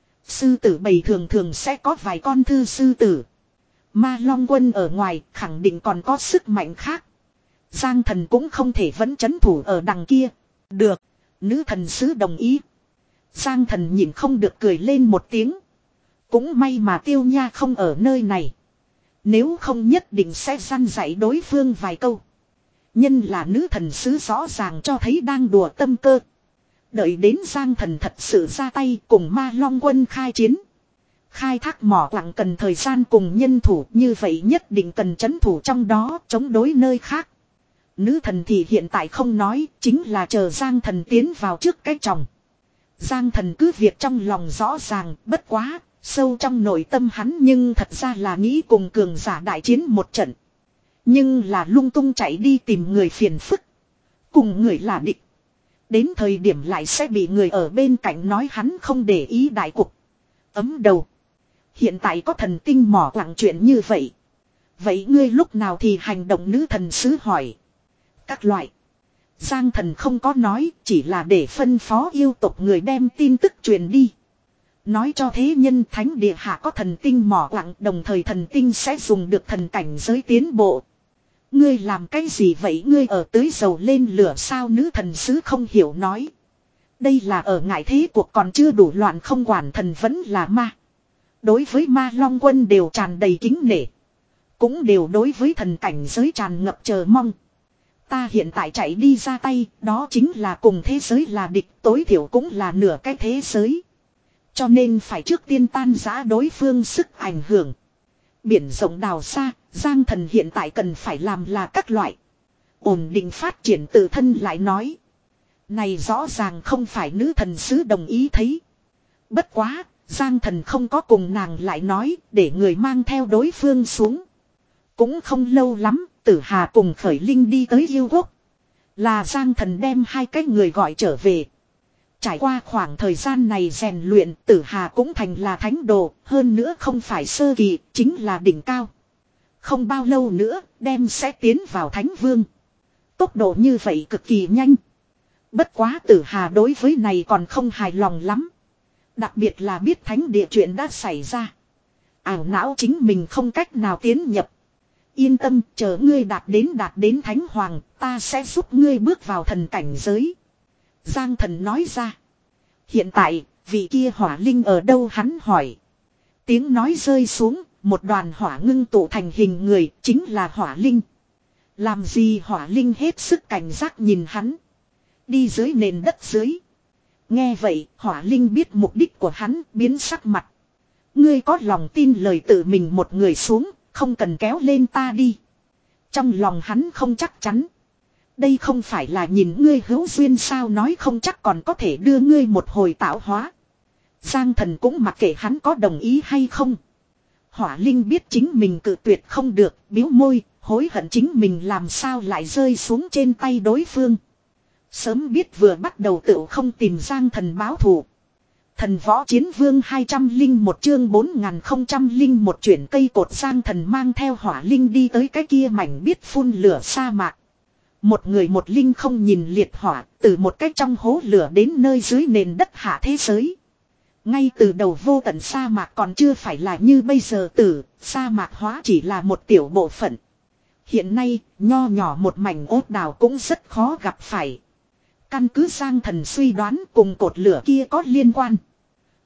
Sư tử bầy thường thường sẽ có vài con thư sư tử. Ma long quân ở ngoài khẳng định còn có sức mạnh khác. Giang thần cũng không thể vẫn chấn thủ ở đằng kia. Được. Nữ thần sứ đồng ý. Giang thần nhìn không được cười lên một tiếng. Cũng may mà Tiêu Nha không ở nơi này. Nếu không nhất định sẽ răn dạy đối phương vài câu. Nhân là nữ thần sứ rõ ràng cho thấy đang đùa tâm cơ. Đợi đến Giang thần thật sự ra tay cùng ma long quân khai chiến. Khai thác mỏ quặng cần thời gian cùng nhân thủ như vậy nhất định cần trấn thủ trong đó chống đối nơi khác. Nữ thần thì hiện tại không nói chính là chờ Giang thần tiến vào trước cái chồng. Giang thần cứ việc trong lòng rõ ràng bất quá. Sâu trong nội tâm hắn nhưng thật ra là nghĩ cùng cường giả đại chiến một trận. Nhưng là lung tung chạy đi tìm người phiền phức. Cùng người là địch. Đến thời điểm lại sẽ bị người ở bên cạnh nói hắn không để ý đại cục. Ấm đầu. Hiện tại có thần tinh mỏ quặng chuyện như vậy. Vậy ngươi lúc nào thì hành động nữ thần sứ hỏi. Các loại. Giang thần không có nói chỉ là để phân phó yêu tộc người đem tin tức truyền đi. Nói cho thế nhân thánh địa hạ có thần tinh mỏ quặng đồng thời thần tinh sẽ dùng được thần cảnh giới tiến bộ. Ngươi làm cái gì vậy ngươi ở tưới dầu lên lửa sao nữ thần sứ không hiểu nói. Đây là ở ngại thế cuộc còn chưa đủ loạn không quản thần vẫn là ma. Đối với ma long quân đều tràn đầy kính nể. Cũng đều đối với thần cảnh giới tràn ngập chờ mong. Ta hiện tại chạy đi ra tay đó chính là cùng thế giới là địch tối thiểu cũng là nửa cái thế giới. Cho nên phải trước tiên tan giã đối phương sức ảnh hưởng. Biển rộng đào xa, Giang thần hiện tại cần phải làm là các loại. Ổn định phát triển tự thân lại nói. Này rõ ràng không phải nữ thần sứ đồng ý thấy. Bất quá, Giang thần không có cùng nàng lại nói để người mang theo đối phương xuống. Cũng không lâu lắm, Tử Hà cùng Khởi Linh đi tới yêu quốc. Là Giang thần đem hai cái người gọi trở về. Trải qua khoảng thời gian này rèn luyện Tử Hà cũng thành là thánh đồ, hơn nữa không phải sơ kỳ, chính là đỉnh cao. Không bao lâu nữa, đem sẽ tiến vào thánh vương. Tốc độ như vậy cực kỳ nhanh. Bất quá Tử Hà đối với này còn không hài lòng lắm. Đặc biệt là biết thánh địa chuyện đã xảy ra. Ảo não chính mình không cách nào tiến nhập. Yên tâm, chờ ngươi đạt đến đạt đến thánh hoàng, ta sẽ giúp ngươi bước vào thần cảnh giới. Giang thần nói ra. Hiện tại, vị kia hỏa linh ở đâu hắn hỏi. Tiếng nói rơi xuống, một đoàn hỏa ngưng tụ thành hình người, chính là hỏa linh. Làm gì hỏa linh hết sức cảnh giác nhìn hắn. Đi dưới nền đất dưới. Nghe vậy, hỏa linh biết mục đích của hắn, biến sắc mặt. Ngươi có lòng tin lời tự mình một người xuống, không cần kéo lên ta đi. Trong lòng hắn không chắc chắn. Đây không phải là nhìn ngươi hữu duyên sao nói không chắc còn có thể đưa ngươi một hồi tạo hóa. Giang thần cũng mặc kệ hắn có đồng ý hay không. Hỏa linh biết chính mình cự tuyệt không được, biếu môi, hối hận chính mình làm sao lại rơi xuống trên tay đối phương. Sớm biết vừa bắt đầu tự không tìm Giang thần báo thù. Thần võ chiến vương hai trăm linh một chương bốn nghìn không trăm linh một chuyển cây cột Giang thần mang theo hỏa linh đi tới cái kia mảnh biết phun lửa sa mạc. Một người một linh không nhìn liệt hỏa, từ một cách trong hố lửa đến nơi dưới nền đất hạ thế giới. Ngay từ đầu vô tận sa mạc còn chưa phải là như bây giờ tử, sa mạc hóa chỉ là một tiểu bộ phận. Hiện nay, nho nhỏ một mảnh ốt đào cũng rất khó gặp phải. Căn cứ Giang thần suy đoán cùng cột lửa kia có liên quan.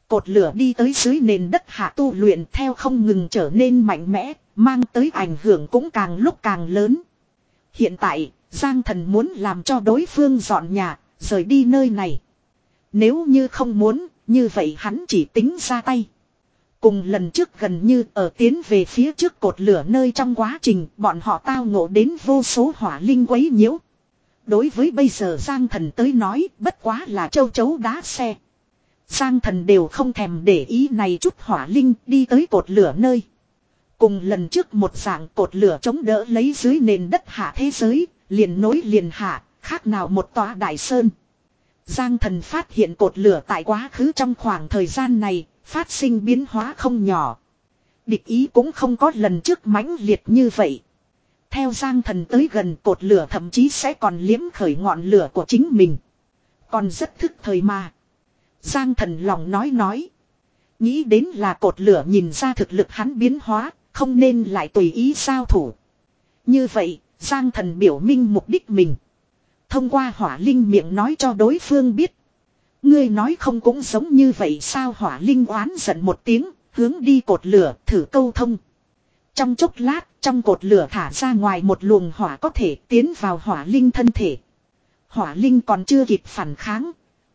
Cột lửa đi tới dưới nền đất hạ tu luyện theo không ngừng trở nên mạnh mẽ, mang tới ảnh hưởng cũng càng lúc càng lớn. Hiện tại, Giang Thần muốn làm cho đối phương dọn nhà, rời đi nơi này. Nếu như không muốn, như vậy hắn chỉ tính ra tay. Cùng lần trước gần như ở tiến về phía trước cột lửa nơi trong quá trình bọn họ tao ngộ đến vô số hỏa linh quấy nhiễu. Đối với bây giờ Giang Thần tới nói bất quá là châu chấu đá xe. Giang Thần đều không thèm để ý này chút hỏa linh đi tới cột lửa nơi. Cùng lần trước một dạng cột lửa chống đỡ lấy dưới nền đất hạ thế giới, liền nối liền hạ, khác nào một tòa đại sơn. Giang Thần phát hiện cột lửa tại quá khứ trong khoảng thời gian này, phát sinh biến hóa không nhỏ. Địch ý cũng không có lần trước mãnh liệt như vậy. Theo Giang Thần tới gần cột lửa thậm chí sẽ còn liếm khởi ngọn lửa của chính mình. Còn rất thức thời mà. Giang Thần lòng nói nói. Nghĩ đến là cột lửa nhìn ra thực lực hắn biến hóa, không nên lại tùy ý giao thủ. Như vậy, Giang Thần biểu minh mục đích mình. Thông qua hỏa linh miệng nói cho đối phương biết. Ngươi nói không cũng giống như vậy sao hỏa linh oán giận một tiếng, hướng đi cột lửa thử câu thông. Trong chốc lát, trong cột lửa thả ra ngoài một luồng hỏa có thể tiến vào hỏa linh thân thể. Hỏa linh còn chưa kịp phản kháng.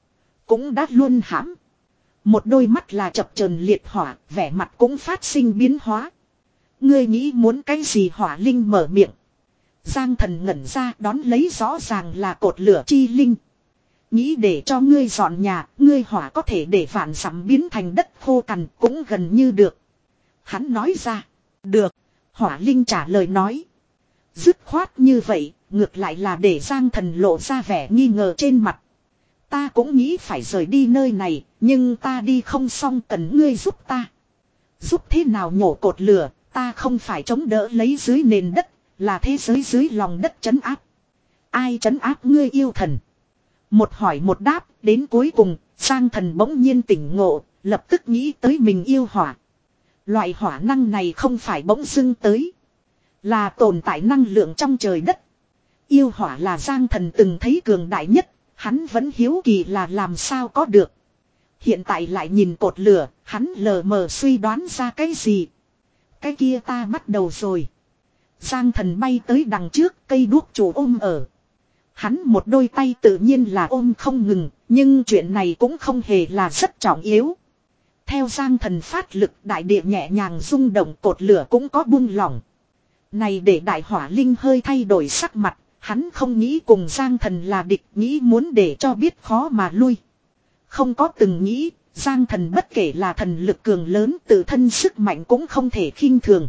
Cũng đã luôn hãm. Một đôi mắt là chập chờn liệt hỏa, vẻ mặt cũng phát sinh biến hóa. Ngươi nghĩ muốn cái gì hỏa linh mở miệng. Giang Thần ngẩn ra đón lấy rõ ràng là cột lửa chi linh. Nghĩ để cho ngươi dọn nhà, ngươi hỏa có thể để vạn dặm biến thành đất khô cằn cũng gần như được. Hắn nói ra, được, hỏa linh trả lời nói. Dứt khoát như vậy, ngược lại là để Giang Thần lộ ra vẻ nghi ngờ trên mặt. Ta cũng nghĩ phải rời đi nơi này, nhưng ta đi không xong cần ngươi giúp ta. Giúp thế nào nhổ cột lửa, ta không phải chống đỡ lấy dưới nền đất, là thế giới dưới lòng đất trấn áp. Ai trấn áp ngươi yêu thần? Một hỏi một đáp, đến cuối cùng, Giang Thần bỗng nhiên tỉnh ngộ, lập tức nghĩ tới mình yêu hỏa. Loại hỏa năng này không phải bỗng dưng tới, là tồn tại năng lượng trong trời đất. Yêu hỏa là Giang Thần từng thấy cường đại nhất, hắn vẫn hiếu kỳ là làm sao có được. Hiện tại lại nhìn cột lửa, hắn lờ mờ suy đoán ra cái gì. Cái kia ta bắt đầu rồi. Giang Thần bay tới đằng trước, cây đuốc chủ ôm ở. Hắn một đôi tay tự nhiên là ôm không ngừng, nhưng chuyện này cũng không hề là rất trọng yếu. Theo Giang Thần phát lực, đại địa nhẹ nhàng rung động, cột lửa cũng có buông lỏng. Này để đại hỏa linh hơi thay đổi sắc mặt, hắn không nghĩ cùng Giang Thần là địch, nghĩ muốn để cho biết khó mà lui. Không có từng nghĩ, Giang Thần bất kể là thần lực cường lớn, tự thân sức mạnh cũng không thể khinh thường.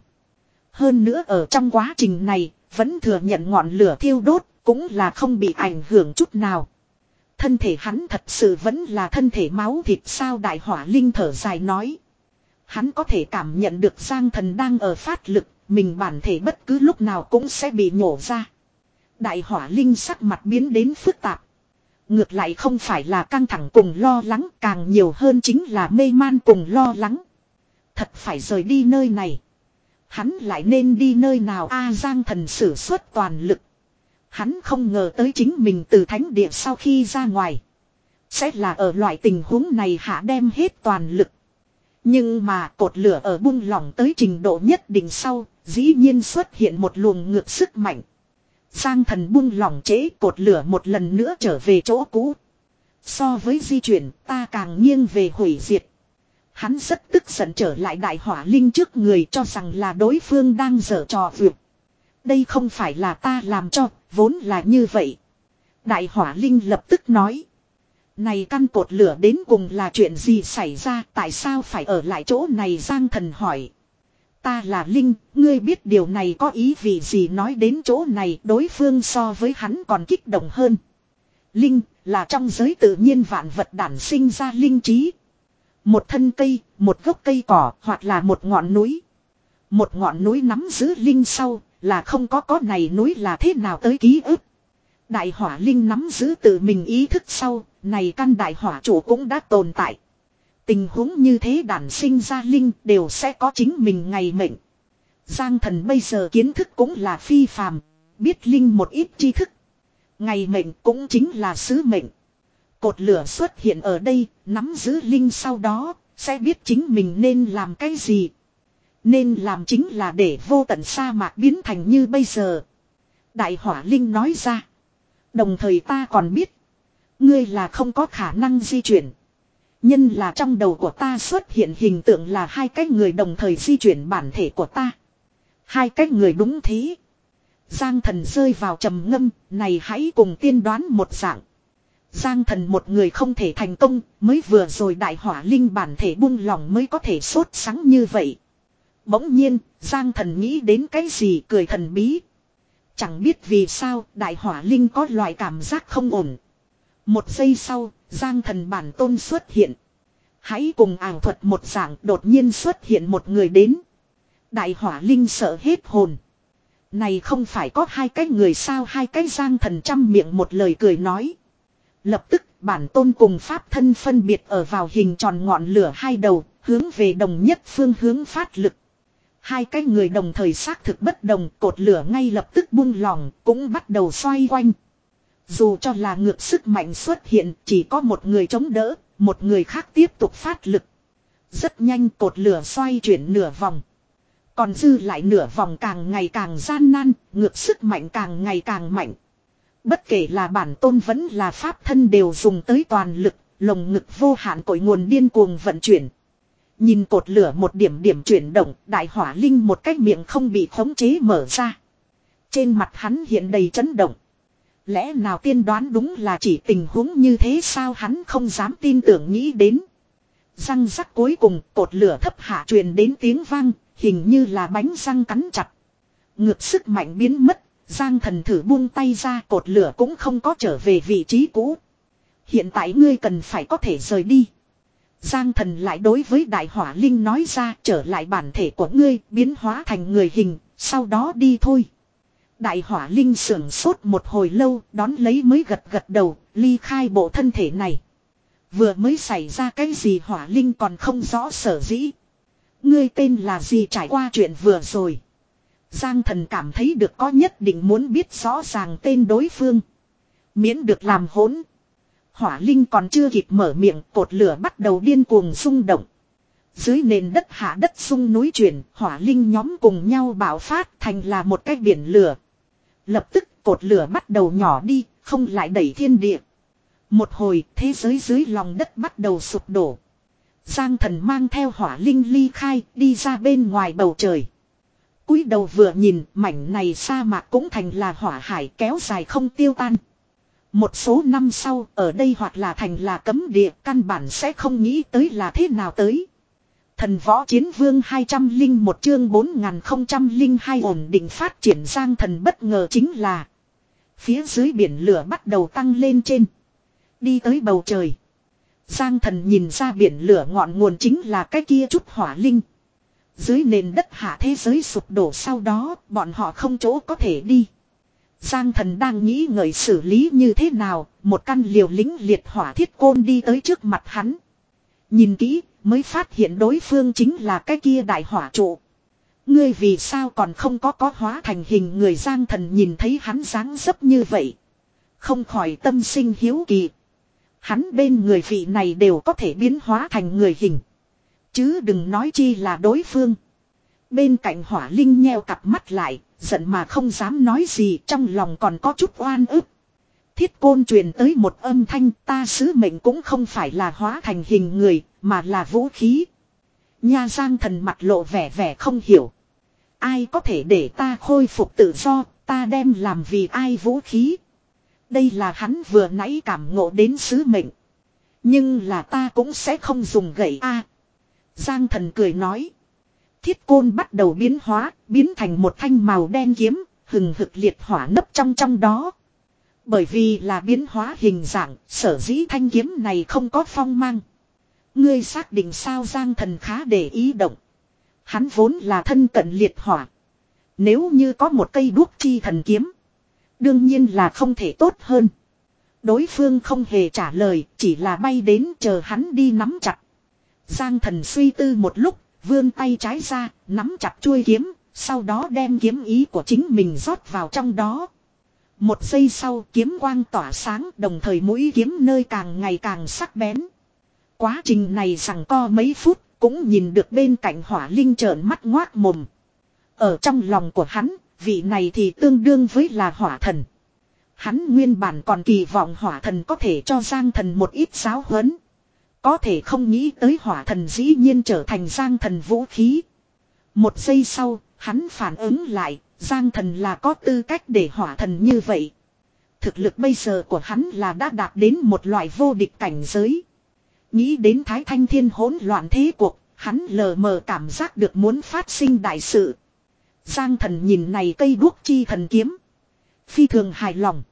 Hơn nữa ở trong quá trình này, vẫn thừa nhận ngọn lửa thiêu đốt, cũng là không bị ảnh hưởng chút nào. Thân thể hắn thật sự vẫn là thân thể máu thịt sao đại hỏa linh thở dài nói. Hắn có thể cảm nhận được Giang Thần đang ở phát lực, mình bản thể bất cứ lúc nào cũng sẽ bị nhổ ra. Đại hỏa linh sắc mặt biến đến phức tạp. Ngược lại không phải là căng thẳng cùng lo lắng, càng nhiều hơn chính là mê man cùng lo lắng. Thật phải rời đi nơi này. Hắn lại nên đi nơi nào a Giang Thần sử xuất toàn lực. Hắn không ngờ tới chính mình từ thánh địa sau khi ra ngoài. Sẽ là ở loại tình huống này hạ đem hết toàn lực. Nhưng mà cột lửa ở bung lỏng tới trình độ nhất định sau, dĩ nhiên xuất hiện một luồng ngược sức mạnh. Giang Thần bung lỏng chế cột lửa một lần nữa trở về chỗ cũ. So với di chuyển ta càng nghiêng về hủy diệt. Hắn rất tức giận trở lại đại hỏa linh trước người cho rằng là đối phương đang giở trò vượt. Đây không phải là ta làm cho, vốn là như vậy. Đại hỏa linh lập tức nói. Này căn cột lửa đến cùng là chuyện gì xảy ra, tại sao phải ở lại chỗ này Giang Thần hỏi. Ta là Linh, ngươi biết điều này có ý vị gì nói đến chỗ này đối phương so với hắn còn kích động hơn. Linh là trong giới tự nhiên vạn vật đản sinh ra linh trí. Một thân cây, một gốc cây cỏ hoặc là một ngọn núi. Một ngọn núi nắm giữ Linh sau là không có có này núi là thế nào tới ký ức. Đại hỏa Linh nắm giữ tự mình ý thức sau, này căn đại hỏa chủ cũng đã tồn tại. Tình huống như thế đản sinh ra Linh đều sẽ có chính mình ngày mệnh. Giang Thần bây giờ kiến thức cũng là phi phàm, biết Linh một ít tri thức. Ngày mệnh cũng chính là sứ mệnh. Cột lửa xuất hiện ở đây, nắm giữ Linh sau đó, sẽ biết chính mình nên làm cái gì. Nên làm chính là để vô tận sa mạc biến thành như bây giờ. Đại hỏa linh nói ra. Đồng thời ta còn biết. Ngươi là không có khả năng di chuyển. Nhân là trong đầu của ta xuất hiện hình tượng là hai cái người đồng thời di chuyển bản thể của ta. Hai cái người đúng thế. Giang thần rơi vào trầm ngâm, này hãy cùng tiên đoán một dạng. Giang thần một người không thể thành công, mới vừa rồi đại hỏa linh bản thể buông lòng mới có thể sốt sắng như vậy. Bỗng nhiên, Giang thần nghĩ đến cái gì cười thần bí. Chẳng biết vì sao, đại hỏa linh có loại cảm giác không ổn. Một giây sau, Giang thần bản tôn xuất hiện. Hãy cùng ảo thuật một dạng đột nhiên xuất hiện một người đến. Đại hỏa linh sợ hết hồn. Này không phải có hai cái người sao, hai cái Giang thần trăm miệng một lời cười nói. Lập tức bản tôn cùng pháp thân phân biệt ở vào hình tròn ngọn lửa hai đầu, hướng về đồng nhất phương hướng phát lực. Hai cái người đồng thời xác thực bất đồng, cột lửa ngay lập tức buông lỏng, cũng bắt đầu xoay quanh. Dù cho là ngược sức mạnh xuất hiện, chỉ có một người chống đỡ, một người khác tiếp tục phát lực. Rất nhanh cột lửa xoay chuyển nửa vòng. Còn dư lại nửa vòng càng ngày càng gian nan, ngược sức mạnh càng ngày càng mạnh. Bất kể là bản tôn vẫn là pháp thân đều dùng tới toàn lực, lồng ngực vô hạn cội nguồn điên cuồng vận chuyển. Nhìn cột lửa một điểm điểm chuyển động, đại hỏa linh một cái miệng không bị khống chế mở ra. Trên mặt hắn hiện đầy chấn động. Lẽ nào tiên đoán đúng là chỉ tình huống như thế sao, hắn không dám tin tưởng nghĩ đến. Răng rắc cuối cùng cột lửa thấp hạ truyền đến tiếng vang, hình như là bánh răng cắn chặt. Ngược sức mạnh biến mất, Giang thần thử buông tay ra, cột lửa cũng không có trở về vị trí cũ. Hiện tại ngươi cần phải có thể rời đi. Giang thần lại đối với đại hỏa linh nói ra, trở lại bản thể của ngươi, biến hóa thành người hình, sau đó đi thôi. Đại hỏa linh sưởng sốt một hồi lâu, đón lấy mới gật gật đầu, ly khai bộ thân thể này. Vừa mới xảy ra cái gì hỏa linh còn không rõ sở dĩ. Ngươi tên là gì, trải qua chuyện vừa rồi. Giang thần cảm thấy được có nhất định muốn biết rõ ràng tên đối phương. Miễn được làm hỗn. Hỏa linh còn chưa kịp mở miệng, cột lửa bắt đầu điên cuồng rung động. Dưới nền đất hạ đất rung núi chuyển, hỏa linh nhóm cùng nhau bạo phát thành là một cái biển lửa. Lập tức cột lửa bắt đầu nhỏ đi, không lại đẩy thiên địa. Một hồi thế giới dưới lòng đất bắt đầu sụp đổ. Giang thần mang theo hỏa linh ly khai, đi ra bên ngoài bầu trời. Cúi đầu vừa nhìn, mảnh này sa mạc cũng thành là hỏa hải kéo dài không tiêu tan. Một số năm sau, ở đây hoặc là thành là cấm địa, căn bản sẽ không nghĩ tới là thế nào tới. Thần võ chiến vương hai trăm lẻ một chương bốn nghìn không trăm lẻ hai ổn định phát triển. Giang thần bất ngờ chính là phía dưới biển lửa bắt đầu tăng lên trên. Đi tới bầu trời. Giang thần nhìn ra biển lửa ngọn nguồn chính là cái kia chút hỏa linh. Dưới nền đất hạ thế giới sụp đổ sau đó, bọn họ không chỗ có thể đi. Giang thần đang nghĩ ngợi xử lý như thế nào, một căn liều lĩnh liệt hỏa thiết côn đi tới trước mặt hắn. Nhìn kỹ, mới phát hiện đối phương chính là cái kia đại hỏa trụ. Ngươi vì sao còn không có có hóa thành hình người. Giang thần nhìn thấy hắn dáng dấp như vậy. Không khỏi tâm sinh hiếu kỳ. Hắn bên người vị này đều có thể biến hóa thành người hình. Chứ đừng nói chi là đối phương. Bên cạnh hỏa linh nheo cặp mắt lại, giận mà không dám nói gì, trong lòng còn có chút oan ức. Thiết côn truyền tới một âm thanh, ta sứ mệnh cũng không phải là hóa thành hình người, mà là vũ khí. Nha, Giang thần mặt lộ vẻ vẻ không hiểu. Ai có thể để ta khôi phục tự do, ta đem làm vì ai vũ khí. Đây là hắn vừa nãy cảm ngộ đến sứ mệnh. Nhưng là ta cũng sẽ không dùng gậy a. Giang thần cười nói. Thiết côn bắt đầu biến hóa, biến thành một thanh màu đen kiếm, hừng hực liệt hỏa nấp trong trong đó. Bởi vì là biến hóa hình dạng, sở dĩ thanh kiếm này không có phong mang. Ngươi xác định sao? Giang thần khá để ý động. Hắn vốn là thân cận liệt hỏa. Nếu như có một cây đuốc chi thần kiếm, đương nhiên là không thể tốt hơn. Đối phương không hề trả lời, chỉ là bay đến chờ hắn đi nắm chặt. Giang thần suy tư một lúc, vươn tay trái ra, nắm chặt chuôi kiếm, sau đó đem kiếm ý của chính mình rót vào trong đó. Một giây sau kiếm quang tỏa sáng, đồng thời mũi kiếm nơi càng ngày càng sắc bén. Quá trình này rằng co mấy phút, cũng nhìn được bên cạnh hỏa linh trợn mắt ngoác mồm. Ở trong lòng của hắn, vị này thì tương đương với là hỏa thần. Hắn nguyên bản còn kỳ vọng hỏa thần có thể cho Giang thần một ít giáo huấn. Có thể không nghĩ tới hỏa thần dĩ nhiên trở thành Giang thần vũ khí. Một giây sau, hắn phản ứng lại, Giang thần là có tư cách để hỏa thần như vậy. Thực lực bây giờ của hắn là đã đạt đến một loại vô địch cảnh giới. Nghĩ đến Thái Thanh Thiên hỗn loạn thế cuộc, hắn lờ mờ cảm giác được muốn phát sinh đại sự. Giang thần nhìn này cây đuốc chi thần kiếm. Phi thường hài lòng.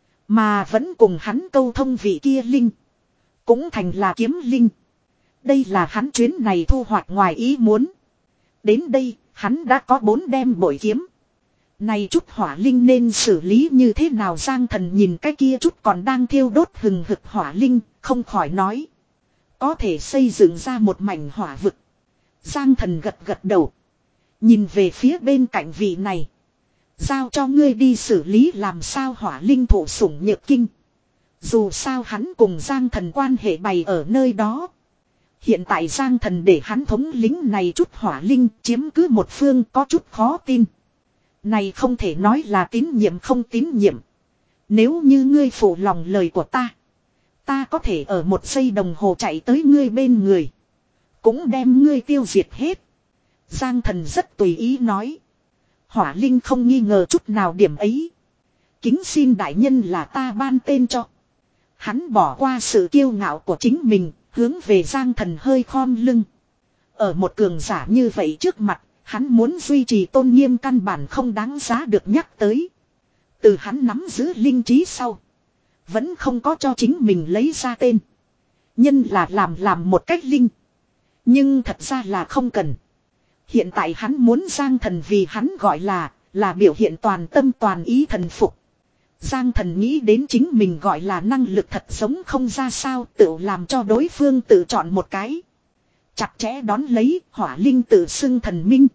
Mà vẫn cùng hắn câu thông vị kia linh. Cũng thành là kiếm linh. Đây là hắn chuyến này thu hoạch ngoài ý muốn. Đến đây, hắn đã có bốn đem bội kiếm. Này chút hỏa linh nên xử lý như thế nào? Giang thần nhìn cái kia chút còn đang thiêu đốt hừng hực hỏa linh, không khỏi nói. Có thể xây dựng ra một mảnh hỏa vực. Giang thần gật gật đầu. Nhìn về phía bên cạnh vị này. Giao cho ngươi đi xử lý làm sao hỏa linh thụ sủng nhược kinh. Dù sao hắn cùng Giang thần quan hệ bày ở nơi đó. Hiện tại Giang thần để hắn thống lính này chút hỏa linh chiếm cứ một phương có chút khó tin. Này không thể nói là tín nhiệm không tín nhiệm. Nếu như ngươi phụ lòng lời của ta. Ta có thể ở một giây đồng hồ chạy tới ngươi bên người. Cũng đem ngươi tiêu diệt hết. Giang thần rất tùy ý nói. Hỏa linh không nghi ngờ chút nào điểm ấy. Kính xin đại nhân là ta ban tên cho. Hắn bỏ qua sự kiêu ngạo của chính mình, hướng về Giang thần hơi khom lưng. Ở một cường giả như vậy trước mặt, hắn muốn duy trì tôn nghiêm căn bản không đáng giá được nhắc tới. Từ hắn nắm giữ linh trí sau. Vẫn không có cho chính mình lấy ra tên. Nhân là làm làm một cách linh. Nhưng thật ra là không cần. Hiện tại hắn muốn Giang thần vì hắn gọi là, là biểu hiện toàn tâm toàn ý thần phục. Giang thần nghĩ đến chính mình gọi là năng lực thật giống không ra sao, tự làm cho đối phương tự chọn một cái. Chặt chẽ đón lấy, hỏa linh tự xưng thần minh.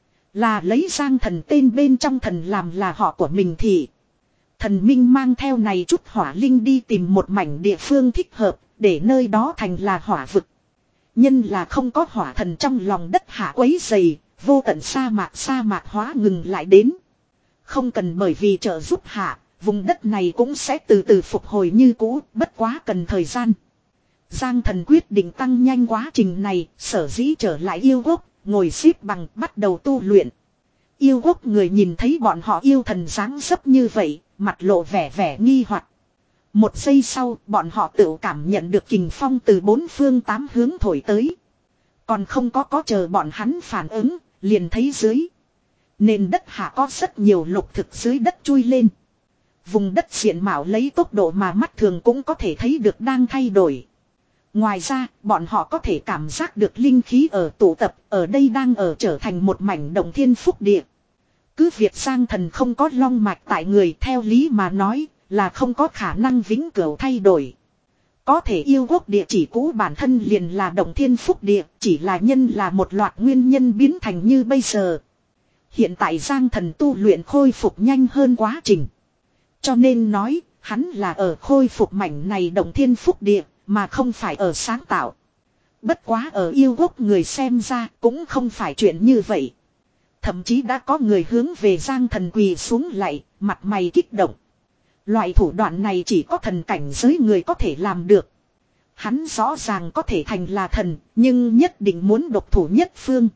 Là lấy Giang thần tên bên trong thần làm là họ của mình thì. Thần minh mang theo này chút hỏa linh đi tìm một mảnh địa phương thích hợp, để nơi đó thành là hỏa vực. Nhân là không có hỏa thần trong lòng đất hạ quấy dày, vô tận sa mạc sa mạc hóa ngừng lại đến. Không cần bởi vì trợ giúp hạ, vùng đất này cũng sẽ từ từ phục hồi như cũ, bất quá cần thời gian. Giang thần quyết định tăng nhanh quá trình này, sở dĩ trở lại yêu quốc, ngồi xếp bằng bắt đầu tu luyện. Yêu quốc người nhìn thấy bọn họ yêu thần dáng dấp như vậy, mặt lộ vẻ vẻ nghi hoặc. Một giây sau, bọn họ tự cảm nhận được kình phong từ bốn phương tám hướng thổi tới. Còn không có có chờ bọn hắn phản ứng, liền thấy dưới. Nền đất hạ có rất nhiều lục thực dưới đất chui lên. Vùng đất diện mạo lấy tốc độ mà mắt thường cũng có thể thấy được đang thay đổi. Ngoài ra, bọn họ có thể cảm giác được linh khí ở tụ tập, ở đây đang ở trở thành một mảnh động thiên phúc địa. Cứ việc Giang thần không có long mạch tại người theo lý mà nói, là không có khả năng vĩnh cửu thay đổi. Có thể yêu quốc địa chỉ cũ bản thân liền là động thiên phúc địa, chỉ là nhân là một loạt nguyên nhân biến thành như bây giờ. Hiện tại Giang thần tu luyện khôi phục nhanh hơn quá trình. Cho nên nói, hắn là ở khôi phục mảnh này động thiên phúc địa, mà không phải ở sáng tạo. Bất quá ở yêu quốc người xem ra cũng không phải chuyện như vậy. Thậm chí đã có người hướng về Giang thần quỳ xuống lạy, mặt mày kích động. Loại thủ đoạn này chỉ có thần cảnh giới người có thể làm được. Hắn rõ ràng có thể thành là thần, nhưng nhất định muốn độc thủ nhất phương.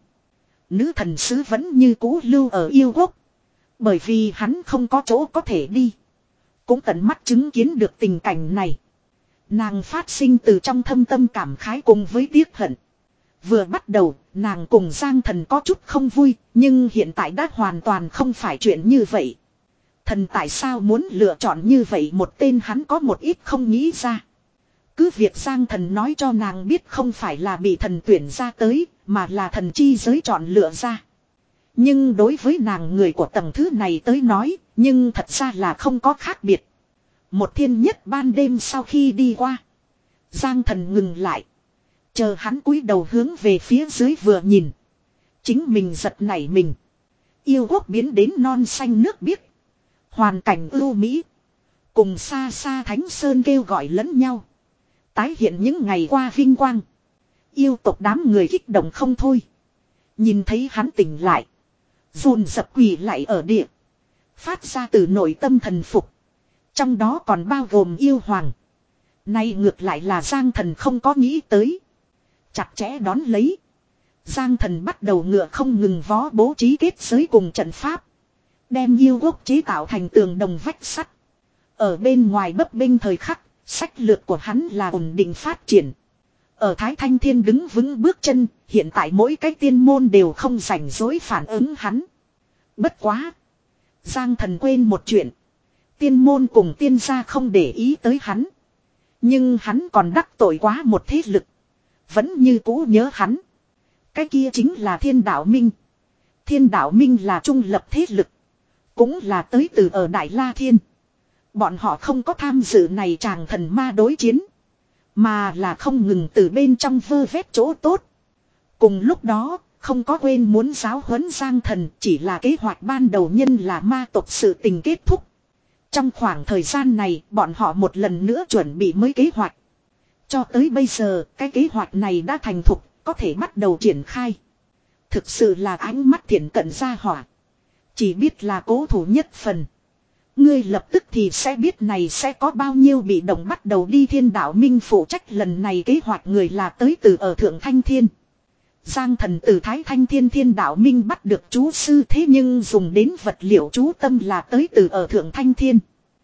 Nữ thần sứ vẫn như cũ lưu ở yêu quốc. Bởi vì hắn không có chỗ có thể đi. Cũng tận mắt chứng kiến được tình cảnh này. Nàng phát sinh từ trong thâm tâm cảm khái cùng với tiếc hận. Vừa bắt đầu, nàng cùng Giang thần có chút không vui, nhưng hiện tại đã hoàn toàn không phải chuyện như vậy. Thần tại sao muốn lựa chọn như vậy một tên hắn có một ít không nghĩ ra. Cứ việc Giang thần nói cho nàng biết không phải là bị thần tuyển ra tới, mà là thần chi giới chọn lựa ra. Nhưng đối với nàng người của tầng thứ này tới nói, nhưng thật ra là không có khác biệt. Một thiên nhất ban đêm sau khi đi qua, Giang thần ngừng lại. Chờ hắn cúi đầu hướng về phía dưới vừa nhìn. Chính mình giật nảy mình. Yêu quốc biến đến non xanh nước biếc. Hoàn cảnh ưu mỹ. Cùng xa xa Thánh Sơn kêu gọi lẫn nhau. Tái hiện những ngày qua vinh quang. Yêu tộc đám người kích động không thôi. Nhìn thấy hắn tỉnh lại. Dồn dập quỳ lại ở địa. Phát ra từ nội tâm thần phục. Trong đó còn bao gồm yêu hoàng. Nay ngược lại là Giang Thần không có nghĩ tới. Chặt chẽ đón lấy. Giang Thần bắt đầu ngựa không ngừng vó bố trí kết giới cùng trận pháp. Đem yêu quốc chế tạo thành tường đồng vách sắt. Ở bên ngoài bấp bênh thời khắc, sách lược của hắn là ổn định phát triển. Ở Thái Thanh Thiên đứng vững bước chân, hiện tại mỗi cái tiên môn đều không rảnh rỗi phản ứng hắn. Bất quá. Giang Thần quên một chuyện. Tiên môn cùng tiên gia không để ý tới hắn. Nhưng hắn còn đắc tội quá một thế lực. Vẫn như cũ nhớ hắn. Cái kia chính là Thiên Đạo Minh. Thiên Đạo Minh là trung lập thế lực. Cũng là tới từ ở Đại La Thiên. Bọn họ không có tham dự này chàng thần ma đối chiến. Mà là không ngừng từ bên trong vơ vét chỗ tốt. Cùng lúc đó, không có quên muốn giáo huấn Giang Thần, chỉ là kế hoạch ban đầu nhân là ma tộc sự tình kết thúc. Trong khoảng thời gian này, bọn họ một lần nữa chuẩn bị mới kế hoạch. Cho tới bây giờ, cái kế hoạch này đã thành thục, có thể bắt đầu triển khai. Thực sự là ánh mắt thiện cận gia hỏa. Chỉ biết là cố thủ nhất phần. Ngươi lập tức thì sẽ biết này sẽ có bao nhiêu bị động bắt đầu đi. Thiên Đạo Minh phụ trách lần này kế hoạch người là tới từ ở Thượng Thanh Thiên. Giang Thần từ Thái Thanh Thiên Thiên Đạo Minh bắt được chú sư, thế nhưng dùng đến vật liệu chú tâm là tới từ ở Thượng Thanh Thiên.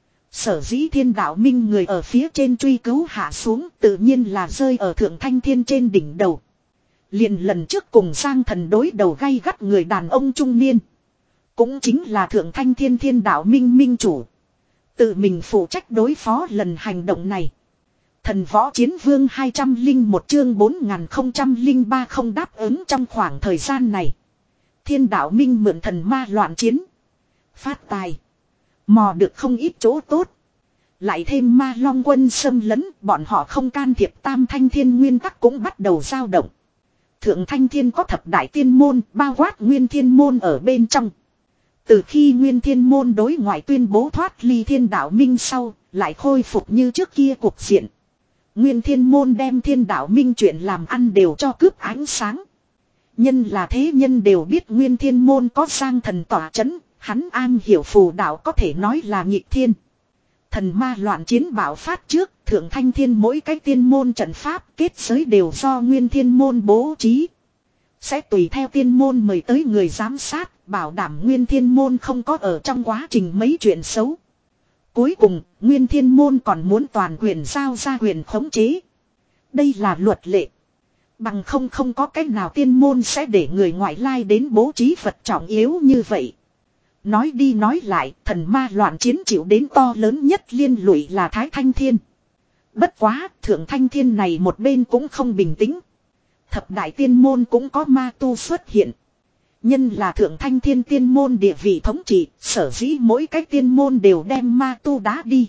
Sở dĩ Thiên Đạo Minh người ở phía trên truy cứu hạ xuống, tự nhiên là rơi ở Thượng Thanh Thiên trên đỉnh đầu. Liền lần trước cùng Giang Thần đối đầu gay gắt người đàn ông trung niên. Cũng chính là Thượng Thanh Thiên Thiên Đạo Minh minh chủ. Tự mình phụ trách đối phó lần hành động này. Thần Võ Chiến Vương hai trăm lẻ một chương bốn nghìn không trăm lẻ ba không đáp ứng trong khoảng thời gian này. Thiên Đạo Minh mượn thần ma loạn chiến. Phát tài. Mò được không ít chỗ tốt. Lại thêm ma long quân xâm lấn, bọn họ không can thiệp Tam Thanh Thiên nguyên tắc cũng bắt đầu dao động. Thượng Thanh Thiên có thập đại tiên môn, bao quát Nguyên Thiên môn ở bên trong. Từ khi Nguyên Thiên môn đối ngoại tuyên bố thoát ly Thiên Đạo Minh sau, lại khôi phục như trước kia cuộc diện. Nguyên Thiên môn đem Thiên Đạo Minh chuyện làm ăn đều cho cướp ánh sáng. Nhân là thế nhân đều biết Nguyên Thiên môn có Giang Thần tỏa chấn, hắn an hiểu phù đạo có thể nói là nghịch thiên. Thần ma loạn chiến bạo phát trước, Thượng Thanh Thiên mỗi cái tiên môn trận pháp kết giới đều do Nguyên Thiên môn bố trí. Sẽ tùy theo tiên môn mời tới người giám sát, bảo đảm Nguyên Thiên môn không có ở trong quá trình mấy chuyện xấu. Cuối cùng, Nguyên Thiên môn còn muốn toàn quyền giao ra quyền khống chế. Đây là luật lệ. Bằng không không có cách nào tiên môn sẽ để người ngoại lai đến bố trí vật trọng yếu như vậy. Nói đi nói lại, thần ma loạn chiến chịu đến to lớn nhất liên lụy là Thái Thanh Thiên. Bất quá, Thượng Thanh Thiên này một bên cũng không bình tĩnh. Thập đại tiên môn cũng có ma tu xuất hiện. Nhân là Thượng Thanh Thiên tiên môn địa vị thống trị, sở dĩ mỗi cái tiên môn đều đem ma tu đá đi.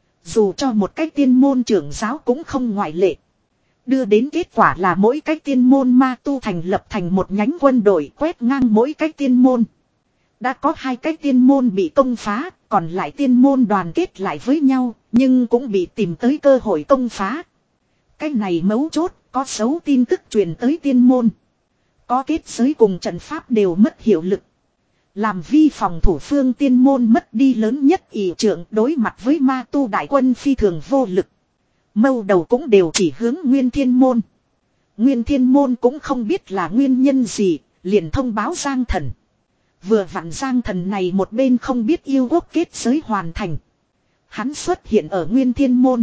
Dù cho một cái tiên môn trưởng giáo cũng không ngoại lệ. Đưa đến kết quả là mỗi cái tiên môn ma tu thành lập thành một nhánh quân đội quét ngang mỗi cái tiên môn. Đã có hai cái tiên môn bị công phá, còn lại tiên môn đoàn kết lại với nhau, nhưng cũng bị tìm tới cơ hội công phá. Cái này mấu chốt, có xấu tin tức truyền tới tiên môn. Có kết giới cùng trận pháp đều mất hiệu lực. Làm vi phòng thủ phương tiên môn mất đi lớn nhất ỷ trưởng đối mặt với ma tu đại quân phi thường vô lực. Mâu đầu cũng đều chỉ hướng Nguyên Thiên môn. Nguyên Thiên môn cũng không biết là nguyên nhân gì, liền thông báo Giang Thần. Vừa vặn Giang Thần này một bên không biết yêu quốc kết giới hoàn thành. Hắn xuất hiện ở Nguyên Thiên môn.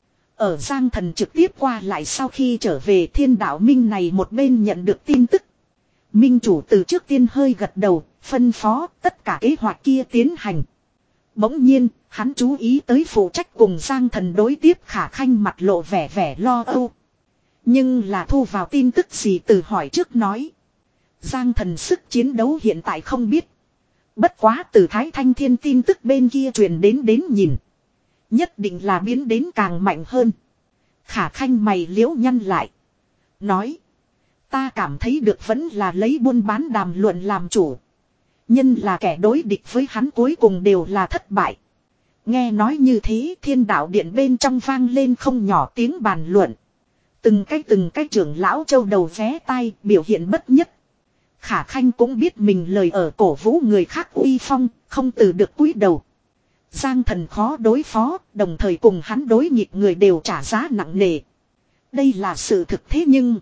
Ở Giang Thần trực tiếp qua lại sau khi trở về Thiên Đạo Minh này một bên nhận được tin tức. Minh chủ từ trước tiên hơi gật đầu, phân phó tất cả kế hoạch kia tiến hành. Bỗng nhiên, hắn chú ý tới phụ trách cùng Giang Thần đối tiếp Khả Khanh mặt lộ vẻ vẻ lo âu. Nhưng là thu vào tin tức gì từ hỏi trước nói. Giang Thần sức chiến đấu hiện tại không biết. Bất quá từ Thái Thanh Thiên tin tức bên kia truyền đến đến nhìn. Nhất định là biến đến càng mạnh hơn. Khả Khanh mày liễu nhăn lại. Nói. Ta cảm thấy được vẫn là lấy buôn bán đàm luận làm chủ. Nhân là kẻ đối địch với hắn cuối cùng đều là thất bại. Nghe nói như thế Thiên Đạo Điện bên trong vang lên không nhỏ tiếng bàn luận. Từng cái từng cái trưởng lão châu đầu vé tai biểu hiện bất nhất. Khả Khanh cũng biết mình lời ở cổ vũ người khác uy phong, không từ được cúi đầu. Giang Thần khó đối phó, đồng thời cùng hắn đối nghịch người đều trả giá nặng nề. Đây là sự thực thế nhưng...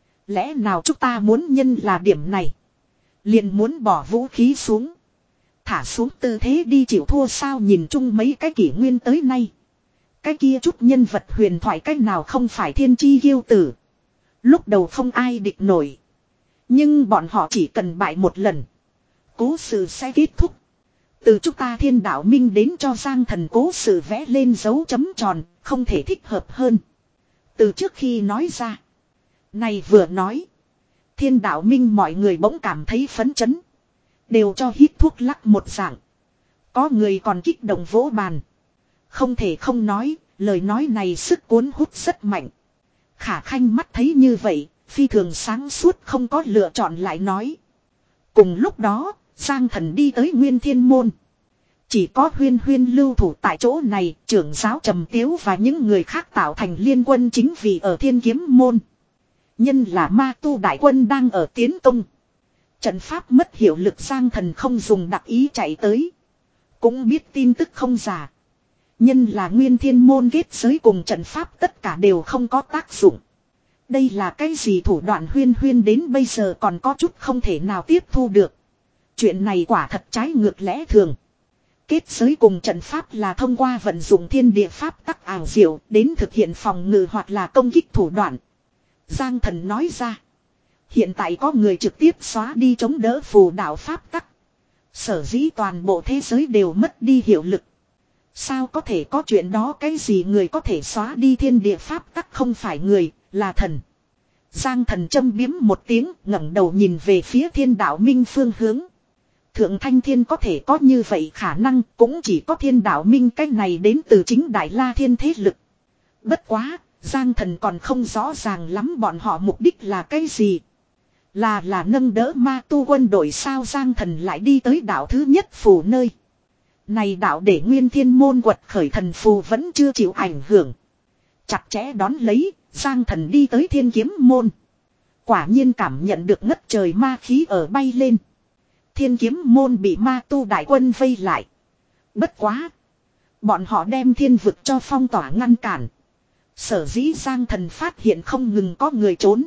Lẽ nào chúng ta muốn nhân là điểm này? Liền muốn bỏ vũ khí xuống. Thả xuống tư thế đi chịu thua sao, nhìn chung mấy cái kỷ nguyên tới nay. Cái kia chút nhân vật huyền thoại cách nào không phải thiên chi kiêu tử. Lúc đầu không ai địch nổi. Nhưng bọn họ chỉ cần bại một lần. Cố sự sẽ kết thúc. Từ chúng ta Thiên Đạo Minh đến cho Giang Thần cố sự vẽ lên dấu chấm tròn, không thể thích hợp hơn. Từ trước khi nói ra. Này vừa nói. Thiên Đạo Minh mọi người bỗng cảm thấy phấn chấn. Đều cho hít thuốc lắc một dạng. Có người còn kích động vỗ bàn. Không thể không nói, lời nói này sức cuốn hút rất mạnh. Khả Khanh mắt thấy như vậy, phi thường sáng suốt không có lựa chọn lại nói. Cùng lúc đó, Giang Thần đi tới Nguyên Thiên Môn. Chỉ có Huyên Huyên lưu thủ tại chỗ này, trưởng giáo Trầm Tiếu và những người khác tạo thành liên quân chính vì ở Thiên Kiếm Môn. Nhân là ma tu đại quân đang ở tiến công. Trận pháp mất hiệu lực, Giang Thần không dùng đặc ý chạy tới. Cũng biết tin tức không giả. Nhân là Nguyên Thiên Môn kết giới cùng trận pháp tất cả đều không có tác dụng. Đây là cái gì thủ đoạn, Huyên Huyên đến bây giờ còn có chút không thể nào tiếp thu được. Chuyện này quả thật trái ngược lẽ thường. Kết giới cùng trận pháp là thông qua vận dụng thiên địa pháp tắc ảo diệu đến thực hiện phòng ngự hoặc là công kích thủ đoạn. Giang Thần nói ra. Hiện tại có người trực tiếp xóa đi chống đỡ phù đạo pháp tắc. Sở dĩ toàn bộ thế giới đều mất đi hiệu lực. Sao có thể có chuyện đó, cái gì người có thể xóa đi thiên địa pháp tắc, không phải người, là thần. Giang Thần châm biếm một tiếng, ngẩng đầu nhìn về phía Thiên Đạo Minh phương hướng. Thượng Thanh Thiên có thể có như vậy khả năng, cũng chỉ có Thiên Đạo Minh cái này đến từ chính Đại La Thiên thế lực. Bất quá, Giang Thần còn không rõ ràng lắm bọn họ mục đích là cái gì. Là là nâng đỡ ma tu quân đội sao? Giang Thần lại đi tới đạo thứ nhất phù nơi. Này đạo để Nguyên Thiên Môn quật khởi thần phù vẫn chưa chịu ảnh hưởng. Chặt chẽ đón lấy, Giang Thần đi tới Thiên Kiếm Môn. Quả nhiên cảm nhận được ngất trời ma khí ở bay lên. Thiên Kiếm Môn bị ma tu đại quân vây lại. Bất quá. Bọn họ đem thiên vực cho phong tỏa ngăn cản. Sở dĩ Giang Thần phát hiện không ngừng có người trốn.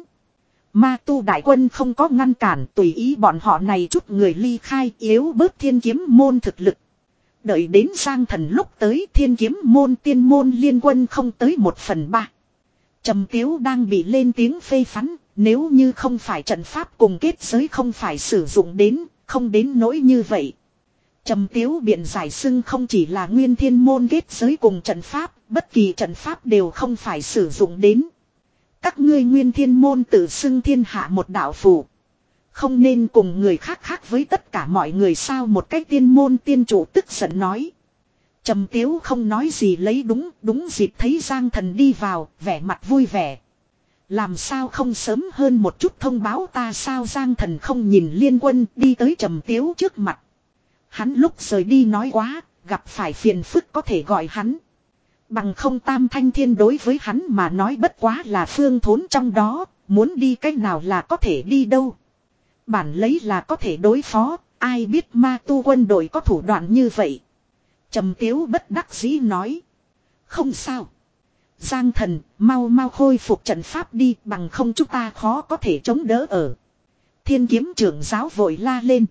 Ma tu đại quân không có ngăn cản, tùy ý bọn họ này chút người ly khai, yếu bớt Thiên Kiếm Môn thực lực. Đợi đến Giang Thần lúc tới, Thiên Kiếm Môn tiên môn liên quân không tới một phần ba. Trầm Tiếu đang bị lên tiếng phê phán, nếu như không phải trận pháp cùng kết giới không phải sử dụng đến, không đến nỗi như vậy. Trầm Tiếu biện giải xưng không chỉ là Nguyên Thiên Môn kết giới cùng trận pháp, bất kỳ trận pháp đều không phải sử dụng đến. Các ngươi Nguyên Thiên Môn tự xưng thiên hạ một đạo phù. Không nên cùng người khác khác với tất cả mọi người sao? Một cái tiên môn tiên chủ tức giận nói. Trầm Tiếu không nói gì, lấy đúng, đúng dịp thấy Giang Thần đi vào, vẻ mặt vui vẻ. Làm sao không sớm hơn một chút thông báo ta sao? Giang Thần không nhìn liên quân đi tới Trầm Tiếu trước mặt. Hắn lúc rời đi nói quá, gặp phải phiền phức có thể gọi hắn. Bằng không Tam Thanh Thiên đối với hắn mà nói bất quá là phương thốn trong đó, muốn đi cách nào là có thể đi đâu. Bản lấy là có thể đối phó, ai biết ma tu quân đội có thủ đoạn như vậy. Trầm Tiếu bất đắc dĩ nói. Không sao. Giang Thần, mau mau khôi phục trận pháp đi, bằng không chúng ta khó có thể chống đỡ ở. Thiên Kiếm trưởng giáo vội la lên.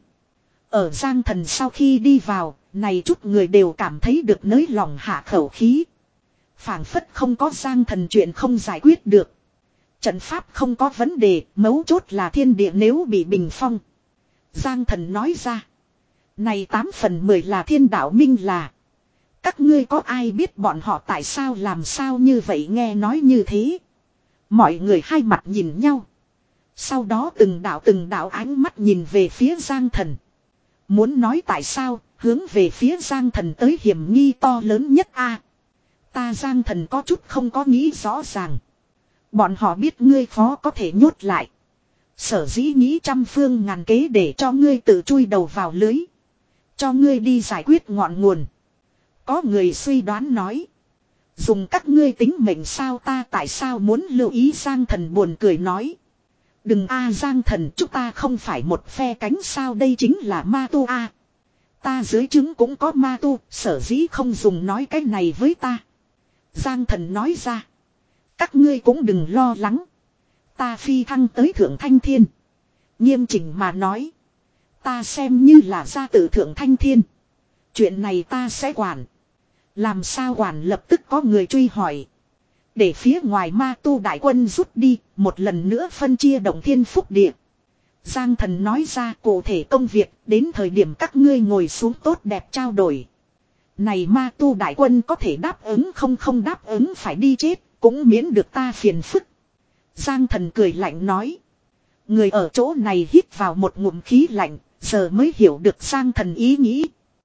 Ở Giang Thần sau khi đi vào, này chút người đều cảm thấy được nới lòng hạ khẩu khí. Phảng phất không có Giang Thần chuyện không giải quyết được. Trận pháp không có vấn đề, mấu chốt là thiên địa nếu bị bình phong. Giang Thần nói ra. Này tám phần mười là Thiên Đạo Minh là. Các ngươi có ai biết bọn họ tại sao làm sao như vậy? Nghe nói như thế. Mọi người hai mặt nhìn nhau. Sau đó từng đạo từng đạo ánh mắt nhìn về phía Giang Thần. Muốn nói tại sao, hướng về phía Giang Thần tới hiểm nghi to lớn nhất a. Ta Giang Thần có chút không có nghĩ rõ ràng. Bọn họ biết ngươi khó có thể nhốt lại. Sở dĩ nghĩ trăm phương ngàn kế để cho ngươi tự chui đầu vào lưới. Cho ngươi đi giải quyết ngọn nguồn. Có người suy đoán nói. Dùng các ngươi tính mệnh sao ta tại sao muốn lưu ý Giang Thần buồn cười nói. Đừng a Giang Thần chúng ta không phải một phe cánh sao đây chính là ma tu a. Ta dưới trứng cũng có ma tu, sở dĩ không dùng nói cái này với ta. Giang Thần nói ra. Các ngươi cũng đừng lo lắng. Ta phi thăng tới Thượng Thanh Thiên. Nghiêm chỉnh mà nói. Ta xem như là gia tử Thượng Thanh Thiên. Chuyện này ta sẽ quản. Làm sao quản lập tức có người truy hỏi. Để phía ngoài ma tu đại quân rút đi, một lần nữa phân chia động thiên phúc địa. Giang Thần nói ra cụ thể công việc, đến thời điểm các ngươi ngồi xuống tốt đẹp trao đổi. Này ma tu đại quân có thể đáp ứng không không đáp ứng phải đi chết, cũng miễn được ta phiền phức. Giang Thần cười lạnh nói. Người ở chỗ này hít vào một ngụm khí lạnh, giờ mới hiểu được Giang Thần ý nghĩ.